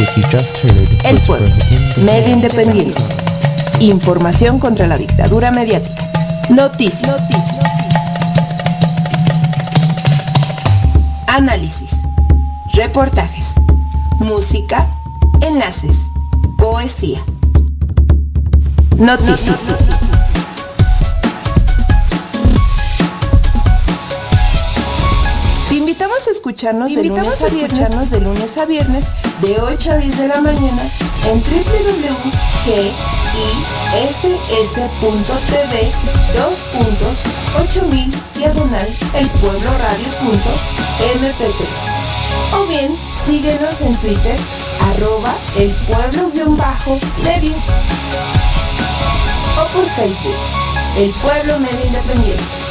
El Pueblo, medio independiente. Información contra la dictadura mediática. Noticias. Análisis. Reportajes. Música. Enlaces. Poesía. Noticias. Te invitamos a escucharnos de lunes a viernes de 8 a 10 de la mañana en www.gis.tv:8000/elpuebloradio.mp3 o bien síguenos en Twitter @elpueblo_medio o por Facebook El Pueblo Medio Independiente.